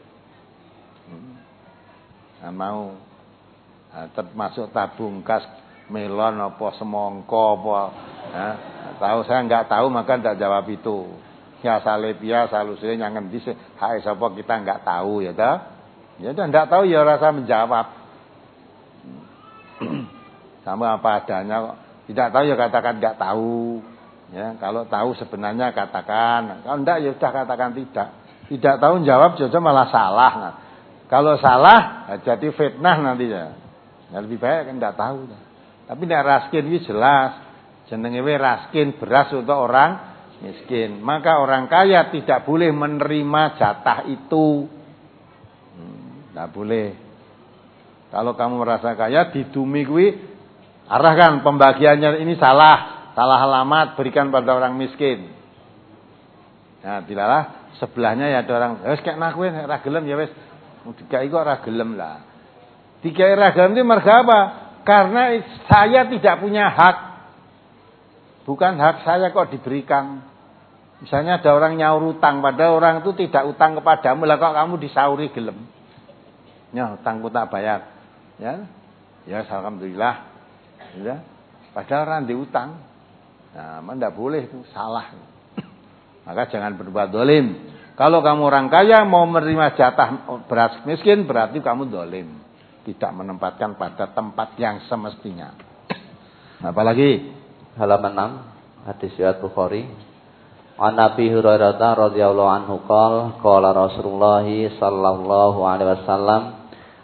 Nah, mau nah, termasuk tabung kas melon apa semongko apa. Nah, tahu saya nggak tahu maka tidak jawab itu. Ya salibia salusnya yang ngendi sih? Hai sapa kita nggak tahu ya toh. Ya udah nggak tahu ya rasa menjawab. Sama apa adanya kok. Tidak tahu ya katakan nggak tahu. Ya, kalau tahu sebenarnya katakan. Kalau enggak ya sudah katakan tidak. Tidak tahu jawab jauh malah salah. Nah, kalau salah ya jadi fitnah nantinya. Ya, lebih baik kan enggak tahu. Tapi nek raskin ini jelas. Jenenge raskin beras untuk orang miskin. Maka orang kaya tidak boleh menerima jatah itu. Hmm, enggak boleh. Kalau kamu merasa kaya didumi kuwi arahkan pembagiannya ini salah. Salah alamat, berikan pada orang miskin. Nah, dilalah sebelahnya ya ada orang, wis kek nak kowe ora gelem ya wis. Dikai kok ora gelem lah. Dikai ora gelem itu merga apa? Karena saya tidak punya hak. Bukan hak saya kok diberikan. Misalnya ada orang nyaur utang, padahal orang itu tidak utang kepadamu, lah kok kamu disauri gelem. Ya, utangku tak bayar. Ya. Ya, alhamdulillah. Ya. Padahal orang diutang. Nah, tidak boleh itu salah. Maka jangan berbuat dolim. Kalau kamu orang kaya mau menerima jatah beras miskin, berarti kamu dolim. Tidak menempatkan pada tempat yang semestinya. Apalagi halaman enam hadis riwayat Bukhari. An Nabi Hurairah radhiyallahu anhu qala qala Rasulullah sallallahu alaihi wasallam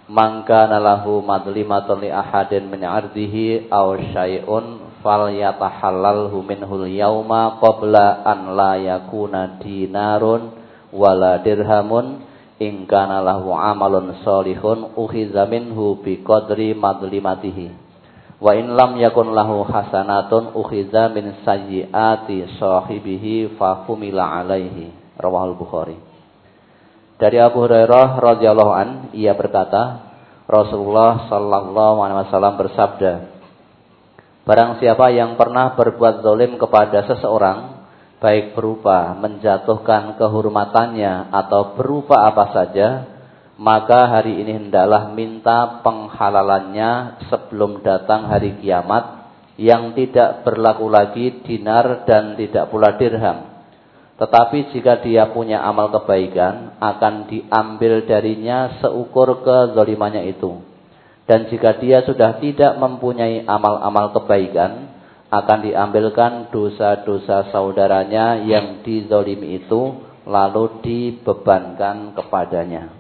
Man kana lahu madlimatun li ahadin min 'ardihi aw syai'un falyatahallalhu minhul yauma qabla an la yakuna dinarun wala dirhamun in kana lahu 'amalun shalihun ukhiza minhu biqadri madlimatihi wa in lam yakun lahu hasanatun ukhiza min sayyiati sahibihi fa humila 'alaihi. Rawahul Bukhari. Dari Abu Hurairah radhiyallahu an, ia berkata, Rasulullah sallallahu alaihi wasallam bersabda, barang siapa yang pernah berbuat zalim kepada seseorang, baik berupa menjatuhkan kehormatannya atau berupa apa saja, maka hari ini hendaklah minta penghalalannya sebelum datang hari kiamat yang tidak berlaku lagi dinar dan tidak pula dirham. Tetapi jika dia punya amal kebaikan, akan diambil darinya seukur kezalimannya itu. Dan jika dia sudah tidak mempunyai amal-amal kebaikan, akan diambilkan dosa-dosa saudaranya yang dizalimi itu, lalu dibebankan kepadanya.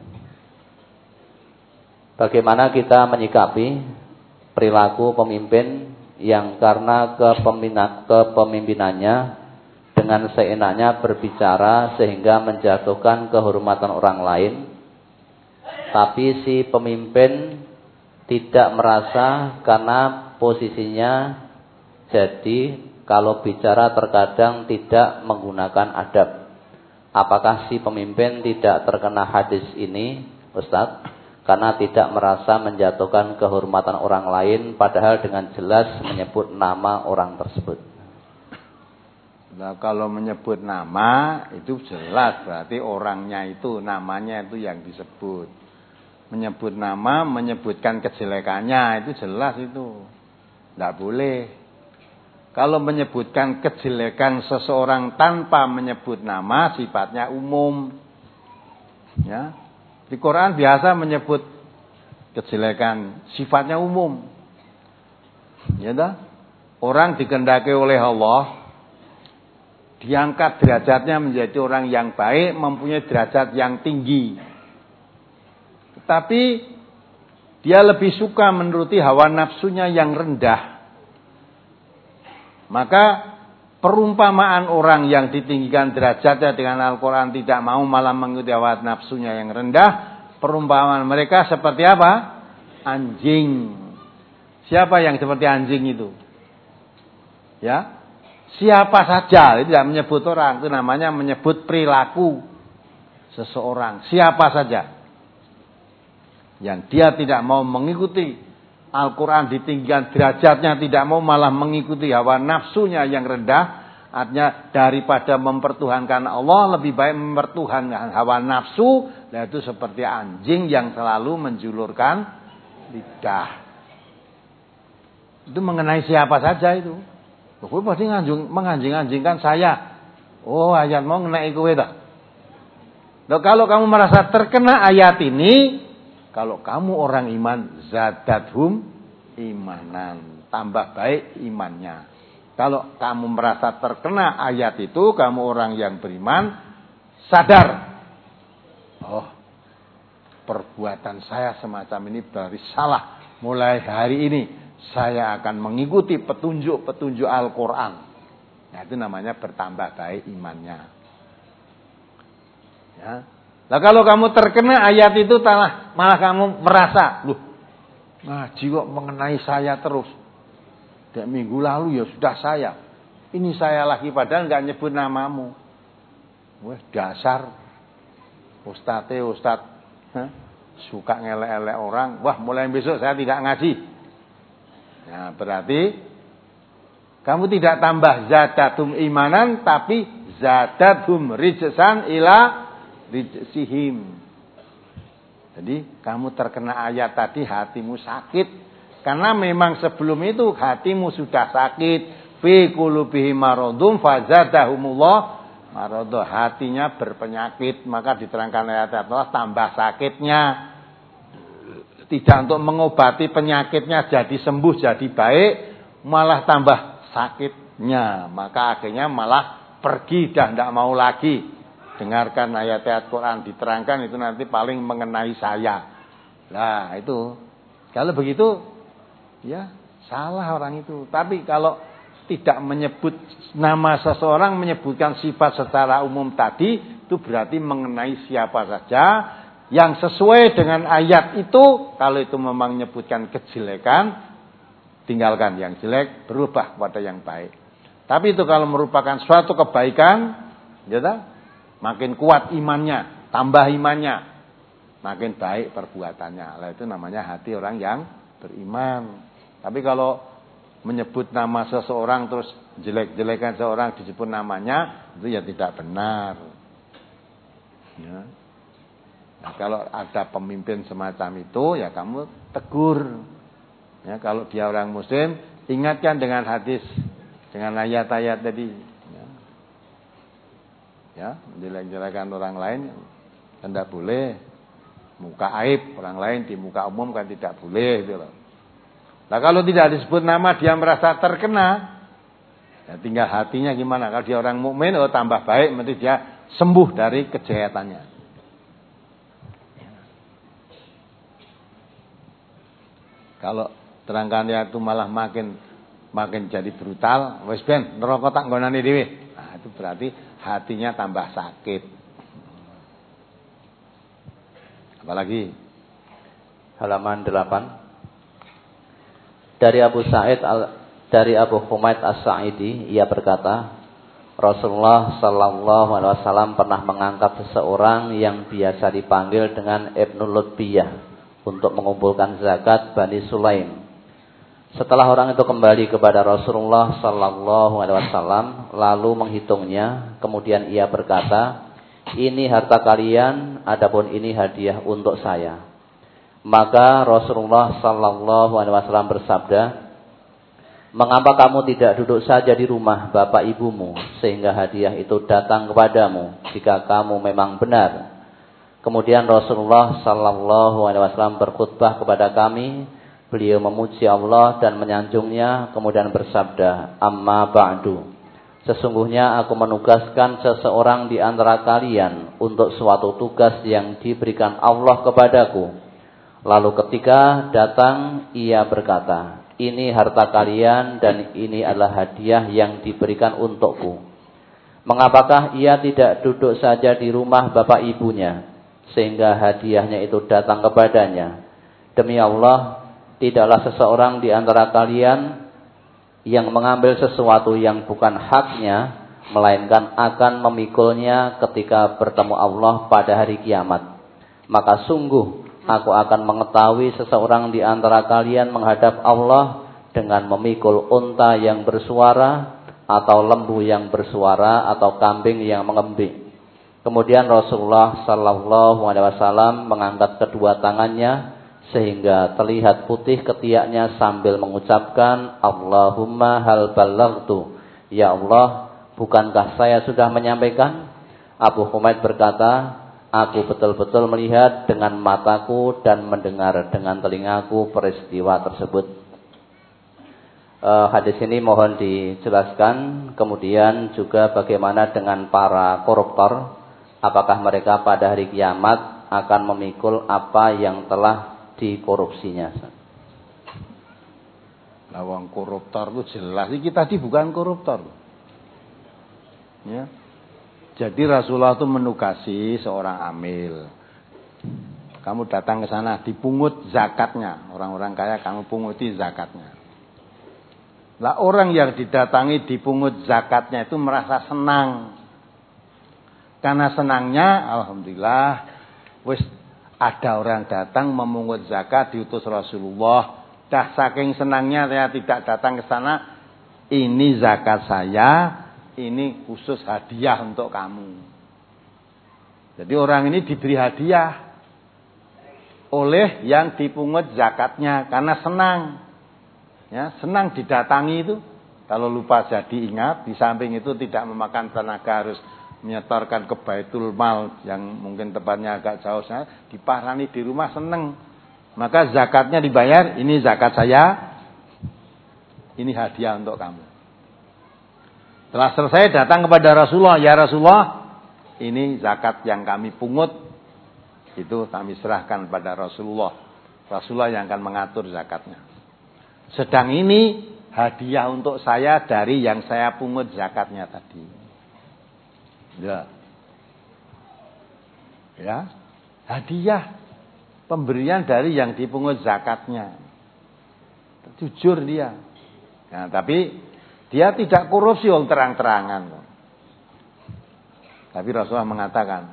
Bagaimana kita menyikapi perilaku pemimpin yang karena kepemimpinannya dengan seenaknya berbicara sehingga menjatuhkan kehormatan orang lain, tapi si pemimpin tidak merasa karena posisinya, jadi kalau bicara terkadang tidak menggunakan adab. Apakah si pemimpin tidak terkena hadis ini, Ustaz? Karena tidak merasa menjatuhkan kehormatan orang lain, padahal dengan jelas menyebut nama orang tersebut. Nah, kalau menyebut nama itu jelas berarti orangnya itu, namanya itu yang disebut. Menyebut nama, menyebutkan kejelekannya itu jelas itu. Tidak boleh. Kalau menyebutkan kejelekan seseorang tanpa menyebut nama, sifatnya umum. Ya. Di Quran biasa menyebut kejelekan, sifatnya umum. Ya dah. Orang dikehendaki oleh Allah diangkat derajatnya menjadi orang yang baik, mempunyai derajat yang tinggi. Tetapi dia lebih suka menuruti hawa nafsunya yang rendah. Maka perumpamaan orang yang ditinggikan derajatnya dengan Al-Quran tidak mau malah mengikuti hawa nafsunya yang rendah, perumpamaan mereka seperti apa? Anjing. Siapa yang seperti anjing itu? Ya. Siapa saja, itu tidak menyebut orang, itu namanya menyebut perilaku seseorang. Siapa saja yang dia tidak mau mengikuti Al-Quran, ditinggikan derajatnya, tidak mau malah mengikuti hawa nafsunya yang rendah, artinya daripada mempertuhankan Allah, lebih baik mempertuhankan hawa nafsu, dan itu seperti anjing yang selalu menjulurkan lidah. Itu mengenai siapa saja itu. Kowe pasti nganjung menganjing-anjingkan saya. Oh, ayat mau ngenai kowe dah. Loh, kalau kamu merasa terkena ayat ini, kalau kamu orang iman, zadathum imanan, tambah baik imannya. Kalau kamu merasa terkena ayat itu, kamu orang yang beriman, sadar. Oh, perbuatan saya semacam ini berarti salah. Mulai hari ini saya akan mengikuti petunjuk-petunjuk Al-Quran. Nah, itu namanya bertambah baik imannya. Ya. Nah, kalau kamu terkena ayat itu, malah, malah kamu merasa, loh, ngaji kok mengenai saya terus. Dan minggu lalu ya sudah saya. Ini saya lagi padahal nggak nyebut namamu. Wah, dasar Ustadz, Ustadz, huh? Suka ngelek-elek orang. Wah, mulai besok saya tidak ngaji. Nah, berarti kamu tidak tambah zadatum imanan, tapi zadatum rijsan ila rijsihim. Jadi kamu terkena ayat tadi, hatimu sakit, karena memang sebelum itu hatimu sudah sakit. Fi qulubihim maradun fazadahumullah maradun, hatinya berpenyakit, maka diterangkan ayat Allah tambah sakitnya. Tidak untuk mengobati penyakitnya jadi sembuh, jadi baik, malah tambah sakitnya. Maka akhirnya malah pergi dan tidak mau lagi. Dengarkan ayat-ayat Quran diterangkan itu nanti paling mengenai saya. Nah, itu. Kalau begitu, ya salah orang itu. Tapi kalau tidak menyebut nama seseorang, menyebutkan sifat secara umum tadi, itu berarti mengenai siapa saja yang sesuai dengan ayat itu. Kalau itu memang menyebutkan kejelekan, tinggalkan yang jelek, berubah pada yang baik. Tapi itu kalau merupakan suatu kebaikan, ya, makin kuat imannya, tambah imannya, makin baik perbuatannya. Lah itu namanya hati orang yang beriman. Tapi kalau menyebut nama seseorang terus jelek-jelekan seorang disebut namanya, itu ya tidak benar. Ya. Nah, kalau ada pemimpin semacam itu, ya kamu tegur. Ya, kalau dia orang Muslim, ingatkan dengan hadis, dengan ayat-ayat tadi. Ya, ya jelek-jelekan orang lain, tidak boleh. Muka aib orang lain di muka umum kan tidak boleh gitu loh. Nah kalau tidak disebut nama dia merasa terkena, ya tinggal hatinya gimana. Kalau dia orang mukmin, oh tambah baik, nanti dia sembuh dari kejahatannya. Ya. Kalau terangkannya itu malah makin makin jadi brutal, wis ben neraka tak nggonane dhewe. Nah itu berarti hatinya tambah sakit. Apalagi halaman delapan. Dari Abu Sa'id al, dari Abu Humaid As-Sa'idi, ia berkata, Rasulullah sallallahu alaihi wasallam pernah mengangkat seseorang yang biasa dipanggil dengan Ibnu Lutbiyah untuk mengumpulkan zakat Bani Sulaim. Setelah orang itu kembali kepada Rasulullah sallallahu alaihi wasallam lalu menghitungnya, kemudian ia berkata, ini harta kalian, adapun ini hadiah untuk saya. Maka Rasulullah sallallahu alaihi wasallam bersabda, mengapa kamu tidak duduk saja di rumah bapak ibumu sehingga hadiah itu datang kepadamu jika kamu memang benar. Kemudian Rasulullah sallallahu alaihi wasallam berkhutbah kepada kami. Beliau memuji Allah dan menyanjungnya, kemudian bersabda, amma ba'du. Sesungguhnya aku menugaskan seseorang di antara kalian untuk suatu tugas yang diberikan Allah kepadaku. Lalu ketika datang, ia berkata, ini harta kalian dan ini adalah hadiah yang diberikan untukku. Mengapakah ia tidak duduk saja di rumah bapak ibunya, sehingga hadiahnya itu datang kepadanya? Demi Allah, tidaklah seseorang di antara kalian yang mengambil sesuatu yang bukan haknya, melainkan akan memikulnya ketika bertemu Allah pada hari kiamat. Maka sungguh aku akan mengetahui seseorang di antara kalian menghadap Allah dengan memikul unta yang bersuara, atau lembu yang bersuara, atau kambing yang mengembik. Kemudian Rasulullah sallallahu alaihi wasallam mengangkat kedua tangannya sehingga terlihat putih ketiaknya sambil mengucapkan, Allahumma hal ballaghtu. Ya Allah, bukankah saya sudah menyampaikan? Abu Humaid berkata, aku betul-betul melihat dengan mataku dan mendengar dengan telingaku peristiwa tersebut. Uh, hadis ini mohon dijelaskan. Kemudian juga bagaimana dengan para koruptor? Apakah mereka pada hari kiamat akan memikul apa yang telah dikorupsinya? Lawang koruptor itu jelas. Kita tadi bukan koruptor. Ya. Jadi Rasulullah itu menugasi seorang amil. Kamu datang ke sana, dipungut zakatnya. Orang-orang kaya kamu punguti zakatnya. Lah orang yang didatangi dipungut zakatnya itu merasa senang. Karena senangnya, alhamdulillah, wis ada orang datang memungut zakat diutus Rasulullah. Dah saking senangnya saya tidak datang ke sana. Ini zakat saya, ini khusus hadiah untuk kamu. Jadi orang ini diberi hadiah oleh yang dipungut zakatnya karena senang. Ya, senang didatangi itu. Kalau lupa jadi ingat, di samping itu tidak memakan tenaga harus menyetorkan ke Baitul Mal yang mungkin tempatnya agak jauh sana, diparani di rumah seneng. Maka zakatnya dibayar, ini zakat saya, ini hadiah untuk kamu. Setelah selesai datang kepada Rasulullah, ya Rasulullah, ini zakat yang kami pungut, itu kami serahkan pada Rasulullah Rasulullah yang akan mengatur zakatnya. Sedang ini hadiah untuk saya dari yang saya pungut zakatnya tadi. Ya. Ya. Hadiah pemberian dari yang dipungut zakatnya. Jujur dia. Nah, tapi dia tidak korupsi yang terang-terangan. Tapi Rasulullah mengatakan,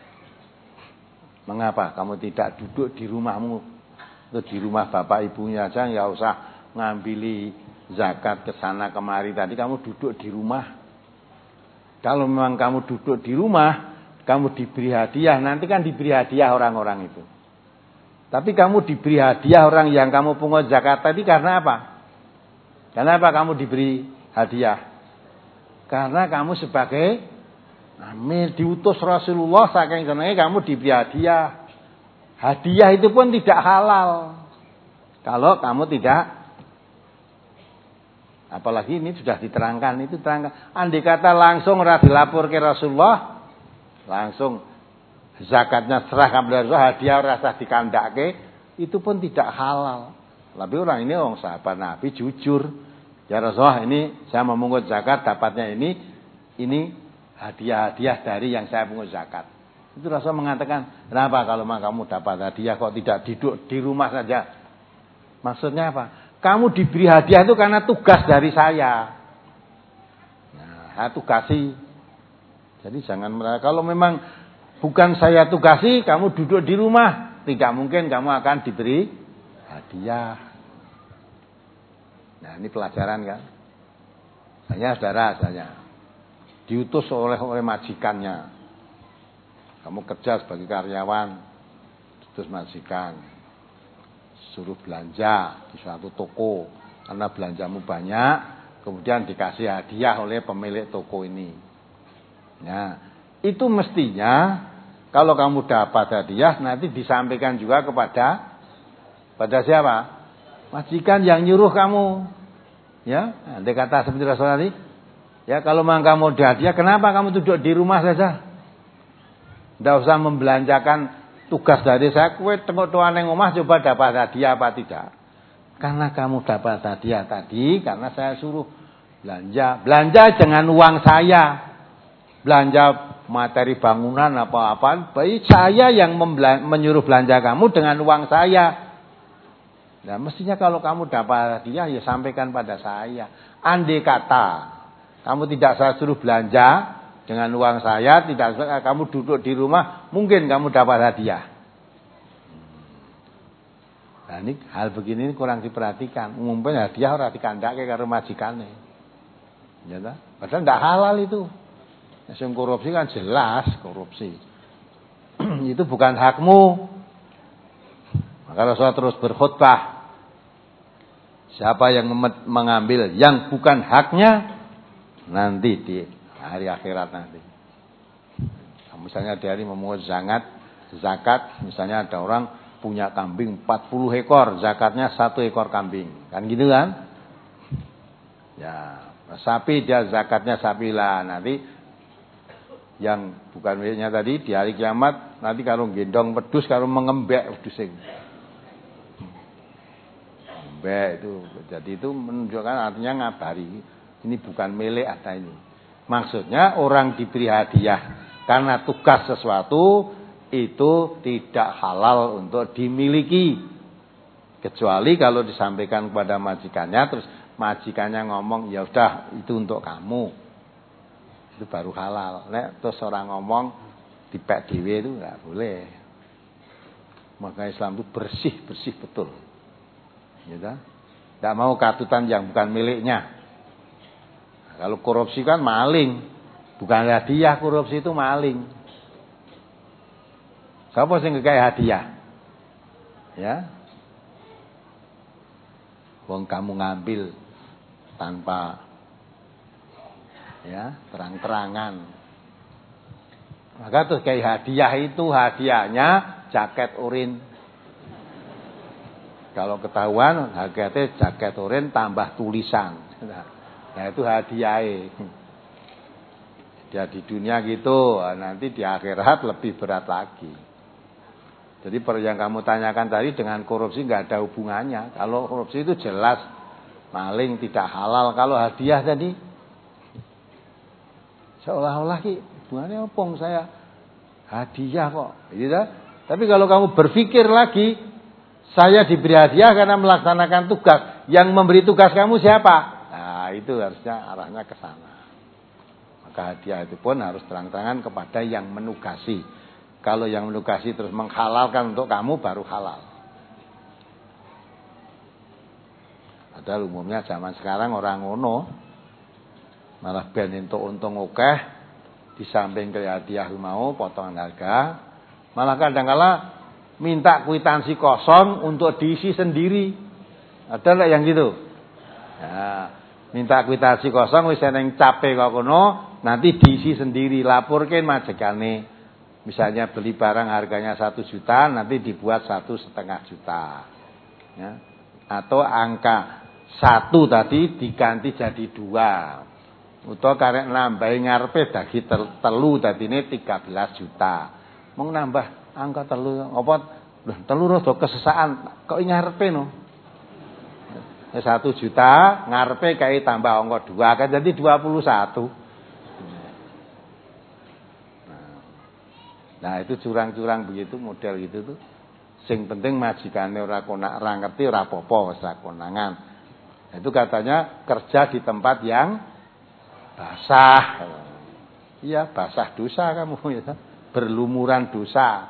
mengapa kamu tidak duduk di rumahmu atau di rumah bapak ibunya aja, nggak usah ngambili zakat ke sana kemari tadi, kamu duduk di rumah. Kalau memang kamu duduk di rumah, kamu diberi hadiah, nanti kan diberi hadiah orang-orang itu. Tapi kamu diberi hadiah orang yang kamu pungut zakat tadi karena apa? Karena apa kamu diberi hadiah? Karena kamu sebagai amir diutus Rasulullah, saking senangnya kamu diberi hadiah. Hadiah itu pun tidak halal kalau kamu tidak, apalagi ini sudah diterangkan, itu terangkan. Andai kata langsung ora dilapor ke Rasulullah, langsung zakatnya serahkan kepada Rasulullah, hadiah rasa dikandake, itu pun tidak halal. Tapi orang ini orang sahabat Nabi jujur. Ya Rasulullah, ini saya memungut zakat, dapatnya ini, ini hadiah-hadiah dari yang saya pungut zakat. Itu Rasulullah mengatakan, kenapa kalau kamu dapat hadiah kok tidak duduk di rumah saja? Maksudnya apa? Kamu diberi hadiah itu karena tugas dari saya. Nah, saya tugasi. Jadi jangan merasa, kalau memang bukan saya tugasi, kamu duduk di rumah, tidak mungkin kamu akan diberi hadiah. Nah, ini pelajaran kan. Saya saudara saya diutus oleh oleh majikannya. Kamu kerja sebagai karyawan, diutus majikan, suruh belanja di suatu toko, karena belanjamu banyak, kemudian dikasih hadiah oleh pemilik toko ini. Nah, itu mestinya kalau kamu dapat hadiah nanti disampaikan juga kepada pada siapa? Majikan yang nyuruh kamu. Ya, andai kata seperti Rasulullah tadi, ya kalau memang kamu ada hadiah, kenapa kamu duduk di rumah saja? Tidak usah membelanjakan tugas dari saya, kowe tengok-tengok nang omah coba dapat hadiah apa tidak. Karena kamu dapat hadiah tadi, karena saya suruh belanja. Belanja dengan uang saya. Belanja materi bangunan apa-apa, baik saya yang menyuruh belanja kamu dengan uang saya. Nah, mestinya kalau kamu dapat hadiah ya sampaikan pada saya. Andai kata kamu tidak saya suruh belanja dengan uang saya, tidak kamu duduk di rumah, mungkin kamu dapat hadiah. Nah, ini hal begini ini kurang diperhatikan. Umumnya hadiah ora dikandake karo majikane. Ya ta? Padahal tidak halal itu. Yang korupsi kan jelas korupsi. Itu bukan hakmu. Maka Rasulullah terus berkhutbah. Siapa yang mengambil yang bukan haknya, nanti di hari akhirat nanti. Misalnya dari memungut zakat, zakat, misalnya ada orang punya kambing empat puluh ekor, zakatnya satu ekor kambing. Kan gitu kan? Ya, sapi dia zakatnya sapi lah. Nanti yang bukan miliknya tadi di hari kiamat nanti kalau gendong pedus, kalau mengembek pedusing. Itu, jadi itu menunjukkan artinya ngabari ini bukan milik ada ini. Maksudnya orang diberi hadiah karena tugas sesuatu itu tidak halal untuk dimiliki, kecuali kalau disampaikan kepada majikannya, terus majikannya ngomong ya udah itu untuk kamu, itu baru halal. Nek terus orang ngomong dipek dhewe itu nggak boleh. Maka Islam itu bersih bersih betul. Gitu. Tidak mau katutan yang bukan miliknya. Nah, kalau korupsi kan maling, bukan hadiah, korupsi itu maling. Siapa sing ngekei hadiah? Ya. Wong kamu ngambil tanpa ya terang-terangan. Maka terus kayak hadiah itu hadiahnya jaket urin. Kalau ketahuan harganya jaket oren tambah tulisan. Nah itu hadiahnya. Dia di dunia gitu, nanti di akhirat lebih berat lagi. Jadi yang kamu tanyakan tadi dengan korupsi nggak ada hubungannya. Kalau korupsi itu jelas maling tidak halal. Kalau hadiah tadi seolah-olah ki hubungannya opong saya hadiah kok, gitu. Tapi kalau kamu berpikir lagi, saya diberi hadiah karena melaksanakan tugas. Yang memberi tugas kamu siapa? Nah, itu harusnya arahnya ke sana. Maka hadiah itu pun harus terang-terangan kepada yang menugasi. Kalau yang menugasi terus menghalalkan untuk kamu baru halal. Padahal umumnya zaman sekarang orang ngono malah ben entuk untung akeh, di samping ke hadiah mau potongan harga, malah kadang-kala minta kwitansi kosong untuk diisi sendiri. Ada enggak yang gitu? Ya, minta kwitansi kosong wis eneng cape kok kono, nanti diisi sendiri, laporke majekane. Misalnya beli barang harganya satu juta, nanti dibuat satu setengah juta, ya. Atau angka satu tadi diganti jadi dua. Utawa karek nambahi ngarepe dadi telu dadine tiga belas juta. Mung nambah angka telu apa lho telu rada kesesaan kok ngarepe no. satu juta ngarepe kae tambah angka dua kan jadi dua puluh satu. Nah, itu curang-curang begitu model gitu tuh. Sing penting majikane ora konak ora ngerti ora apa-apa wis konangan. Itu katanya kerja di tempat yang basah. Iya, basah dosa kamu ya. Berlumuran dosa.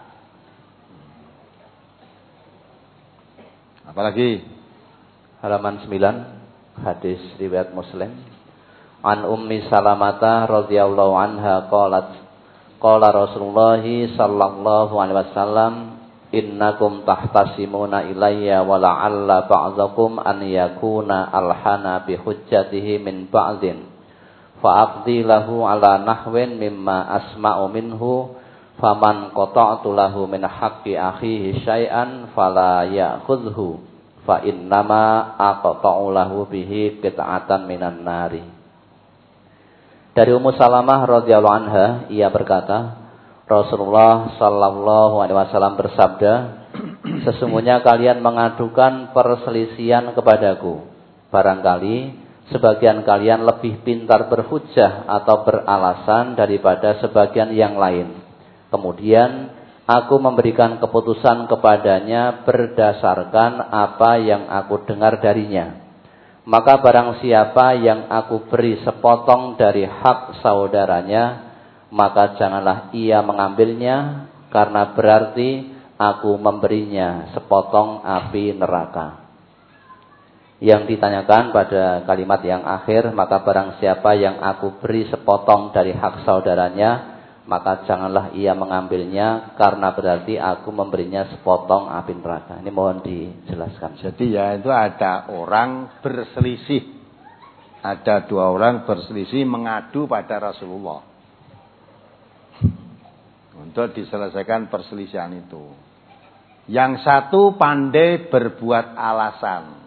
Apalagi halaman sembilan hadis riwayat Muslim. An Ummi Salamah radhiyallahu anha qalat qala Rasulullah sallallahu alaihi wasallam innakum tahtasimuna ilayya wa la'alla ba'dakum an yakuna alhana bi hujjatihi min ba'din fa'aqdi lahu ala nahwin mimma asma'u minhu faman qata'tu lahu min haqqi akhihi syai'an fala ya'khudhu fa innama aqta'u lahu bihi qit'atan minan nari. Dari Ummu Salamah radhiyallahu anha, ia berkata, Rasulullah sallallahu alaihi wasallam bersabda, sesungguhnya kalian mengadukan perselisihan kepadaku. Barangkali sebagian kalian lebih pintar berhujjah atau beralasan daripada sebagian yang lain. Kemudian aku memberikan keputusan kepadanya berdasarkan apa yang aku dengar darinya. Maka barang siapa yang aku beri sepotong dari hak saudaranya, maka janganlah ia mengambilnya, karena berarti aku memberinya sepotong api neraka. Yang ditanyakan pada kalimat yang akhir, maka barang siapa yang aku beri sepotong dari hak saudaranya, maka janganlah ia mengambilnya, karena berarti aku memberinya sepotong api neraka. Ini mohon dijelaskan. Jadi ya itu ada orang berselisih. Ada dua orang berselisih mengadu pada Rasulullah untuk diselesaikan perselisihan itu. Yang satu pandai berbuat alasan,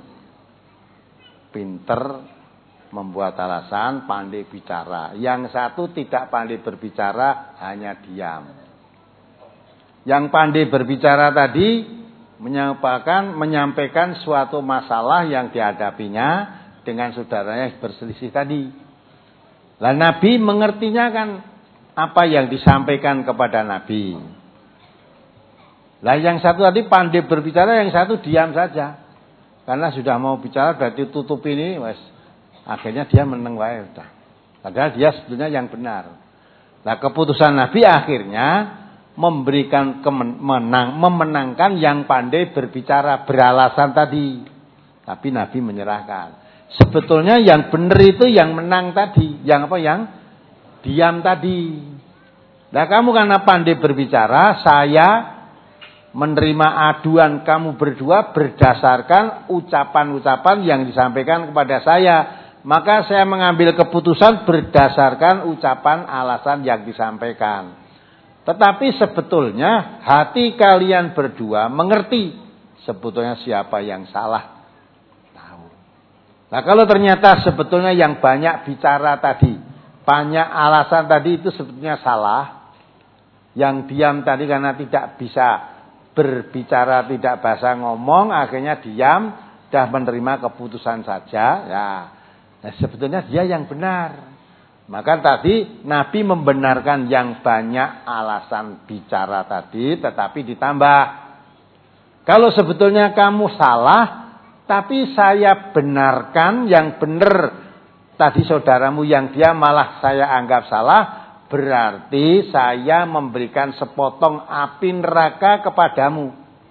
pinter membuat alasan, pandai bicara. Yang satu tidak pandai berbicara, hanya diam. Yang pandai berbicara tadi menyampaikan menyampaikan suatu masalah yang dihadapinya dengan saudaranya berselisih tadi. Lah Nabi mengertinya kan apa yang disampaikan kepada Nabi. Lah yang satu tadi pandai berbicara, yang satu diam saja. Karena sudah mau bicara berarti tutup ini, wes. Akhirnya dia meneng wae udah. Padahal dia sebetulnya yang benar. Nah, keputusan Nabi akhirnya memberikan kemenang, memenangkan yang pandai berbicara beralasan tadi. Tapi Nabi menyerahkan. Sebetulnya yang benar itu yang menang tadi, yang apa yang diam tadi. Nah, kamu karena pandai berbicara, saya menerima aduan kamu berdua berdasarkan ucapan-ucapan yang disampaikan kepada saya. Maka saya mengambil keputusan berdasarkan ucapan alasan yang disampaikan. Tetapi sebetulnya hati kalian berdua mengerti sebetulnya siapa yang salah. Tahu. Nah, kalau ternyata sebetulnya yang banyak bicara tadi, banyak alasan tadi itu sebetulnya salah. Yang diam tadi karena tidak bisa berbicara tidak bahasa ngomong, akhirnya diam, dah menerima keputusan saja. Ya, nah, sebetulnya dia yang benar. Maka tadi Nabi membenarkan yang banyak alasan bicara tadi, tetapi ditambah. Kalau sebetulnya kamu salah, tapi saya benarkan yang benar. Tadi saudaramu yang dia malah saya anggap salah, berarti saya memberikan sepotong api neraka kepadamu.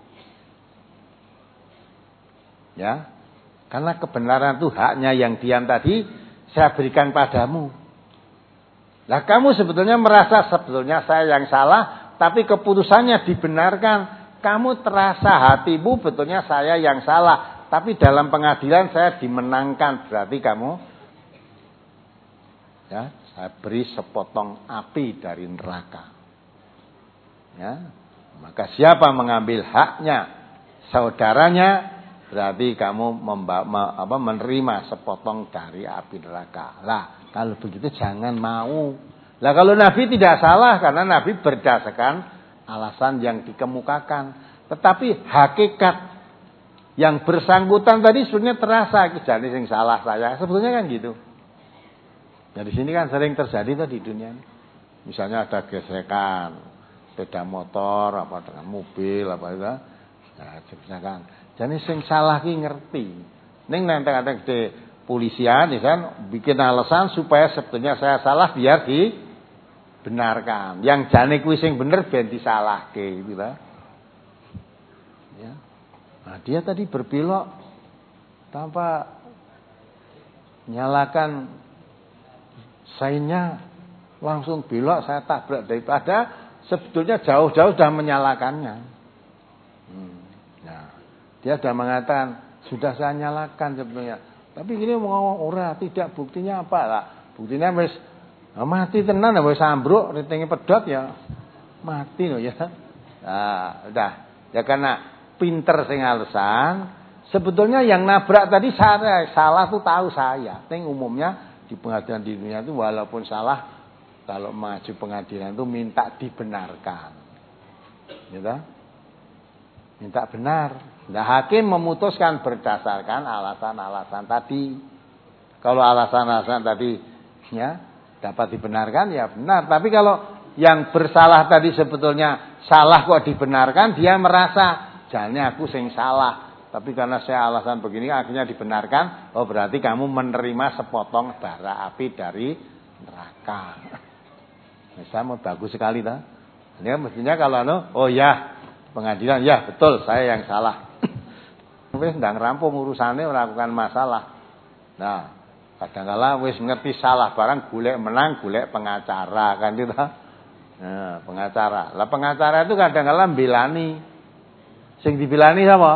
Ya, karena kebenaran itu haknya yang diam tadi saya berikan padamu. Nah, kamu sebetulnya merasa sebetulnya saya yang salah, tapi keputusannya dibenarkan. Kamu terasa hatimu betulnya saya yang salah, tapi dalam pengadilan saya dimenangkan. Berarti kamu, ya, saya beri sepotong api dari neraka. Ya, maka siapa mengambil haknya saudaranya, berarti kamu memba, me, apa, menerima sepotong dari api neraka. Lah, kalau begitu jangan mau. Lah kalau Nabi tidak salah karena Nabi berdasarkan alasan yang dikemukakan. Tetapi hakikat yang bersangkutan tadi sebenarnya terasa jadi yang salah saya. Sebetulnya kan gitu. Nah di sini kan sering terjadi tuh di dunia. Misalnya ada gesekan sepeda motor apa dengan mobil apa itu. Nah, misalkan jadi sing salah ki ngerti. Ning nenteng-nenteng di polisian ya kan bikin alasan supaya sebetulnya saya salah biar dibenarkan. Yang jane kuwi sing bener ben disalahke gitu lah. Ya. Nah, dia tadi berbelok tanpa nyalakan sainnya langsung belok saya tabrak daripada sebetulnya jauh-jauh sudah menyalakannya. Hmm. Nah, dia sudah mengatakan sudah saya nyalakan sebetulnya. Tapi gini mau ora tidak buktinya apa lah? Buktinya wis mati tenan wis ambruk ritenge pedhot ya. Mati loh ya. Nah, udah. Ya karena pinter sing alasan, sebetulnya yang nabrak tadi saya salah tuh tahu saya. Ning umumnya di pengadilan di dunia itu walaupun salah kalau maju pengadilan itu minta dibenarkan. Gitu? Minta benar. Nah, hakim memutuskan berdasarkan alasan-alasan tadi. Kalau alasan-alasan tadi ya dapat dibenarkan ya benar. Tapi kalau yang bersalah tadi sebetulnya salah kok dibenarkan, dia merasa jane aku sing salah. Tapi karena saya alasan begini akhirnya dibenarkan. Oh berarti kamu menerima sepotong bara api dari neraka. Sama bagus sekali dah. Ini mestinya kalau no, oh ya pengadilan ya betul saya yang salah. Wis ndang rampung urusane melakukan masalah. Nah, kadang-kala wis ngerti salah barang golek menang, golek pengacara kan gitu. Nah, pengacara. Lah pengacara itu kadang-kala mbelani. Sing dibelani sapa?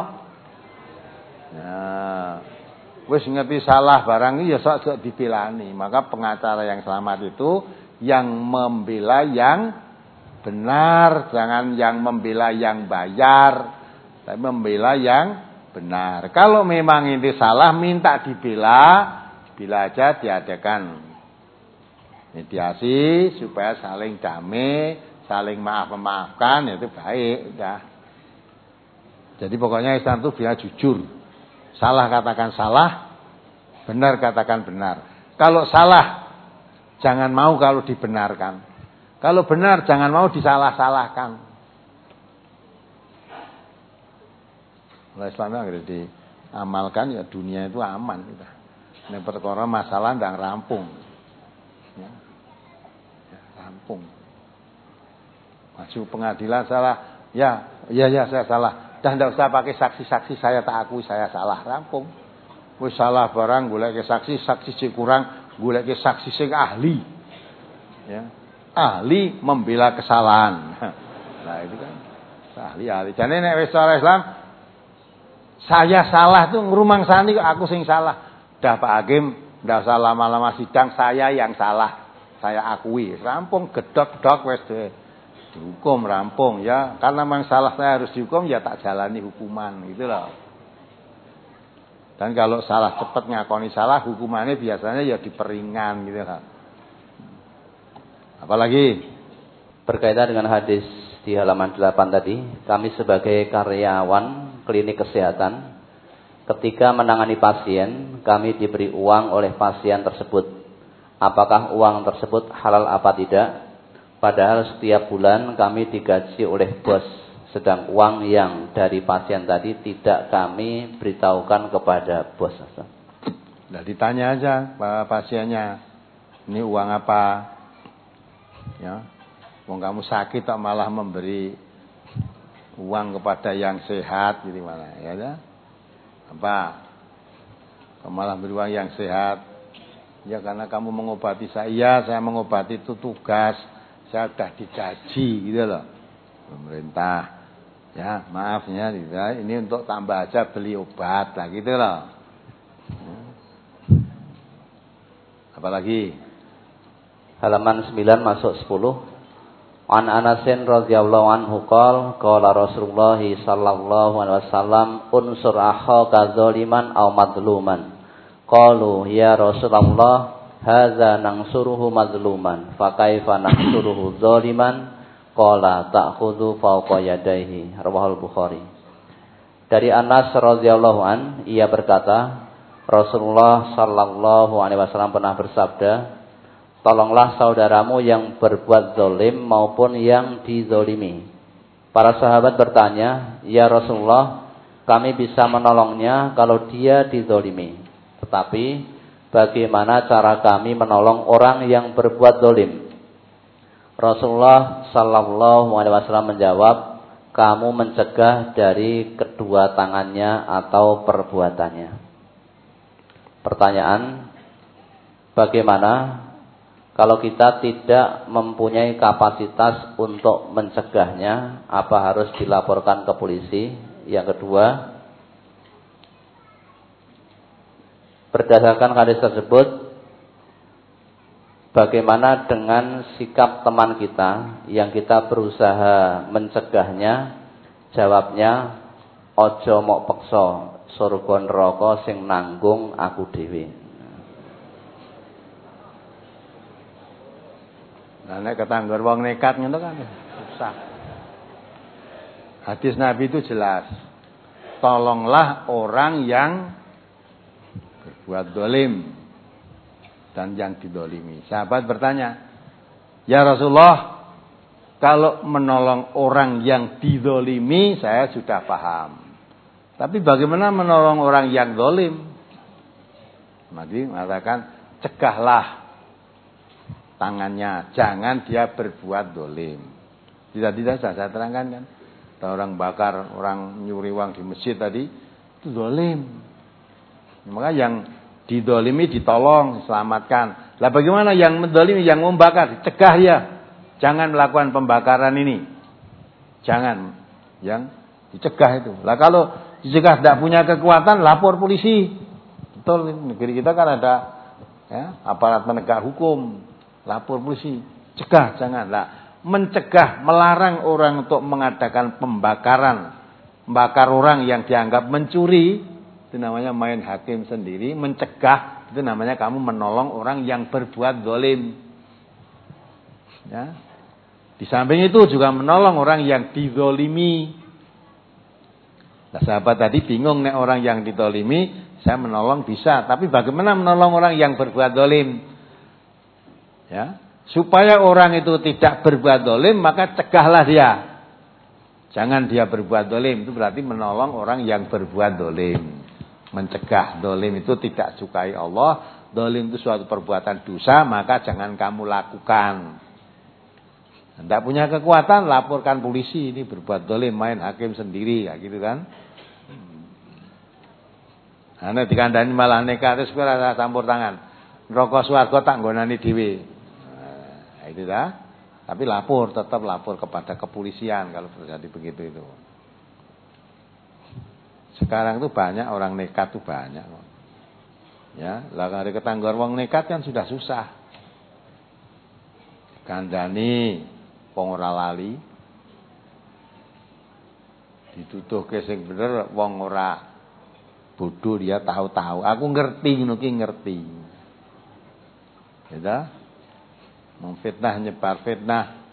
Nah, wis ngerti salah barang iki ya sok-sok dibelani. Maka pengacara yang selamat itu yang membela yang benar, jangan yang membela yang bayar, tapi membela yang benar. Kalau memang ini salah minta dibela, bila aja diadakan mediasi supaya saling damai, saling maaf-memaafkan itu baik udah. Jadi pokoknya Islam itu biar jujur. Salah katakan salah, benar katakan benar. Kalau salah jangan mau kalau dibenarkan. Kalau benar jangan mau disalah-salahkan. Kalau Islamnya harus diamalkan ya dunia itu aman kita. Ini perkara masalah ndang rampung. Ya. Ya, rampung. Maju pengadilan salah, ya, ya ya saya salah. Dah ndak usah pakai saksi-saksi saya tak akui saya salah, rampung. Wis salah barang golek ke saksi, saksi sing kurang golek ke saksi sing ahli. Ya. Ahli membela kesalahan. Nah, itu kan ahli-ahli. Jane nek wis cara Islam saya salah tuh ngrumangsani kok aku sing salah. Dah Pak Hakim, ndak usah lama-lama sidang, saya yang salah. Saya akui. Rampung gedok-gedok wis dihukum rampung ya. Karena memang salah saya harus dihukum ya tak jalani hukuman gitu loh. Dan kalau salah cepat ngakoni salah hukumannya biasanya ya diperingan gitu loh. Apalagi berkaitan dengan hadis di halaman delapan tadi, kami sebagai karyawan klinik kesehatan, ketika menangani pasien, kami diberi uang oleh pasien tersebut. Apakah uang tersebut halal apa tidak? Padahal setiap bulan kami digaji oleh bos, sedang uang yang dari pasien tadi tidak kami beritahukan kepada bos. Nah, ditanya aja pasiennya, ini uang apa? Ya, mau kamu sakit tak malah memberi uang kepada yang sehat, gitu mana? Ya, ya? Apa? Kamu malah beri uang yang sehat? Ya karena kamu mengobati saya, ya, saya mengobati itu tugas, saya sudah digaji, gitu loh, pemerintah. Ya, maaf ya, ini untuk tambah aja beli obat lah, gitu loh. Apalagi halaman sembilan masuk sepuluh. An Anasin radhiyallahu anhu qala qala Rasulullah sallallahu alaihi wasallam unsur akhaka zaliman aw madluman. Qalu ya Rasulullah hadza nansuruhu madluman fa kaifa nansuruhu zaliman? Qala ta'khudhu fawqa yadayhi. Rawahul Bukhari. Dari Anas radhiyallahu an, ia berkata, Rasulullah sallallahu alaihi wasallam pernah bersabda, tolonglah saudaramu yang berbuat zalim maupun yang dizalimi. Para sahabat bertanya, ya Rasulullah, kami bisa menolongnya kalau dia dizalimi. Tetapi bagaimana cara kami menolong orang yang berbuat zalim? Rasulullah sallallahu alaihi wasallam menjawab, kamu mencegah dari kedua tangannya atau perbuatannya. Pertanyaan, bagaimana kalau kita tidak mempunyai kapasitas untuk mencegahnya? Apa harus dilaporkan ke polisi? Yang kedua, berdasarkan hadis tersebut, bagaimana dengan sikap teman kita yang kita berusaha mencegahnya? Jawabnya, ojo mok pekso, surga neraka sing nanggung aku dhewe. Nah, nek ketanggur wong nekat ngono kan susah. Hadis Nabi itu jelas. Tolonglah orang yang berbuat dolim dan yang didolimi. Sahabat bertanya, ya Rasulullah, kalau menolong orang yang didolimi saya sudah paham. Tapi bagaimana menolong orang yang dolim? Nabi mengatakan, cegahlah tangannya, jangan dia berbuat dolim. Tidak-tidak saya terangkan kan, ada orang bakar, orang nyuri uang di masjid tadi, itu dolim. Maka yang didolimi ditolong, selamatkan. Lah bagaimana yang mendolimi, yang membakar, cegah ya, jangan melakukan pembakaran ini, jangan, yang dicegah itu. Lah kalau dicegah tidak punya kekuatan, lapor polisi. Betul, negeri kita kan ada ya, aparat penegak hukum. Lapor polisi, cegah, jangan. Lah, mencegah, melarang orang untuk mengadakan pembakaran, membakar orang yang dianggap mencuri, itu namanya main hakim sendiri. Mencegah, itu namanya kamu menolong orang yang berbuat zalim. Ya. Di samping itu juga menolong orang yang dizalimi. Nah, sahabat tadi bingung nih, orang yang dizalimi saya menolong bisa, tapi bagaimana menolong orang yang berbuat zalim? Ya, supaya orang itu tidak berbuat zalim, maka cegahlah dia. Jangan dia berbuat zalim, itu berarti menolong orang yang berbuat zalim. Mencegah zalim itu tidak sukai Allah. Zalim itu suatu perbuatan dosa, maka jangan kamu lakukan. Tidak punya kekuatan, laporkan polisi, ini berbuat zalim, main hakim sendiri, kayak gitu kan. Ana dikandani malah nekat terus kowe ora campur tangan. Neraka swarga tak nggonani dhewe. Nah, itu dah. Tapi lapor, tetap lapor kepada kepolisian kalau terjadi begitu itu. Sekarang tuh banyak orang nekat tuh banyak. Ya, lah kare ketanggur wong nekat kan sudah susah. Kandhani wong ora lali. Dituduhke sing bener wong ora bodoh, dia tahu-tahu. Aku ngerti ngono ki ngerti. Ya, memfitnah nyebar fitnah.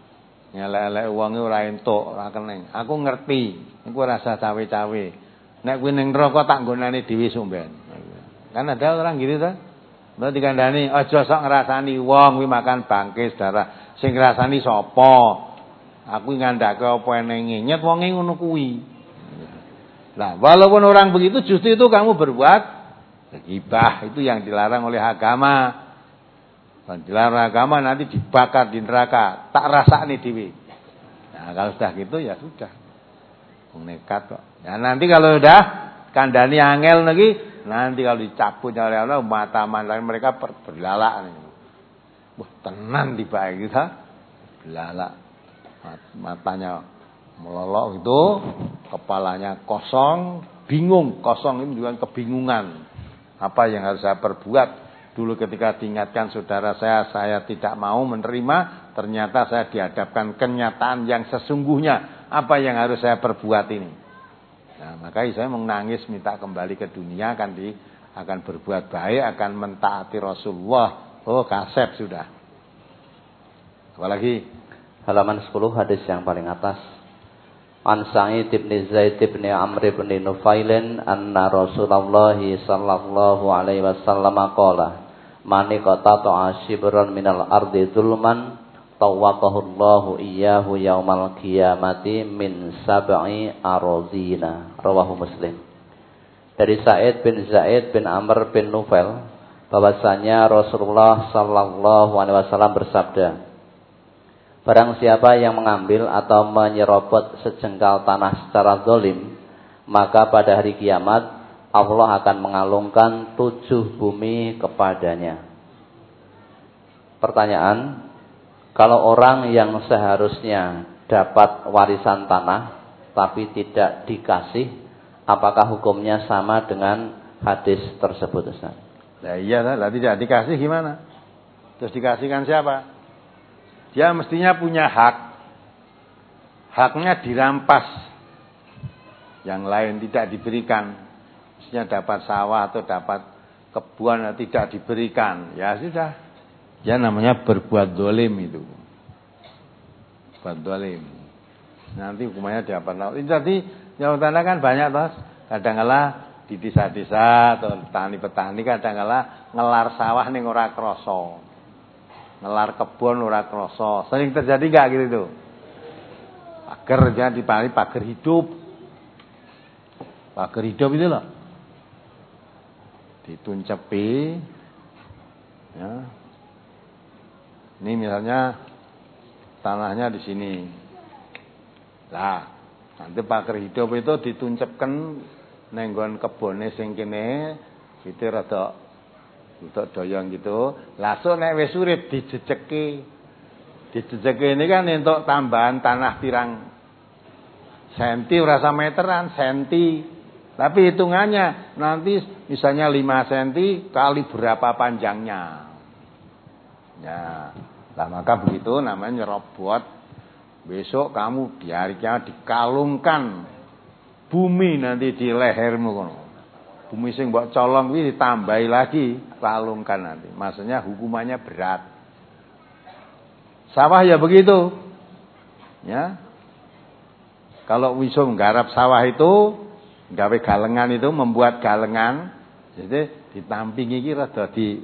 Ngelek-elek wonge ora entuk, ora keneng. Aku ngerti, iku rasa cawe-cawe. Nek kuwi ning neraka tak nggonane dhewe somben. Kan ada orang gitu ta? Mbok dikandani, aja sok ngrasani wong kuwi makan bangke saudara. Sing ngrasani sapa? Aku ngandake apa enenge, nyet wonge ngono kuwi. Nah, walaupun orang begitu justru itu kamu berbuat ghibah, itu yang dilarang oleh agama. Dan dilarang agama nanti dibakar di neraka, tak rasakne dhewe. Nah, kalau sudah gitu ya sudah. Nekat kok. Ya nanti kalau udah kandhani angel lagi, nanti kalau dicabut oleh Allah mata-mata mereka berlalak nih. Wah, tenan tiba kita belalak. Matanya melolok itu, kepalanya kosong, bingung, kosong ini juga kebingungan. Apa yang harus saya perbuat? Dulu ketika diingatkan saudara saya, saya tidak mau menerima, ternyata saya dihadapkan kenyataan yang sesungguhnya. Apa yang harus saya perbuat ini? Nah, makanya saya menangis minta kembali ke dunia, akan di akan berbuat baik, akan mentaati Rasulullah. Oh, kasep sudah. Apalagi halaman sepuluh hadis yang paling atas. An Sa'id bin Zaid bin Amr bin Nufailin anna Rasulullah sallallahu alaihi wasallam qala man qata'a shibran minal ardi zulman tawaqahu Allahu iyyahu yaumal qiyamati min sab'i arazina. Rawahu Muslim. Dari Sa'id bin Zaid bin Amr bin Nufail bahwasanya Rasulullah sallallahu alaihi wasallam bersabda, barang siapa yang mengambil atau menyerobot sejengkal tanah secara zalim, maka pada hari kiamat Allah akan mengalungkan tujuh bumi kepadanya. Pertanyaan, kalau orang yang seharusnya dapat warisan tanah tapi tidak dikasih, apakah hukumnya sama dengan hadis tersebut, Ustaz? Nah, iya lah, tidak dikasih gimana? Terus dikasihkan siapa? Dia mestinya punya hak. Haknya dirampas. Yang lain tidak diberikan. Mestinya dapat sawah atau dapat kebun tidak diberikan. Ya sudah. Ya namanya berbuat dolim itu. Berbuat dolim. Nanti hukumannya dapat. Jadi jawabannya kan banyak toh. Kadang-kala di desa-desa atau petani-petani kadang-kala ngelar sawah ning ora krasa. Ngelar kebun ora krasa. Sering terjadi enggak gitu tuh? Pager jangan dipani pager hidup. Pager hidup itu loh. Dituncepi ya. Ini misalnya tanahnya di sini. Lah, nanti pager hidup itu dituncepken ning nggon kebone sing kene itu rada untuk doyong gitu, langsung nek wis urip dijejeki. Dijejeki ini kan entuk tambahan tanah pirang senti ora sak meteran, senti. Tapi hitungannya nanti misalnya lima senti kali berapa panjangnya. Ya, lah maka begitu namanya nyerobot. Besok kamu di hari kiamat dikalungkan bumi nanti di lehermu kono. Bumi sing mbok colong kuwi ditambahi lagi, kalungkan nanti. Maksudnya hukumannya berat. Sawah ya begitu. Ya. Kalau wiso nggarap sawah itu, gawe galengan itu, membuat galengan, jadi ditampingi iki rada di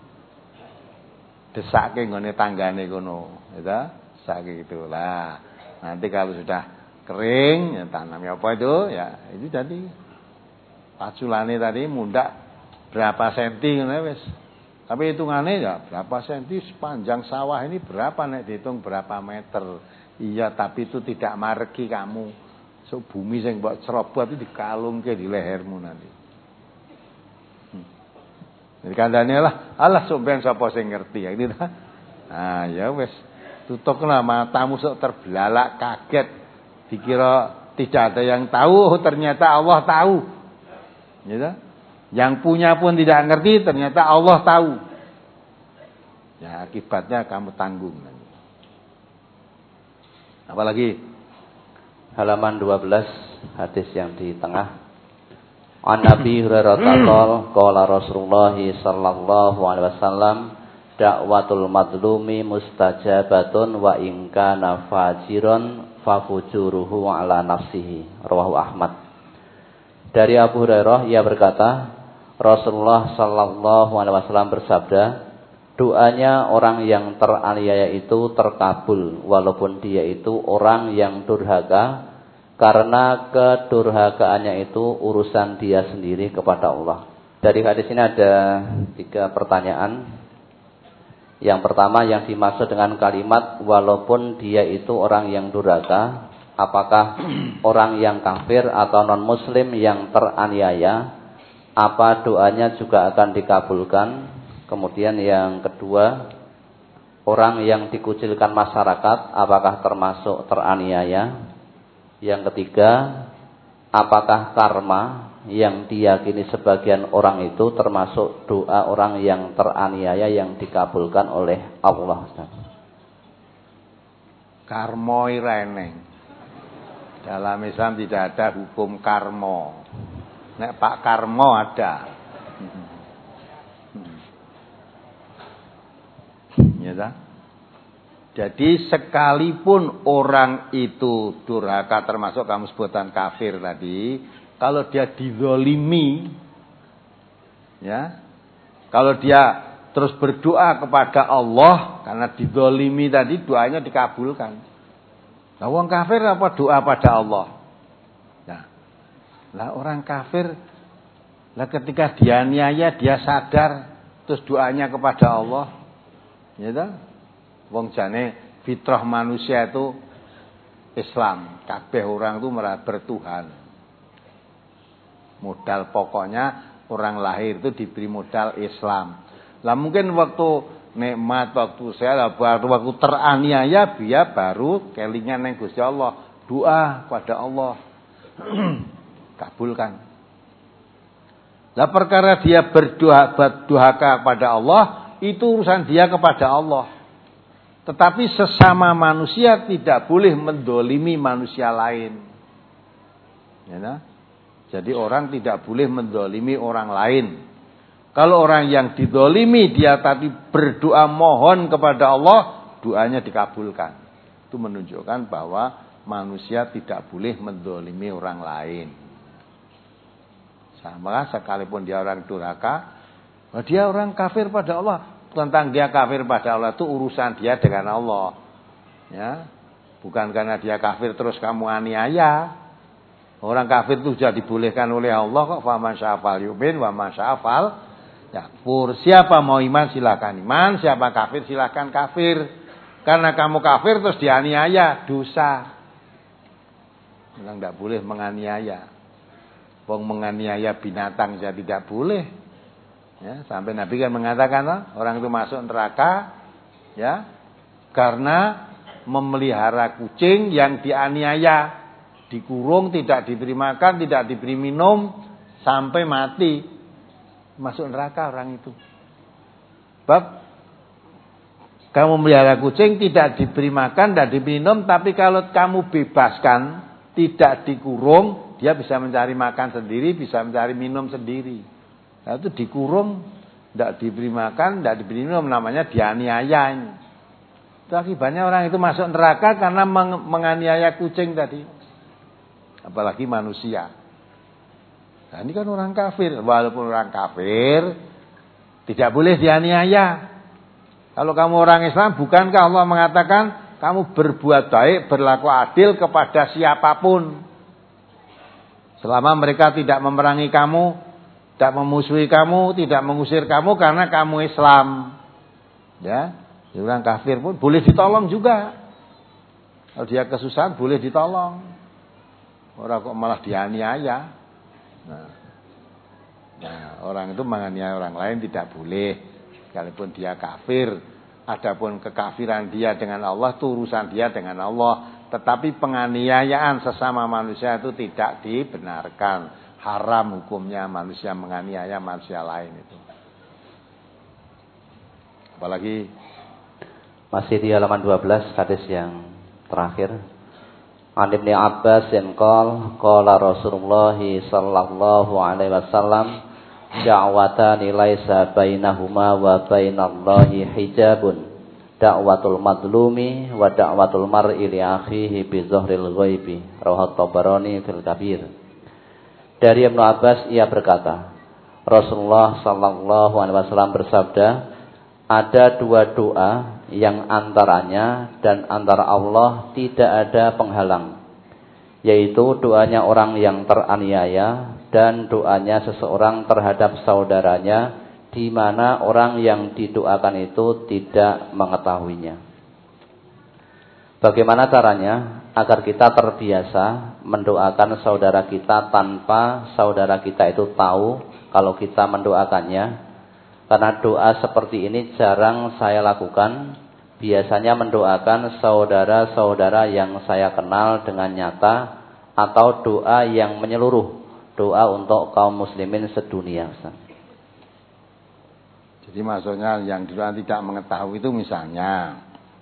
desake nggone tanggane kono, gitu. Desake gitu. Lah, nanti kalau sudah kering, ya tanamnya apa itu? Ya, itu jadi paculane tadi mundak berapa senti ngono wis. Tapi hitungannya ya berapa senti sepanjang sawah ini berapa nek dihitung berapa meter. Iya, tapi itu tidak margi kamu. So bumi sing mbok cerobot itu dikalungke di lehermu nanti. Hmm. Jadi kandhane lah, alah sok ben sapa sing ngerti ya gitu. Nah, ya wis tutuplah matamu sok terbelalak kaget. Dikira tidak ada yang tahu, ternyata Allah tahu. Gitu? Yang punya pun tidak ngerti, ternyata Allah tahu. Ya akibatnya kamu tanggung. Apalagi halaman dua belas hadis yang di tengah. An Nabi Hurairah qala qala Rasulullah sallallahu alaihi wasallam da'watul madlumi mustajabatun wa in kana fajiron fa fujuruhu ala nafsihi. Rawahu Ahmad. Dari Abu Hurairah ia berkata, Rasulullah sallallahu alaihi wasallam bersabda, doanya orang yang teraniaya itu terkabul walaupun dia itu orang yang durhaka, karena kedurhakaannya itu urusan dia sendiri kepada Allah. Dari hadis ini ada tiga pertanyaan. Yang pertama, yang dimaksud dengan kalimat walaupun dia itu orang yang durhaka, apakah orang yang kafir atau non muslim yang teraniaya, apa doanya juga akan dikabulkan? Kemudian yang kedua, orang yang dikucilkan masyarakat apakah termasuk teraniaya? Yang ketiga, apakah karma yang diyakini sebagian orang itu termasuk doa orang yang teraniaya yang dikabulkan oleh Allah? Karma ireneng. Dalam Islam tidak ada hukum karma. Nek Pak Karmo ada. Ya tak? Jadi sekalipun orang itu durhaka, termasuk kamu sebutan kafir tadi, kalau dia dizolimi, ya, kalau dia terus berdoa kepada Allah karena dizolimi tadi, doanya dikabulkan. Nah, orang kafir apa doa pada Allah? Nah, lah orang kafir, lah ketika dia niaya dia sadar, terus doanya kepada Allah, ya tak? Wong jane fitrah manusia itu Islam, kabeh orang itu merasa bertuhan. Modal pokoknya orang lahir itu diberi modal Islam. Lah mungkin waktu nikmat, waktu sehat, waktu waktu teraniaya dia baru kelingan nang Gusti Allah, doa pada Allah. Kabulkan. Lah perkara dia berdoa berdoa kepada Allah, itu urusan dia kepada Allah. Tetapi sesama manusia tidak boleh mendolimi manusia lain. Ya, nah? Jadi orang tidak boleh mendolimi orang lain. Kalau orang yang didolimi dia tadi berdoa mohon kepada Allah, doanya dikabulkan. Itu menunjukkan bahwa manusia tidak boleh mendolimi orang lain. Sama sekalipun dia orang durhaka, dia orang kafir pada Allah. Tentang dia kafir pada Allah itu urusan dia dengan Allah. Ya, bukan karena dia kafir terus kamu aniaya. Orang kafir itu sudah dibolehkan oleh Allah kok. Faman syafal yu'min wa man syafal yakfur. Siapa mau iman silakan iman, siapa kafir silakan kafir. Karena kamu kafir terus dianiaya, dosa. Memang tidak boleh menganiaya. Wong menganiaya binatang saja tidak boleh. Ya, sampai Nabi kan mengatakan orang itu masuk neraka ya karena memelihara kucing yang dianiaya, dikurung, tidak diberi makan, tidak diberi minum sampai mati. Masuk neraka orang itu. Sebab kamu melihara kucing tidak diberi makan, tidak diberi minum, tapi kalau kamu bebaskan, tidak dikurung, dia bisa mencari makan sendiri, bisa mencari minum sendiri. Nah, itu dikurung, tidak diberi makan, tidak diberi minum, namanya dianiaya. Itu akibatnya orang itu masuk neraka karena meng- menganiaya kucing tadi. Apalagi manusia. Nah, ini kan orang kafir. Walaupun orang kafir, tidak boleh dianiaya. Kalau kamu orang Islam, bukankah Allah mengatakan kamu berbuat baik, berlaku adil kepada siapapun. Selama mereka tidak memerangi kamu, tidak memusuhi kamu, tidak mengusir kamu karena kamu Islam. Ya, orang kafir pun boleh ditolong juga. Kalau dia kesusahan boleh ditolong. Orang kok malah dianiaya. Nah, nah, orang itu menganiaya orang lain tidak boleh, sekalipun dia kafir. Adapun kekafiran dia dengan Allah itu urusan dia dengan Allah. Tetapi penganiayaan sesama manusia itu tidak dibenarkan. Haram hukumnya manusia menganiaya manusia lain itu. Apalagi masih di halaman dua belas hadis yang terakhir. An Ibnu Abbas qala qala Rasulullah sallallahu alaihi wasallam da'watani laisa bainahuma wa bainallahi hijabun. Da'watul madlumi wa da'watul mar'i li akhihi bi zahril ghaibi. Rawahu Tabarani fil Kabir. Dari Ibnu Abbas ia berkata, Rasulullah sallallahu alaihi wasallam bersabda, ada dua doa yang antaranya dan antara Allah tidak ada penghalang, yaitu doanya orang yang teraniaya dan doanya seseorang terhadap saudaranya, di mana orang yang didoakan itu tidak mengetahuinya. Bagaimana caranya agar kita terbiasa mendoakan saudara kita tanpa saudara kita itu tahu kalau kita mendoakannya? Karena doa seperti ini jarang saya lakukan. Biasanya mendoakan saudara-saudara yang saya kenal dengan nyata, atau doa yang menyeluruh, doa untuk kaum muslimin sedunia. Jadi maksudnya yang tidak mengetahui itu misalnya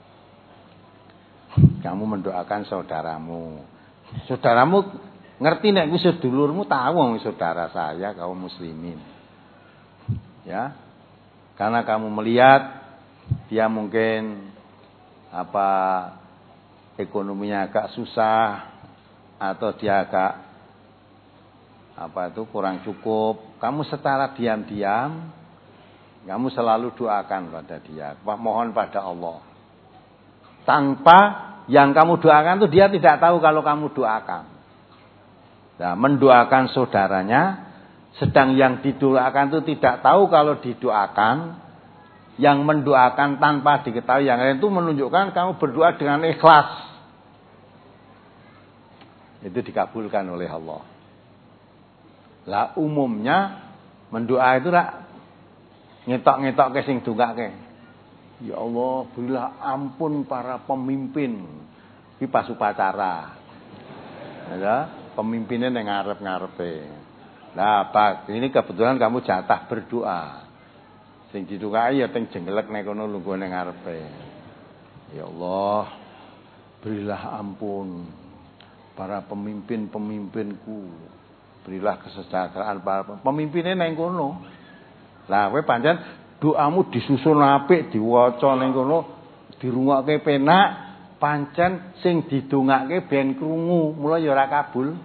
kamu mendoakan saudaramu. Saudaramu ngerti nek kuwi sedulurmu, tahu wong saudara saya kaum muslimin. Ya. Karena kamu melihat dia mungkin apa ekonominya agak susah atau dia agak apa itu kurang cukup, kamu secara diam-diam kamu selalu doakan pada dia, mohon pada Allah. Tanpa yang kamu doakan itu dia tidak tahu kalau kamu doakan. Nah, mendoakan saudaranya, sedang yang didoakan itu tidak tahu kalau didoakan. Yang mendoakan tanpa diketahui yang lain itu menunjukkan kamu berdoa dengan ikhlas. Itu dikabulkan oleh Allah. Lah umumnya mendoa itu rak ngetok-ngetok ke sing dongake. Ya Allah, berilah ampun para pemimpin. Iki pas upacara. Ya, pemimpinnya yang ngarep-ngarepe. Nah, Pak, ini kebetulan kamu jatah berdoa. Sing ditukai ya teng jengelek nek kono lungguh ning ngarepe. Ya Allah, berilah ampun para pemimpin-pemimpinku. Berilah kesejahteraan para pemimpinnya ning kono. Lah kowe pancen doamu disusun apik, diwaca ning kono, dirungokke penak, pancen sing didongake ben krungu, mula ya ora kabul.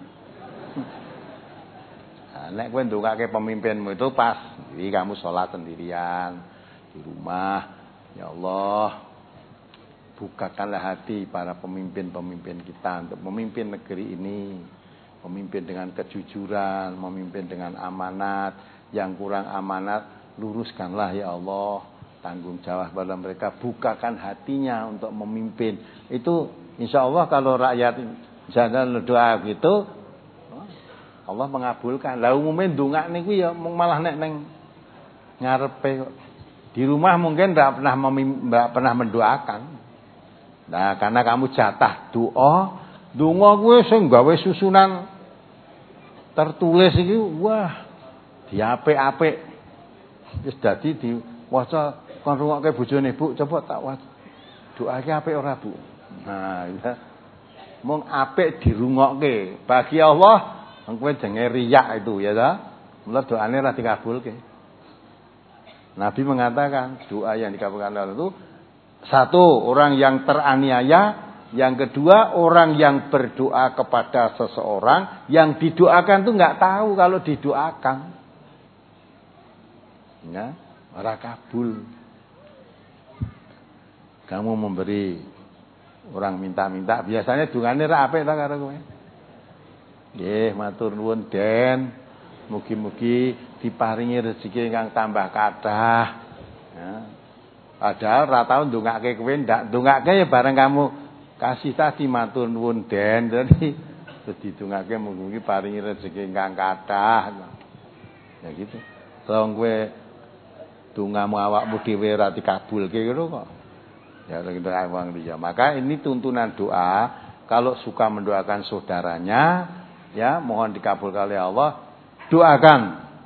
Nek kowe ndongake pemimpinmu itu pas, jadi kamu sholat sendirian di rumah, ya Allah, bukakanlah hati para pemimpin-pemimpin kita untuk memimpin negeri ini, memimpin dengan kejujuran, memimpin dengan amanat, yang kurang amanat luruskanlah ya Allah, tanggung jawab pada mereka, bukakan hatinya untuk memimpin. Itu insya Allah kalau rakyat misalnya doa gitu, Allah mengabulkan. Lah umumnya ndongak niku ya malah nek neng ngarepe kok. Di rumah mungkin enggak pernah enggak pernah mendoakan. Nah, karena kamu jatah doa, donga kuwi sing gawe susunan tertulis iki, wah, diapik-apik. Wis dadi diwaca kon rungokke bojone, Bu, coba tak waca. Doake apik ora, Bu? Nah, ya. Mung apik dirungokke. Bagi Allah kowe jenenge riyak itu ya ta. Mula doane ora dikabulke. Nabi mengatakan doa yang dikabulkan Allah itu satu, orang yang teraniaya, yang kedua orang yang berdoa kepada seseorang yang didoakan itu enggak tahu kalau didoakan. Ya, ora kabul. Kamu memberi orang minta-minta, biasanya dungane ra apik ta karo kowe. Nggih, matur nuwun Den. Mugi-mugi diparingi rezeki ingkang tambah kathah. Ya. Padahal ra tau ndongake kowe, ndak ndongake ya bareng kamu kasih tadi matur nuwun Den. Jadi didongake mugi-mugi paringi rezeki ingkang kathah. Ya gitu. Wong kowe dongamu awakmu dhewe ra dikabulke ngono kok. Ya gitu wong liya. Maka ini tuntunan doa, kalau suka mendoakan saudaranya, ya mohon dikabulkan oleh Allah, doakan.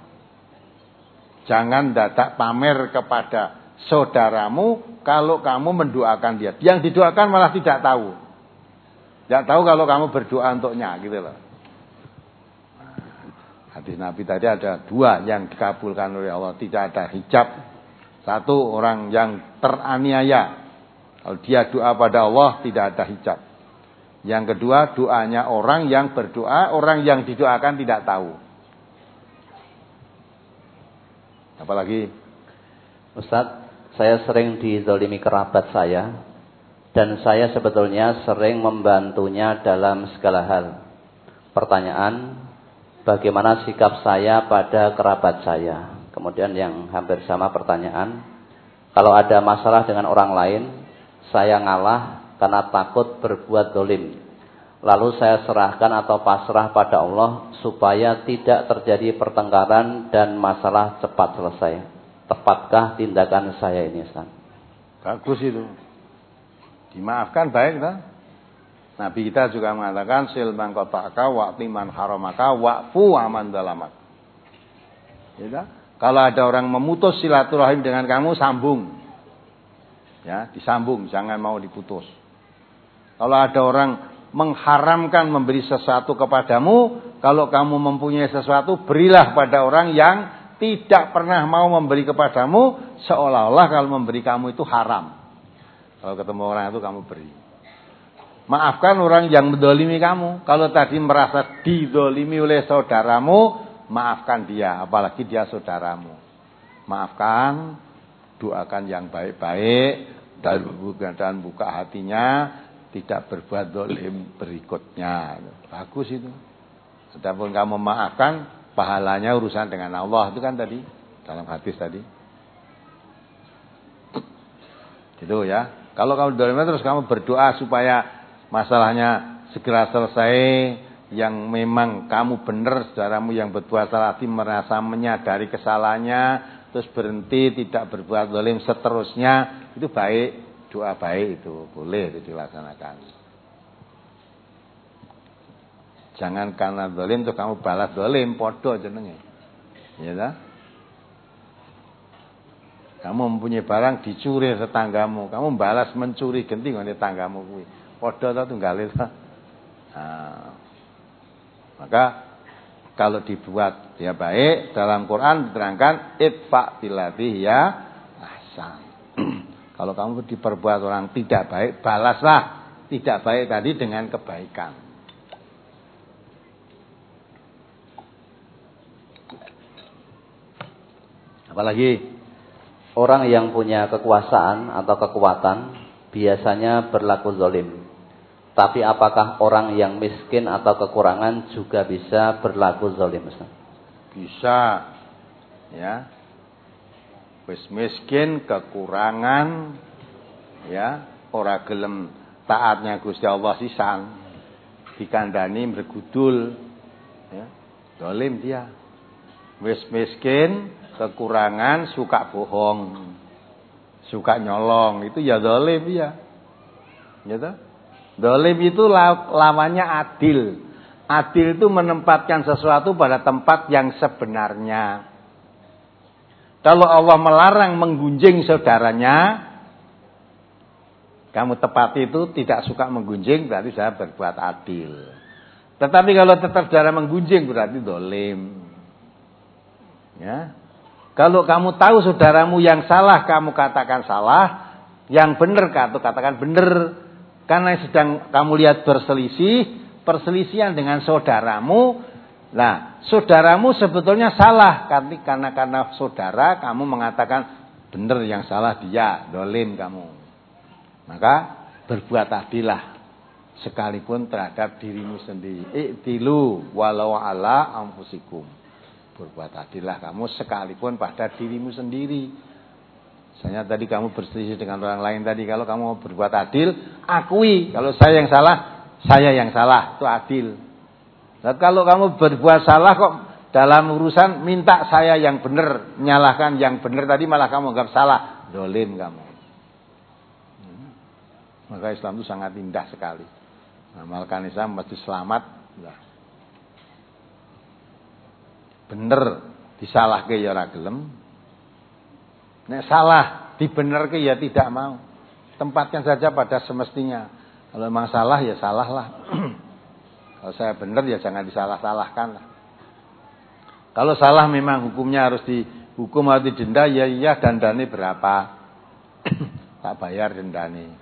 Jangan dadak pamer kepada saudaramu kalau kamu mendoakan dia. Yang didoakan malah tidak tahu. Tidak tahu kalau kamu berdoa untuknya gitu loh. Hadis Nabi tadi ada dua yang dikabulkan oleh Allah, tidak ada hijab. Satu, orang yang teraniaya, kalau dia doa pada Allah tidak ada hijab. Yang kedua, doanya orang yang berdoa, orang yang didoakan tidak tahu. Apalagi, Ustaz, saya sering dizalimi kerabat saya, dan saya sebetulnya sering membantunya dalam segala hal. Pertanyaan, bagaimana sikap saya pada kerabat saya? Kemudian yang hampir sama pertanyaan, kalau ada masalah dengan orang lain, saya ngalah karena takut berbuat dolim. Lalu saya serahkan atau pasrah pada Allah supaya tidak terjadi pertengkaran dan masalah cepat selesai. Tepatkah tindakan saya ini, Ustaz? Bagus itu. Dimaafkan baik, tak? Nabi kita juga mengatakan silman qata'aka wa'ti man haramaka wa'fu aman dalamak. Ya, kalau ada orang memutus silaturahim dengan kamu, sambung. Ya, disambung, jangan mau diputus. Kalau ada orang mengharamkan memberi sesuatu kepadamu, kalau kamu mempunyai sesuatu, berilah pada orang yang tidak pernah mau memberi kepadamu, seolah-olah kalau memberi kamu itu haram. Kalau ketemu orang itu kamu beri. Maafkan orang yang mendolimi kamu. Kalau tadi merasa didolimi oleh saudaramu, maafkan dia, apalagi dia saudaramu. Maafkan, doakan yang baik-baik, dan buka, dan buka hatinya, tidak berbuat dolim berikutnya. Bagus itu. Sedapun kamu maafkan, pahalanya urusan dengan Allah. Itu kan tadi, dalam hadis tadi. Gitu ya. Kalau kamu dolim terus kamu berdoa supaya masalahnya segera selesai, yang memang kamu benar, saudaramu yang berbuat salah hati merasa menyadari kesalahannya, terus berhenti tidak berbuat zalim seterusnya, itu baik, doa baik itu boleh itu dilaksanakan. Jangan karena zalim terus kamu balas zalim, podo jenenge. Ya ta? Kamu mempunyai barang dicuri tetanggamu, kamu balas mencuri genti ngene tetanggamu kuwi. Padha ta tunggale ta. Nah, maka kalau dibuat dia baik, dalam Quran diterangkan idfa billati ya ahsan. Kalau kamu diperbuat orang tidak baik, balaslah tidak baik tadi dengan kebaikan. Apalagi orang yang punya kekuasaan atau kekuatan biasanya berlaku zalim. Tapi apakah orang yang miskin atau kekurangan juga bisa berlaku zalim? Bisa. Ya. Wis miskin, kekurangan, ya, ora gelem taatnya Gusti Allah sisan. Dikandani bergudul, ya. Zalim dia. Wis miskin, kekurangan, suka bohong, suka nyolong, itu ya zalim ya. Ya toh? Zalim itu lawannya adil. Adil itu menempatkan sesuatu pada tempat yang sebenarnya. Kalau Allah melarang menggunjing saudaranya, kamu tepat itu tidak suka menggunjing, berarti saya berbuat adil. Tetapi kalau tetap saudara menggunjing, berarti zalim. Ya. Kalau kamu tahu saudaramu yang salah, kamu katakan salah, yang benar kamu katakan benar. Karena sedang kamu lihat berselisih, perselisihan dengan saudaramu. Nah, saudaramu sebetulnya salah karena karena saudara kamu mengatakan benar, yang salah dia, zalim kamu. Maka berbuat adillah sekalipun terhadap dirimu sendiri. I'tilu walau ala anfusikum. Berbuat adillah kamu sekalipun pada dirimu sendiri. Misalnya tadi kamu berselisih dengan orang lain tadi, kalau kamu mau berbuat adil, akui kalau saya yang salah, saya yang salah, itu adil. Nah, kalau kamu berbuat salah kok dalam urusan minta saya yang benar, menyalahkan yang benar tadi malah kamu anggap salah, zalim kamu. Hmm. Maka Islam itu sangat indah sekali. Amalkan Islam mesti selamat. Nah. Bener disalahke ya ora gelem. Nek salah dibenerke ya tidak mau. Tempatkan saja pada semestinya. Kalau memang salah ya salah lah. Kalau saya benar ya jangan disalah-salahkan lah. Kalau salah memang hukumnya harus dihukum atau didenda, ya iya dandane berapa? Tak bayar dendane.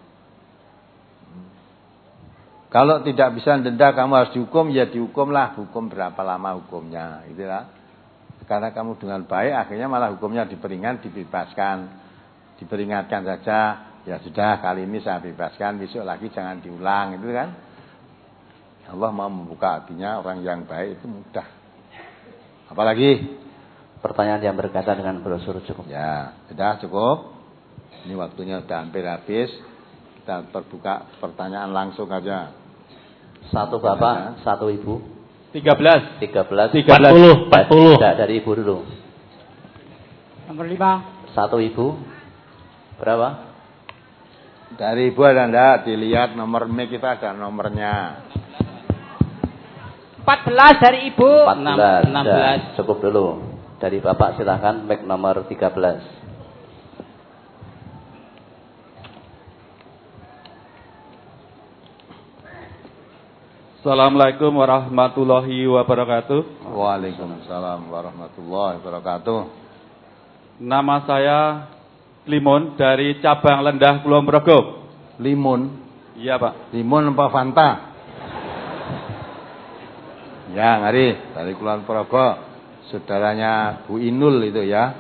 Kalau tidak bisa denda kamu harus dihukum, ya dihukumlah. Hukum berapa lama hukumnya, itulah. Karena kamu dengan baik, akhirnya malah hukumnya diperingan, dibebaskan, diperingatkan saja. Ya sudah, kali ini saya bebaskan, besok lagi jangan diulang, itu kan. Allah mau membuka hatinya orang yang baik itu mudah. Apalagi pertanyaan yang berkaitan dengan brosur cukup. Ya, sudah cukup. Ini waktunya sudah hampir habis. Kita terbuka pertanyaan langsung aja. Satu bapak, satu ibu. Tiga belas. Tiga belas. Tiga puluh. Empat puluh. Dari ibu dulu. Nomor lima. Satu ibu. Berapa? Dari ibu ada enggak? Dilihat nomor mic kita ada nomornya. Empat belas dari ibu. Empat belas. Enam belas. Cukup dulu. Dari bapak silahkan mic nomor tiga belas. Assalamualaikum warahmatullahi wabarakatuh. Waalaikumsalam warahmatullahi wabarakatuh. Nama saya Limun dari cabang Lendah Kulon Progo. Limun. Iya Pak. Limun apa Fanta? Ya, ngari dari Kulon Progo. Saudaranya Bu Inul itu ya.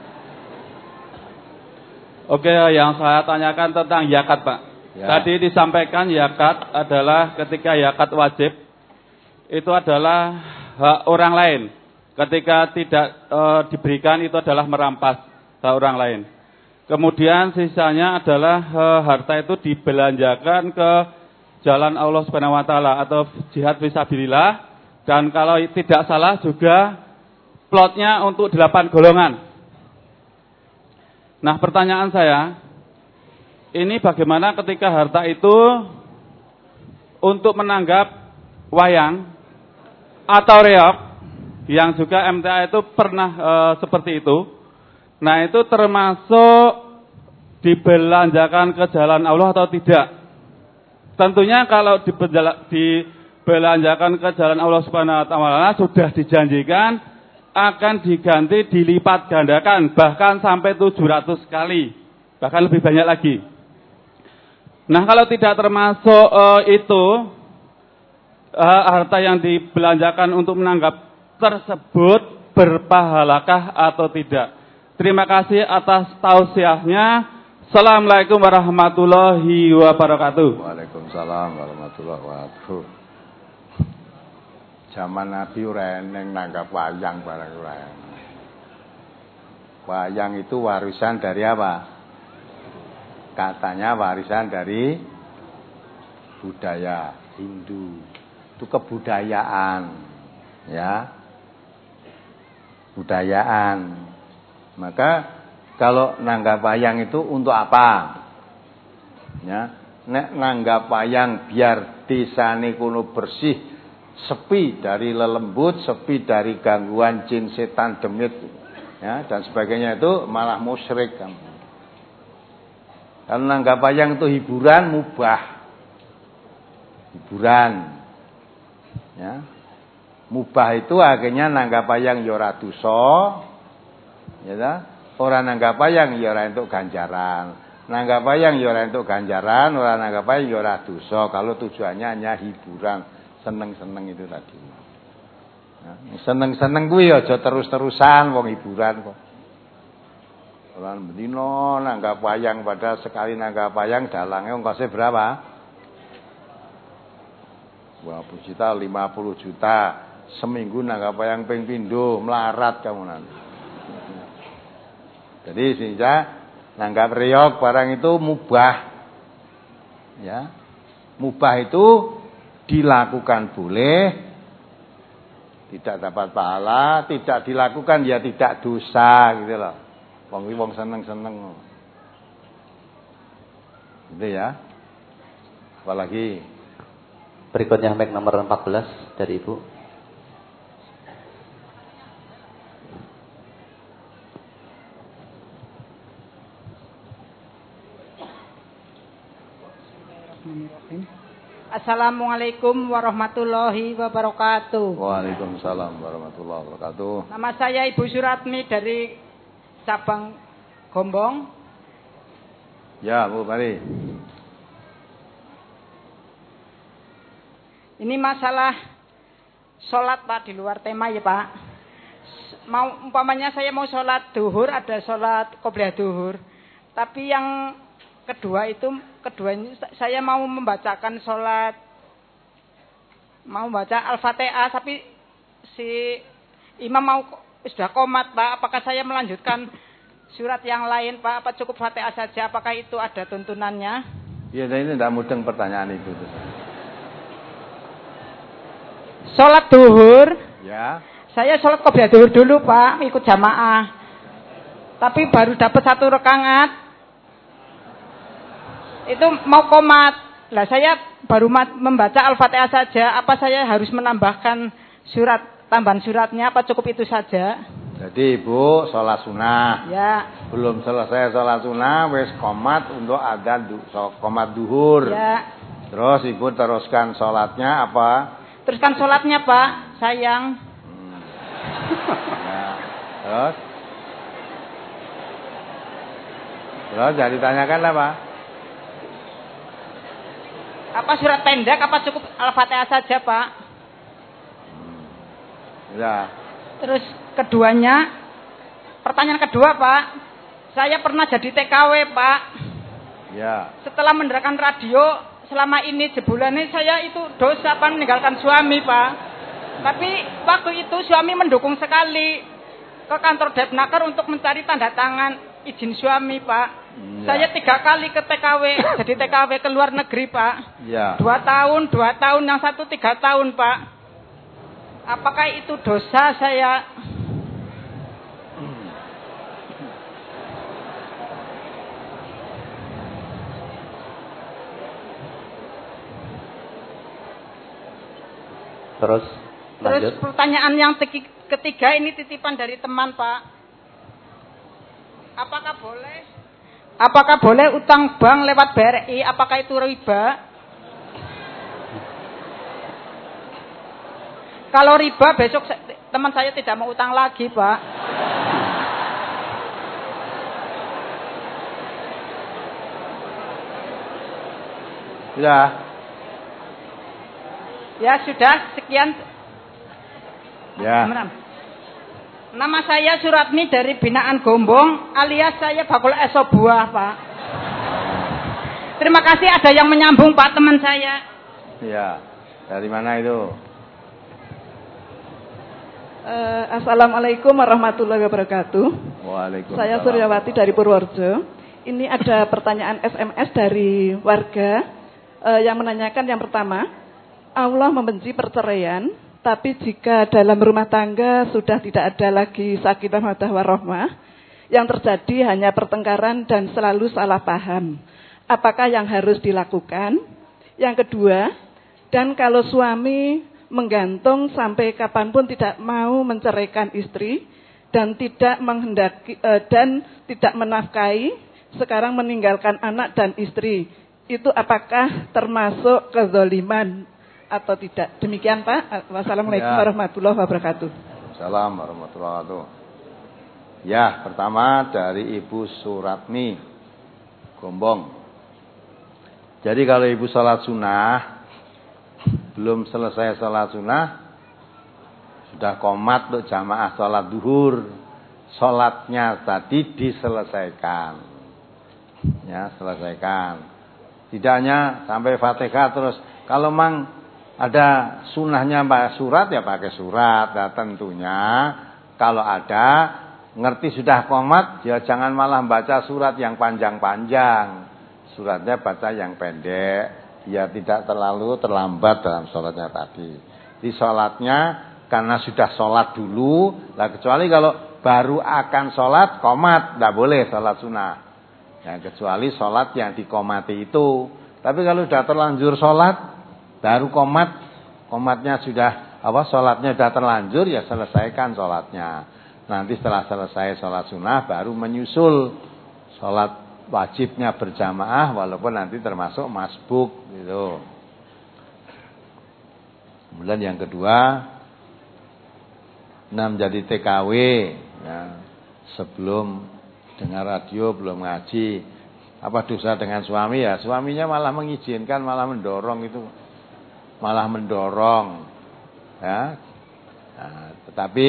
Oke, yang saya tanyakan tentang zakat Pak. Ya. Tadi disampaikan zakat adalah ketika zakat wajib itu adalah hak orang lain. Ketika tidak e, diberikan itu adalah merampas hak orang lain. Kemudian sisanya adalah e, harta itu dibelanjakan ke jalan Allah Subhanahu wa taala atau jihad fisabilillah, dan kalau tidak salah juga plotnya untuk delapan golongan. Nah, pertanyaan saya, ini bagaimana ketika harta itu untuk menanggap wayang atau reok, yang juga M T A itu pernah e, seperti itu. Nah, itu termasuk dibelanjakan ke jalan Allah atau tidak? Tentunya kalau dibelanjakan ke jalan Allah Subhanahu wa taala sudah dijanjikan akan diganti dilipat gandakan bahkan sampai tujuh ratus kali, bahkan lebih banyak lagi. Nah, kalau tidak termasuk uh, itu uh, harta yang dibelanjakan untuk menanggap tersebut berpahalakah atau tidak? Terima kasih atas tausiahnya. Assalamualaikum warahmatullahi wabarakatuh. Waalaikumsalam warahmatullahi wabarakatuh. Zaman Nabi ora eneng nanggap wayang barang ora. Wayang itu warisan dari apa? Katanya warisan dari budaya Hindu. Itu kebudayaan, ya. Budayaan. Maka kalau nanggap wayang itu untuk apa? Ya, nek nanggap wayang biar desane kuno bersih, sepi dari lelembut, sepi dari gangguan jin, setan, demit, ya, dan sebagainya, itu malah musyrik kamu. Kalau nanggap wayang itu hiburan, mubah. Hiburan. Ya. Mubah itu akhirnya nanggap wayang ya ora dosa. Ya ta? Ora nanggap wayang ya ora entuk ganjaran. Nanggap wayang ya ora entuk ganjaran, ora nanggap wayang ya ora dosa kalau tujuannya hanya hiburan, seneng-seneng itu tadi. Ya. Seneng-seneng kuwi aja terus-terusan wong hiburan kok. Orang bedino nanggap wayang, pada sekali nanggap wayang dalangnya ongkosnya berapa? dua puluh juta, lima puluh juta. Seminggu nanggap wayang ping pindho, melarat kamu nanti. Jadi sehingga nanggap reog barang itu mubah. Ya. Mubah itu dilakukan boleh, tidak dapat pahala, tidak dilakukan ya tidak dosa, gitu loh. Wong wong seneng-seneng. Gitu ya. Apalagi berikutnya mic nomor empat belas dari Ibu. Assalamualaikum warahmatullahi wabarakatuh. Waalaikumsalam warahmatullahi wabarakatuh. Nama saya Ibu Suratmi dari cabang Gombong. Ya, Bu, mari. Ini masalah sholat Pak, di luar tema ya Pak. Mau umpamanya saya mau sholat duhur, ada sholat qobliyah duhur. Tapi yang kedua itu, keduanya saya mau membacakan sholat, mau baca Al-Fatihah, tapi si imam mau sudah qomat Pak. Apakah saya melanjutkan surat yang lain Pak? Apa cukup Fatihah saja? Apakah itu ada tuntunannya? Iya, ini tidak mudeng pertanyaan itu. Sholat duhur. Ya. Saya sholat qobliyah duhur dulu Pak, ikut jamaah. Tapi baru dapat satu rakaat. Itu mau qomat. Lah saya baru membaca Al-Fatihah saja. Apa saya harus menambahkan surat, tambahan suratnya? Apa cukup itu saja? Jadi Ibu sholat sunnah. Ya. Belum selesai sholat sunnah, wis qomat untuk adzan du, qomat duhur. Ya. Terus Ibu teruskan sholatnya apa? Teruskan sholatnya Pak, sayang. Hmm. Ya. Terus? Terus jadi tanyakan apa? Apa surat pendek, apa cukup Al-Fatihah saja Pak? Hmm. Ya. Terus keduanya, pertanyaan kedua Pak, saya pernah jadi T K W Pak. Ya. Setelah mendengarkan radio selama ini sebulan ini saya itu dosa Pak meninggalkan suami Pak. Tapi waktu itu suami mendukung sekali ke kantor Depnaker untuk mencari tanda tangan izin suami Pak. Ya. Saya tiga kali ke T K W, jadi T K W ke luar negeri Pak. Ya. Dua tahun, dua tahun, yang satu tiga tahun Pak. Apakah itu dosa saya? Terus lanjut. Terus pertanyaan yang ketiga ini titipan dari teman Pak. Apakah boleh? Apakah boleh utang bank lewat B R I? Apakah itu riba? Kalau riba besok teman saya tidak mau utang lagi Pak. Ya. Ya sudah, sekian. Ya. Nama saya Suratmi dari Binaan Gombong, alias saya bakul eso buah Pak. Terima kasih ada yang menyambung Pak, teman saya. Ya. Dari mana itu? Uh, Assalamualaikum warahmatullahi wabarakatuh. Waalaikumsalam. Saya Suryawati dari Purworejo. Ini ada pertanyaan S M S dari warga uh, yang menanyakan yang pertama, Allah membenci perceraian, tapi jika dalam rumah tangga sudah tidak ada lagi sakinah mawaddah warahmah, yang terjadi hanya pertengkaran dan selalu salah paham. Apakah yang harus dilakukan? Yang kedua, dan kalau suami menggantung sampai kapanpun tidak mau menceraikan istri dan tidak menghendaki eh, dan tidak menafkahi, sekarang meninggalkan anak dan istri, itu apakah termasuk kezaliman atau tidak? Demikian Pak. Wassalamualaikum ya. warahmatullahi wabarakatuh. Assalamualaikum warahmatullahi wabarakatuh. Ya, pertama dari Ibu Suratmi Gombong. Jadi kalau Ibu sholat sunnah belum selesai sholat sunnah, sudah qomat untuk jamaah sholat duhur, sholatnya tadi diselesaikan, ya selesaikan. Tidak hanya sampai Fatihah terus. Kalau mang ada sunnahnya pakai surat ya pakai surat. Nah, tentunya kalau ada ngerti sudah qomat, ya jangan malah baca surat yang panjang-panjang. Suratnya baca yang pendek. Ya tidak terlalu terlambat dalam sholatnya tadi. Di sholatnya karena sudah sholat dulu, lah kecuali kalau baru akan sholat qomat, tidak boleh sholat sunnah. Ya, kecuali sholat yang dikomati itu. Tapi kalau sudah terlanjur sholat, baru qomat, qomatnya sudah apa? Sholatnya sudah terlanjur, ya selesaikan sholatnya. Nanti setelah selesai sholat sunnah, baru menyusul sholat wajibnya berjamaah, walaupun nanti termasuk masbuk gitu. Kemudian yang kedua, enam jadi T K W, ya, sebelum dengar radio, belum ngaji. Apa dosa dengan suami? Ya, suaminya malah mengizinkan, malah mendorong itu, malah mendorong, ya. Nah, tetapi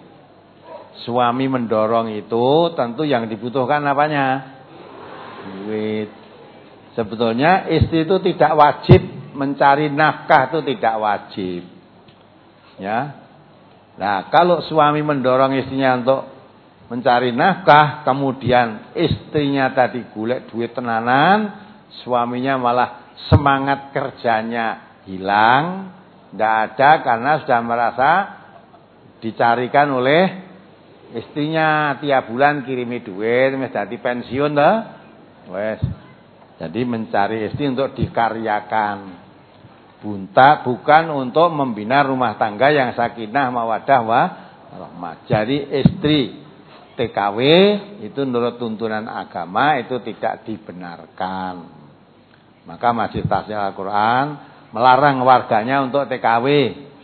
suami mendorong itu tentu yang dibutuhkan apanya? Duit. Sebetulnya istri itu tidak wajib mencari nafkah, itu tidak wajib. Ya. Nah, kalau suami mendorong istrinya untuk mencari nafkah, kemudian istrinya tadi golek duit tenanan, suaminya malah semangat kerjanya hilang, tidak ada karena sudah merasa dicarikan oleh istrinya, tiap bulan kirimi duit, wis dadi pensiun toh. Wes. Jadi mencari istri untuk dikaryakan. Bunta bukan untuk membina rumah tangga yang sakinah mawaddah warahmah. Jadi istri T K W itu menurut tuntunan agama itu tidak dibenarkan. Maka Majelis Tahfidz Al-Quran melarang warganya untuk T K W.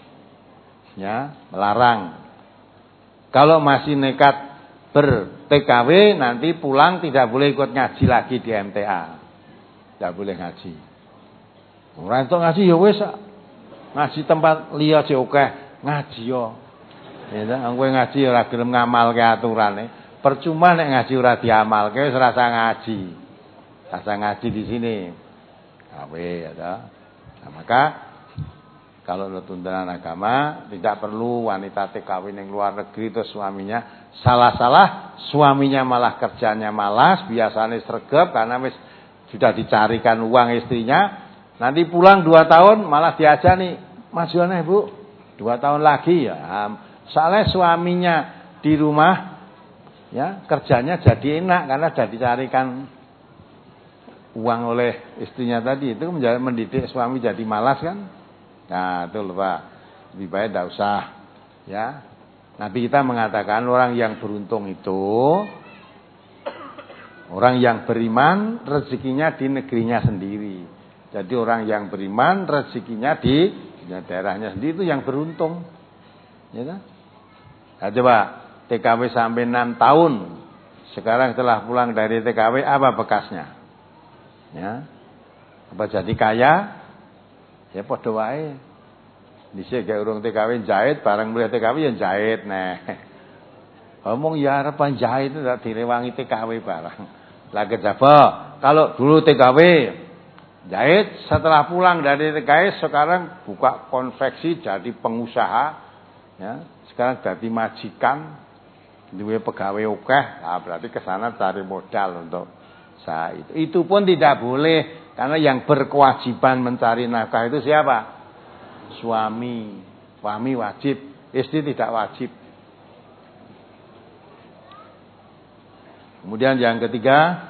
Ya, melarang. Kalau masih nekat ber-T K W nanti pulang tidak boleh ikut ngaji lagi di M T A. Tidak boleh ngaji. Ora entuk ngaji ya wis. Ngaji tempat liya aja akeh, ngaji yo. Ya ta, kowe ngaji ora gelem ngamalke aturane. Percuma nek ngaji ora diamalke wis rasa ngaji. Rasa ngaji di sini. Gawe ya ta. Nah, maka kalau tuntunan agama tidak perlu wanita T K W yang luar negeri terus suaminya salah-salah, suaminya malah kerjanya malas, biasanya sregep karena wis sudah dicarikan uang istrinya. Nanti pulang dua tahun malah diajak nih, majuannya Bu, dua tahun lagi ya. Soalnya suaminya di rumah, ya kerjanya jadi enak karena sudah dicarikan uang oleh istrinya tadi. Itu mendidik suami jadi malas kan? Nah itu loh Pak, lebih baik tidak usah. Ya, Nabi kita mengatakan orang yang beruntung itu orang yang beriman rezekinya di negerinya sendiri. Jadi orang yang beriman rezekinya di ya, daerahnya sendiri itu yang beruntung. Ya kan? Nah, coba T K W sampai enam tahun. Sekarang setelah pulang dari T K W apa bekasnya? Ya. Apa jadi kaya? Ya padha wae. Dhisik gek urung T K W jahit, bareng mulai T K W ya jahit neh. Ngomong ya arep jahit itu ndak direwangi T K W barang. Lah kejaba kalau dulu T K W jahit, setelah pulang dari T K W sekarang buka konveksi jadi pengusaha, ya. Sekarang jadi majikan, duwe pegawai akeh, nah, berarti ke sana cari modal untuk usaha itu. Itu pun tidak boleh karena yang berkewajiban mencari nafkah itu siapa? Suami. Suami wajib, istri tidak wajib. Kemudian yang ketiga,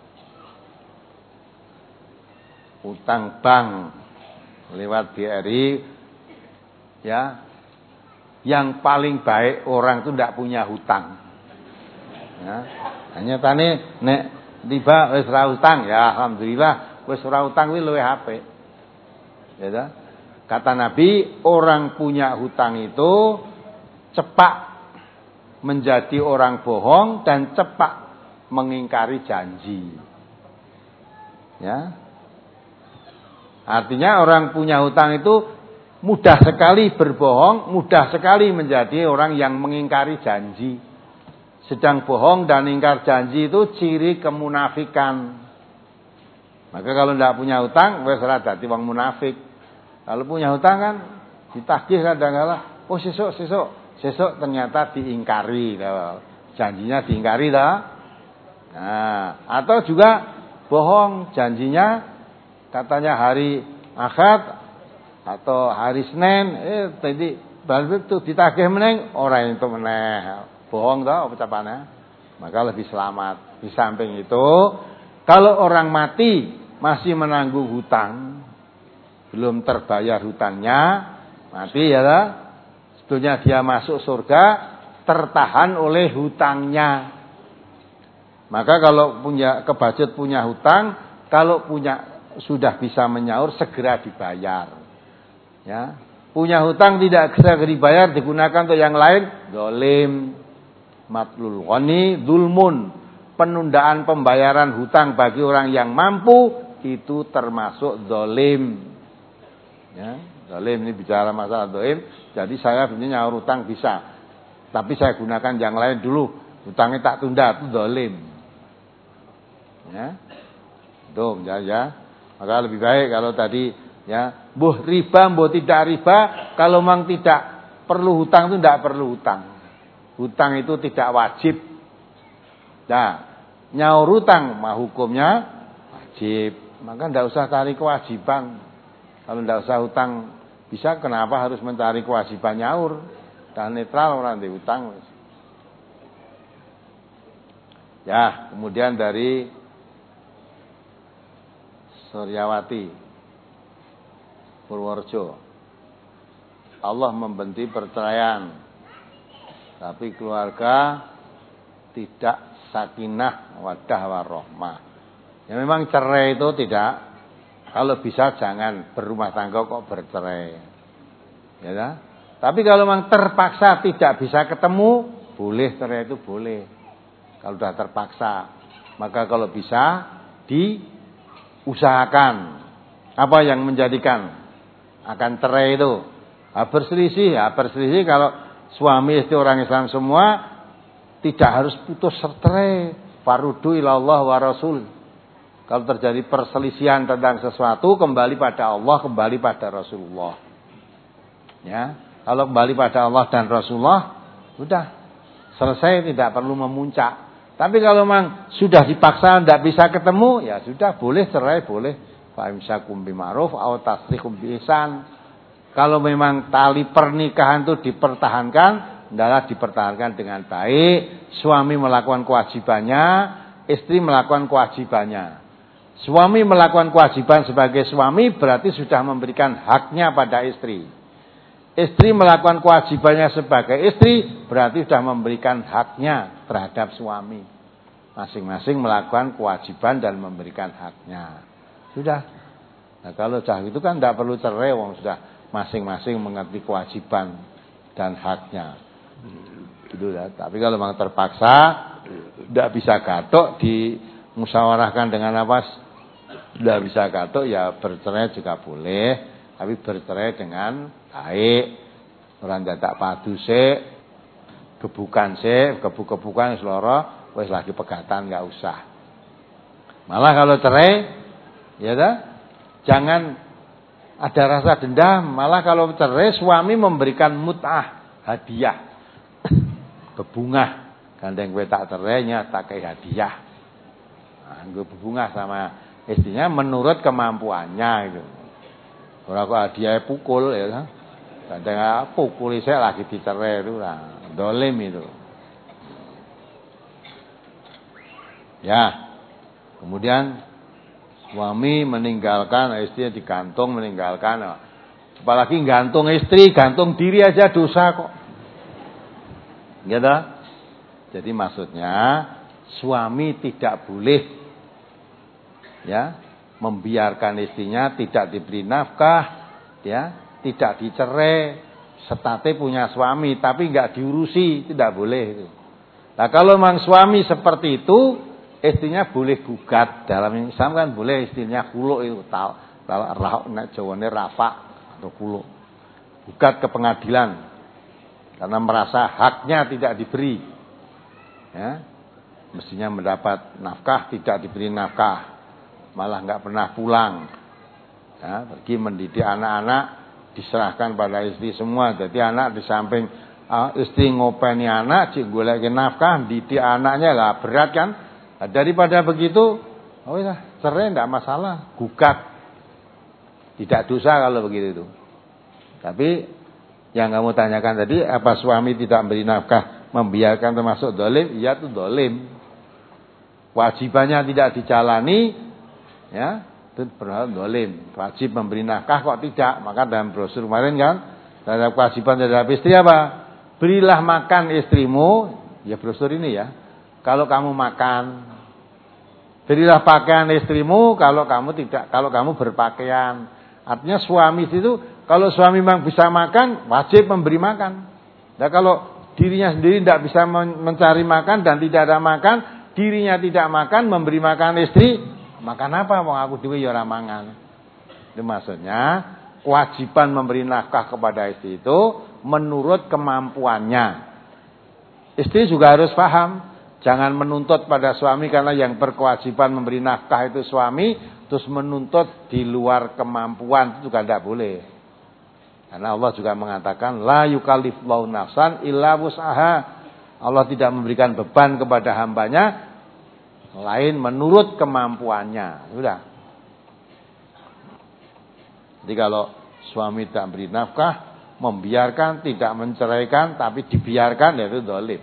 utang bank lewat B R I, ya, yang paling baik orang itu tidak punya hutang. Ya, hanya tani nek tiba wis ora utang, ya alhamdulillah wis ora utang kuwi luwih apik. Ya ta? Kata Nabi, orang punya hutang itu cepat menjadi orang bohong dan cepat mengingkari janji. Ya. Artinya orang punya hutang itu mudah sekali berbohong, mudah sekali menjadi orang yang mengingkari janji. Sedang bohong dan ingkar janji itu ciri kemunafikan. Maka kalau tidak punya hutang, wis ora dadi wong munafik. Kalau punya hutang kan ditagih kadang-kala, oh sesuk sesuk, sesuk ternyata diingkari, janjinya diingkari dah. Nah, atau juga bohong, janjinya katanya hari Ahad atau hari Senin, eh tadi balik itu ditagih meneng, orang itu meneh. Bohong toh ucapannya. Maka lebih selamat. Di samping itu, kalau orang mati masih menanggung hutang, belum terbayar hutangnya, mati ya lah. Sebetulnya dia masuk surga tertahan oleh hutangnya. Maka kalau punya kebajet punya hutang, kalau punya sudah bisa menyaur segera dibayar. Ya. Punya hutang tidak bisa dibayar digunakan untuk yang lain, zalim. Matlul ghani dzulmun. Penundaan pembayaran hutang bagi orang yang mampu itu termasuk zalim. Ya, zalim ini bicara masalah zalim. Jadi saya punya nyaur hutang bisa, tapi saya gunakan yang lain dulu. Hutangnya tak tunda, itu zalim. Ya. Tuh, ya, ya. Maka lebih baik kalau tadi ya, mbuh riba, mbuh tidak riba, kalau memang tidak perlu hutang itu tidak perlu hutang. Hutang itu tidak wajib. Nah, nyaur hutang mah hukumnya wajib. Maka tidak usah cari kewajiban. Kalau tidak usah hutang bisa, kenapa harus mencari kewajiban nyaur? Dan netral orang di hutang. Ya, kemudian dari Suryawati Purworejo. Allah membenci perceraian, tapi keluarga tidak sakinah wadah warahmah. Ya memang cerai itu tidak, kalau bisa jangan berumah tangga kok bercerai. Ya kan? Tapi kalau memang terpaksa tidak bisa ketemu, boleh cerai itu boleh. Kalau sudah terpaksa, maka kalau bisa diusahakan. Apa yang menjadikan akan cerai itu? Ha, berselisih, ya berselisih kalau suami istri orang Islam semua tidak harus putus cerai. Farudu ilallah wa rasul. Kalau terjadi perselisihan tentang sesuatu, kembali pada Allah, kembali pada Rasulullah. Ya, kalau kembali pada Allah dan Rasulullah, sudah selesai, tidak perlu memuncak. Tapi kalau memang sudah dipaksa tidak bisa ketemu, ya sudah boleh cerai, boleh. Fa imsakum bima'ruf aw tasrihum bi ihsan. Kalau memang tali pernikahan itu dipertahankan, adalah dipertahankan dengan baik. Suami melakukan kewajibannya, istri melakukan kewajibannya. Suami melakukan kewajiban sebagai suami berarti sudah memberikan haknya pada istri. Istri melakukan kewajibannya sebagai istri berarti sudah memberikan haknya terhadap suami. Masing-masing melakukan kewajiban dan memberikan haknya. Sudah. Nah, kalau cah itu kan tidak perlu cerai, wong sudah masing-masing mengerti kewajiban dan haknya. Gitu ya. Tapi kalau memang terpaksa tidak bisa gatok, dimusyawarahkan dengan apa? Tidak bisa gatok, ya bercerai juga boleh, tapi bercerai dengan baik. Orang dadak padu sik, gebukan sik, gebuk-gebukan seloro, wis lagi pegatan enggak usah. Malah kalau cerai, ya dah, jangan ada rasa dendam. Malah kalau cerai suami memberikan mut'ah, hadiah, bebungah. Gandeng kowe tak cerainya tak kayak hadiah. Nah, gue bebungah sama istrinya menurut kemampuannya itu. Ora kok hadiah pukul ya kan. Gandeng pukul saya lagi dicerai itu lah, dolim itu. Ya. Kemudian suami meninggalkan istrinya digantung, meninggalkan. Apalagi gantung istri, gantung diri aja dosa kok. Gitu. Jadi maksudnya suami tidak boleh ya membiarkan istrinya tidak diberi nafkah, ya, tidak dicerai, setate punya suami tapi enggak diurusi, tidak boleh itu. Nah, kalau memang suami seperti itu, istrinya boleh gugat. Dalam Islam kan boleh istrinya khulu itu, tal kalau nek Jawane rafa atau khulu. Gugat ke pengadilan karena merasa haknya tidak diberi. Ya, mestinya mendapat nafkah, tidak diberi nafkah, malah nggak pernah pulang. Ya, pergi mendidik anak-anak, diserahkan pada istri semua. Jadi anak di samping uh, istri ngopeni anak, cik goleki nafkah, didik anaknya lah berat kan. Nah, daripada begitu, oh ya cerai nggak masalah, gugat, tidak dosa kalau begitu itu. Tapi yang kamu tanyakan tadi, apa suami tidak memberi nafkah, membiarkan termasuk dolim? Iya itu dolim. Wajibannya tidak dijalani, ya itu berarti dolim. Wajib memberi nafkah kok tidak? Maka dalam brosur kemarin kan, terhadap kewajiban terhadap istri apa? Berilah makan istrimu, ya brosur ini ya. Kalau kamu makan, berilah pakaian istrimu kalau kamu tidak, kalau kamu berpakaian. Artinya suami itu Kalau suami memang bisa makan, wajib memberi makan. Nah kalau dirinya sendiri tidak bisa mencari makan dan tidak ada makan, dirinya tidak makan, memberi makan istri, makan apa? Wong aku dhewe ya ora mangan. Itu maksudnya kewajiban memberi nafkah kepada istri itu menurut kemampuannya. Istri juga harus paham, jangan menuntut pada suami karena yang berkewajiban memberi nafkah itu suami, terus menuntut di luar kemampuan itu juga tidak boleh. Karena Allah juga mengatakan la yukallifullahu nafsan illa wus'aha. Allah tidak memberikan beban kepada hambanya selain menurut kemampuannya. Sudah. Jadi kalau suami tidak beri nafkah, membiarkan, tidak menceraikan, tapi dibiarkan, ya itu zalim.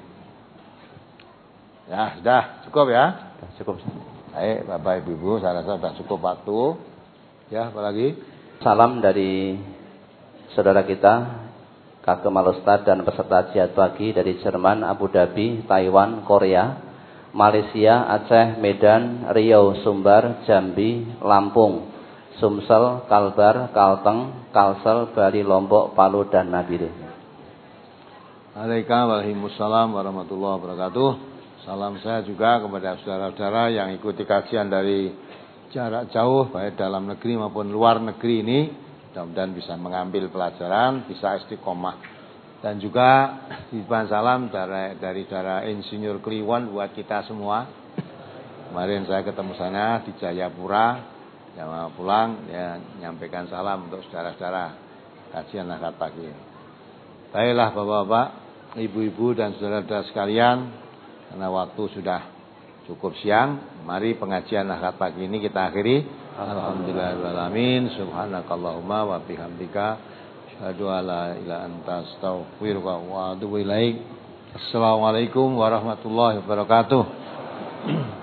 Ya, sudah cukup ya? Cukup. Baik, Bapak Ibu, saya rasa sudah cukup waktu. Ya, apalagi? Salam dari saudara kita, Kagem Al-Ustaz dan peserta jihad pagi dari Jerman, Abu Dhabi, Taiwan, Korea, Malaysia, Aceh, Medan, Riau, Sumbar, Jambi, Lampung, Sumsel, Kalbar, Kalteng, Kalsel, Bali, Lombok, Palu, dan Nabire. Waalaikumsalam warahmatullahi wabarakatuh. Salam saya juga kepada saudara-saudara yang ikuti kajian dari jarak jauh, baik dalam negeri maupun luar negeri ini. Mudah-mudahan bisa mengambil pelajaran, bisa istiqomah. Dan juga titipan salam dari, dari saudara Insinyur Kliwon buat kita semua. Kemarin saya ketemu sana di Jayapura, yang mau pulang ya nyampaikan salam untuk saudara-saudara kajian akad pagi. Baiklah Bapak-bapak, Ibu-ibu dan saudara-saudara sekalian, karena waktu sudah cukup siang, mari pengajian akad pagi ini kita akhiri. Alhamdulillahirrahmanirrahim. Subhanakallahumma wa bihamdika asyhadu an la ilaha illa anta astaghfiruka wa atubu ilaik. Assalamualaikum warahmatullahi wabarakatuh.